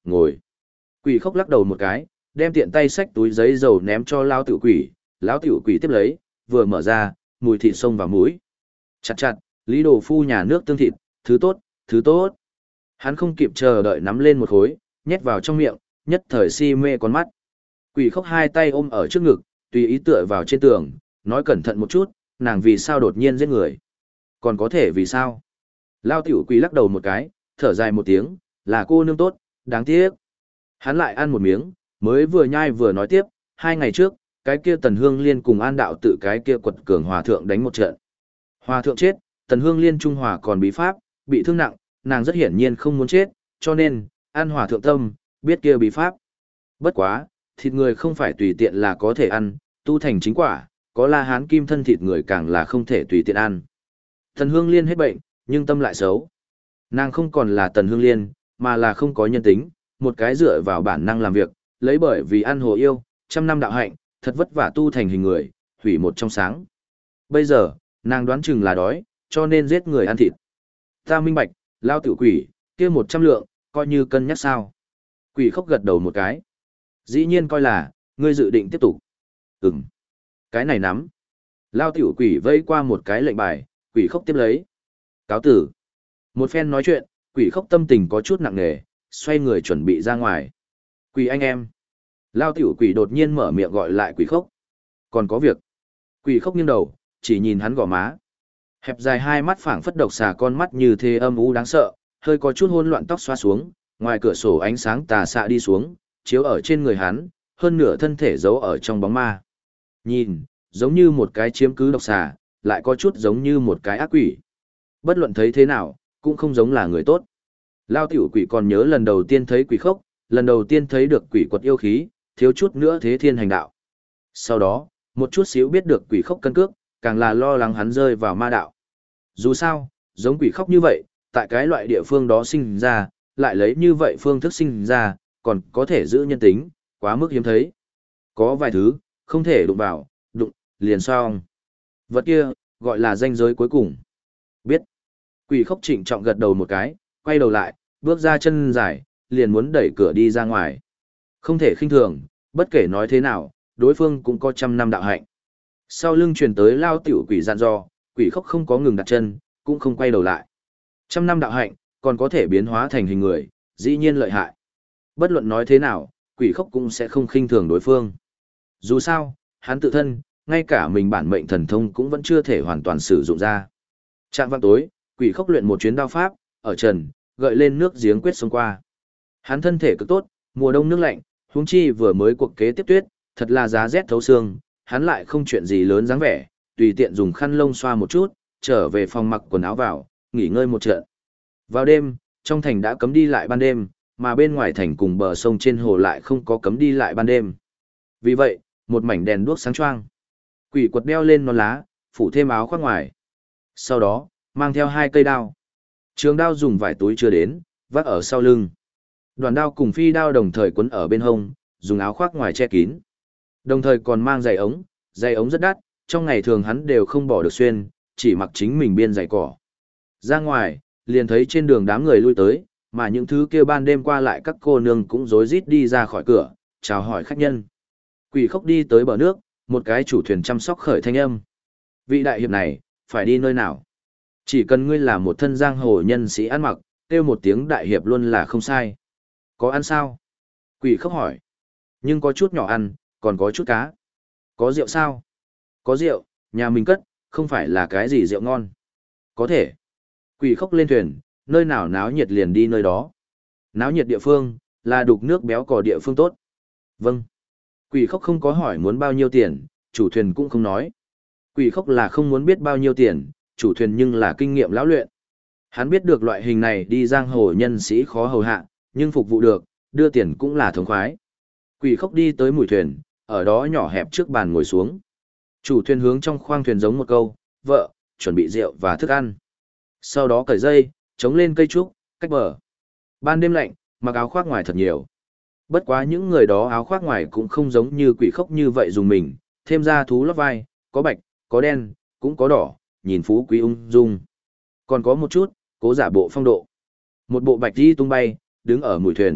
ngồi. Quỷ khốc lắc đầu một cái, đem tiện tay xách túi giấy dầu ném cho lao tiểu quỷ, lão tiểu quỷ tiếp lấy, vừa mở ra, mùi thịt xông vào mũi. Chặt chặt, Lý Đồ Phu nhà nước tương thịt, thứ tốt, thứ tốt. Hắn không kịp chờ đợi nắm lên một khối, nhét vào trong miệng, nhất thời si mê con mắt. Quỷ khốc hai tay ôm ở trước ngực, tùy ý tựa vào trên tường, nói cẩn thận một chút, nàng vì sao đột nhiên giết người. Còn có thể vì sao? Lao tiểu quỷ lắc đầu một cái, thở dài một tiếng, là cô nương tốt, đáng tiếc. Hắn lại ăn một miếng, mới vừa nhai vừa nói tiếp, 2 ngày trước, cái kia Tần Hương Liên cùng An Đạo tự cái kia quật cường hòa thượng đánh một trận. Hòa thượng chết, Tần Hương Liên trung hòa còn bí pháp, bị thương nặng, nàng rất hiển nhiên không muốn chết, cho nên, ăn hòa thượng tâm, biết kia bí pháp. Bất quá, thịt người không phải tùy tiện là có thể ăn, tu thành chính quả, có La Hán kim thân thịt người càng là không thể tùy tiện ăn. Tần Hương Liên hết bệnh, nhưng tâm lại xấu. Nàng không còn là Tần Hương Liên, mà là không có nhân tính, một cái dựa vào bản năng làm việc, lấy bởi vì ăn hồ yêu, 100 năm đạo hạnh, thật vất vả tu thành hình người, hủy một trong sáng. Bây giờ, nàng đoán chừng là đói, cho nên giết người ăn thịt. Ta minh bạch, lao tiểu quỷ, kia 100 lượng, coi như cân nhắc sao. Quỷ khóc gật đầu một cái. Dĩ nhiên coi là, ngươi dự định tiếp tục. Ừm. Cái này nắm. Lao tiểu quỷ vây qua một cái lệnh bài, quỷ khóc tiếp lấy. Cáo tử. Một phen nói chuyện, quỷ khóc tâm tình có chút nặng nề, xoay người chuẩn bị ra ngoài. Quỷ anh em. Lao tiểu quỷ đột nhiên mở miệng gọi lại quỷ khóc. Còn có việc. Quỷ khóc nghiêng đầu, chỉ nhìn hắn gò má. Hẹp dài hai mắt phảng phất độc xà con mắt như thế âm u đáng sợ, hơi có chút hỗn loạn tóc xoa xuống, ngoài cửa sổ ánh sáng tà xạ đi xuống, chiếu ở trên người hắn, hơn nửa thân thể giấu ở trong bóng ma. Nhìn, giống như một cái chiếm cứ độc xà, lại có chút giống như một cái ác quỷ. Bất luận thấy thế nào, cũng không giống là người tốt. Lao tiểu quỷ còn nhớ lần đầu tiên thấy quỷ khốc, lần đầu tiên thấy được quỷ quật yêu khí, thiếu chút nữa thế thiên hành đạo. Sau đó, một chút xíu biết được quỷ khốc cân cước, càng là lo lắng hắn rơi vào ma đạo. Dù sao, giống quỷ khốc như vậy, tại cái loại địa phương đó sinh ra, lại lấy như vậy phương thức sinh ra, còn có thể giữ nhân tính, quá mức hiếm thấy. Có vài thứ, không thể đụng vào, đụng, liền xong. Vật kia, gọi là ranh giới cuối cùng. Biết. Quỷ khốc trịnh trọng gật đầu một cái, quay đầu lại, bước ra chân dài, liền muốn đẩy cửa đi ra ngoài. Không thể khinh thường, bất kể nói thế nào, đối phương cũng có 100 năm đạo hạnh. Sau lưng truyền tới lao tiểu quỷ dặn dò, quỷ khốc không có ngừng đặt chân, cũng không quay đầu lại. 100 năm đạo hạnh, còn có thể biến hóa thành hình người, dĩ nhiên lợi hại. Bất luận nói thế nào, quỷ khốc cũng sẽ không khinh thường đối phương. Dù sao, hắn tự thân, ngay cả mình bản mệnh thần thông cũng vẫn chưa thể hoàn toàn sử dụng ra. Trạng vạng tối, quỷ khốc luyện một chuyến đao pháp, ở trần, gợi lên nước giếng quyết xông qua. Hắn thân thể cực tốt, mùa đông nước lạnh, huống chi vừa mới cuộc kế tiếp tuyết, thật là giá rét thấu xương, hắn lại không chuyện gì lớn dáng vẻ, tùy tiện dùng khăn lông xoa một chút, trở về phòng mặc quần áo vào, nghỉ ngơi một trận. Vào đêm, trong thành đã cấm đi lại ban đêm, mà bên ngoài thành cùng bờ sông trên hồ lại không có cấm đi lại ban đêm. Vì vậy, một mảnh đèn đuốc sáng choang. Quỷ quật đeo lên nón lá, phủ thêm áo khoác ngoài. Sau đó, mang theo 2 cây đao. Trường đao dùng vải túi chưa đến, vác ở sau lưng. Đoàn đao cùng phi đao đồng thời quấn ở bên hông, dùng áo khoác ngoài che kín. Đồng thời còn mang giày ống rất đắt, trong ngày thường hắn đều không bỏ được xuyên, chỉ mặc chính mình biên giày cỏ. Ra ngoài, liền thấy trên đường đám người lui tới, mà những thứ kia ban đêm qua lại các cô nương cũng rối rít đi ra khỏi cửa, chào hỏi khách nhân. Quỷ khốc đi tới bờ nước, một cái chủ thuyền chăm sóc khởi thanh âm. Vị đại hiệp này, phải đi nơi nào? Chỉ cần ngươi là một thân giang hồ nhân sĩ ăn mặc, kêu một tiếng đại hiệp luôn là không sai. Có ăn sao? Quỷ khốc hỏi. Nhưng có chút nhỏ ăn, còn có chút cá. Có rượu sao? Có rượu, nhà mình cất, không phải là cái gì rượu ngon. Có thể. Quỷ khốc lên thuyền, nơi nào náo nhiệt liền đi nơi đó. Náo nhiệt địa phương, là đục nước béo cò địa phương tốt. Vâng. Quỷ khốc không có hỏi muốn bao nhiêu tiền, chủ thuyền cũng không nói. Quỷ khốc là không muốn biết bao nhiêu tiền, chủ thuyền nhưng là kinh nghiệm lão luyện. Hắn biết được loại hình này đi giang hồ nhân sĩ khó hầu hạ, nhưng phục vụ được, đưa tiền cũng là thống khoái. Quỷ khốc đi tới mũi thuyền, ở đó nhỏ hẹp trước bàn ngồi xuống. Chủ thuyền hướng trong khoang thuyền giống một câu, vợ, chuẩn bị rượu và thức ăn. Sau đó cởi dây, chống lên cây trúc, cách bờ. Ban đêm lạnh, mặc áo khoác ngoài thật nhiều. Bất quá những người đó áo khoác ngoài cũng không giống như quỷ khốc như vậy dùng mình, thêm ra thú lót vai, có bạch, có đen, cũng có đỏ, nhìn phú quý ung dung. Còn có một chút, cố giả bộ phong độ. Một bộ bạch đi tung bay, đứng ở mũi thuyền,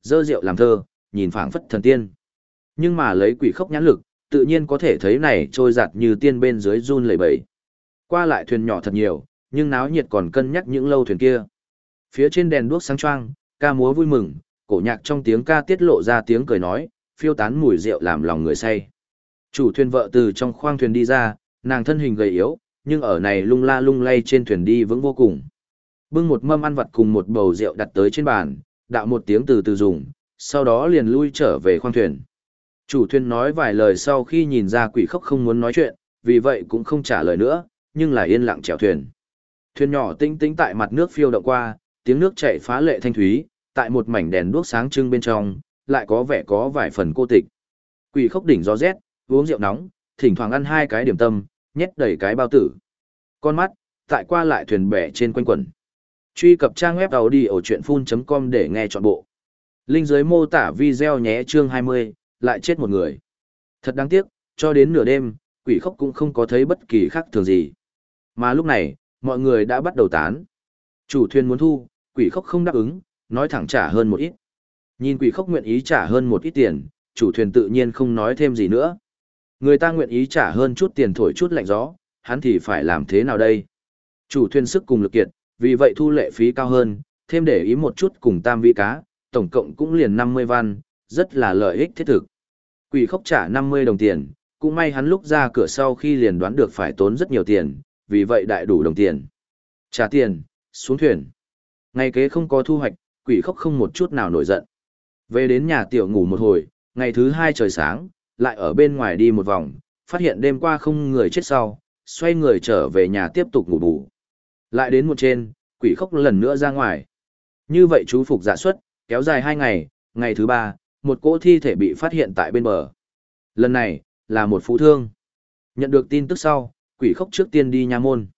dơ rượu làm thơ, nhìn phảng phất thần tiên. Nhưng mà lấy quỷ khốc nhãn lực, tự nhiên có thể thấy này trôi giặt như tiên bên dưới run lẩy bẩy. Qua lại thuyền nhỏ thật nhiều, nhưng náo nhiệt còn cân nhắc những lâu thuyền kia. Phía trên đèn đuốc sáng choang, ca múa vui mừng, cổ nhạc trong tiếng ca tiết lộ ra tiếng cười nói, phiêu tán mùi rượu làm lòng người say. Chủ thuyền vợ từ trong khoang thuyền đi ra, nàng thân hình gầy yếu, nhưng ở này lung la lung lay trên thuyền đi vững vô cùng. Bưng một mâm ăn vặt cùng một bầu rượu đặt tới trên bàn, đạo một tiếng từ từ dùng, sau đó liền lui trở về khoang thuyền. Chủ thuyền nói vài lời sau khi nhìn ra quỷ khốc không muốn nói chuyện, vì vậy cũng không trả lời nữa, nhưng là yên lặng chèo thuyền. Thuyền nhỏ tinh tĩnh tại mặt nước phiêu động qua, tiếng nước chảy phá lệ thanh thúy, tại một mảnh đèn đuốc sáng trưng bên trong, lại có vẻ có vài phần cô tịch. Quỷ khốc đỉnh gió rét, uống rượu nóng, thỉnh thoảng ăn hai cái điểm tâm, nhét đầy cái bao tử. Con mắt, tại qua lại thuyền bè trên quanh quẩn. Truy cập trang web audiochuyenphun.com để nghe trọn bộ. Link dưới mô tả video nhé chương 20, lại chết một người. Thật đáng tiếc, cho đến nửa đêm, quỷ khốc cũng không có thấy bất kỳ khác thường gì. Mà lúc này, mọi người đã bắt đầu tán. Chủ thuyền muốn thu, quỷ khốc không đáp ứng, nói thẳng trả hơn một ít. Nhìn quỷ khốc nguyện ý trả hơn một ít tiền, chủ thuyền tự nhiên không nói thêm gì nữa. Người ta nguyện ý trả hơn chút tiền thổi chút lạnh gió, hắn thì phải làm thế nào đây? Chủ thuyền sức cùng lực kiệt, vì vậy thu lệ phí cao hơn, thêm để ý một chút cùng tam vị cá, tổng cộng cũng liền 50 văn, rất là lợi ích thiết thực. Quỷ khốc trả 50 đồng tiền, cũng may hắn lúc ra cửa sau khi liền đoán được phải tốn rất nhiều tiền, vì vậy đại đủ đồng tiền. Trả tiền, xuống thuyền. Ngày kế không có thu hoạch, quỷ khốc không một chút nào nổi giận. Về đến nhà tiểu ngủ một hồi, ngày thứ hai trời sáng, lại ở bên ngoài đi một vòng, phát hiện đêm qua không người chết sau, xoay người trở về nhà tiếp tục ngủ bù. Lại đến một trên, quỷ khốc lần nữa ra ngoài. Như vậy chú phục dạ xuất, kéo dài 2 ngày, ngày thứ 3, một cỗ thi thể bị phát hiện tại bên bờ. Lần này, là một phú thương. Nhận được tin tức sau, quỷ khốc trước tiên đi nha môn.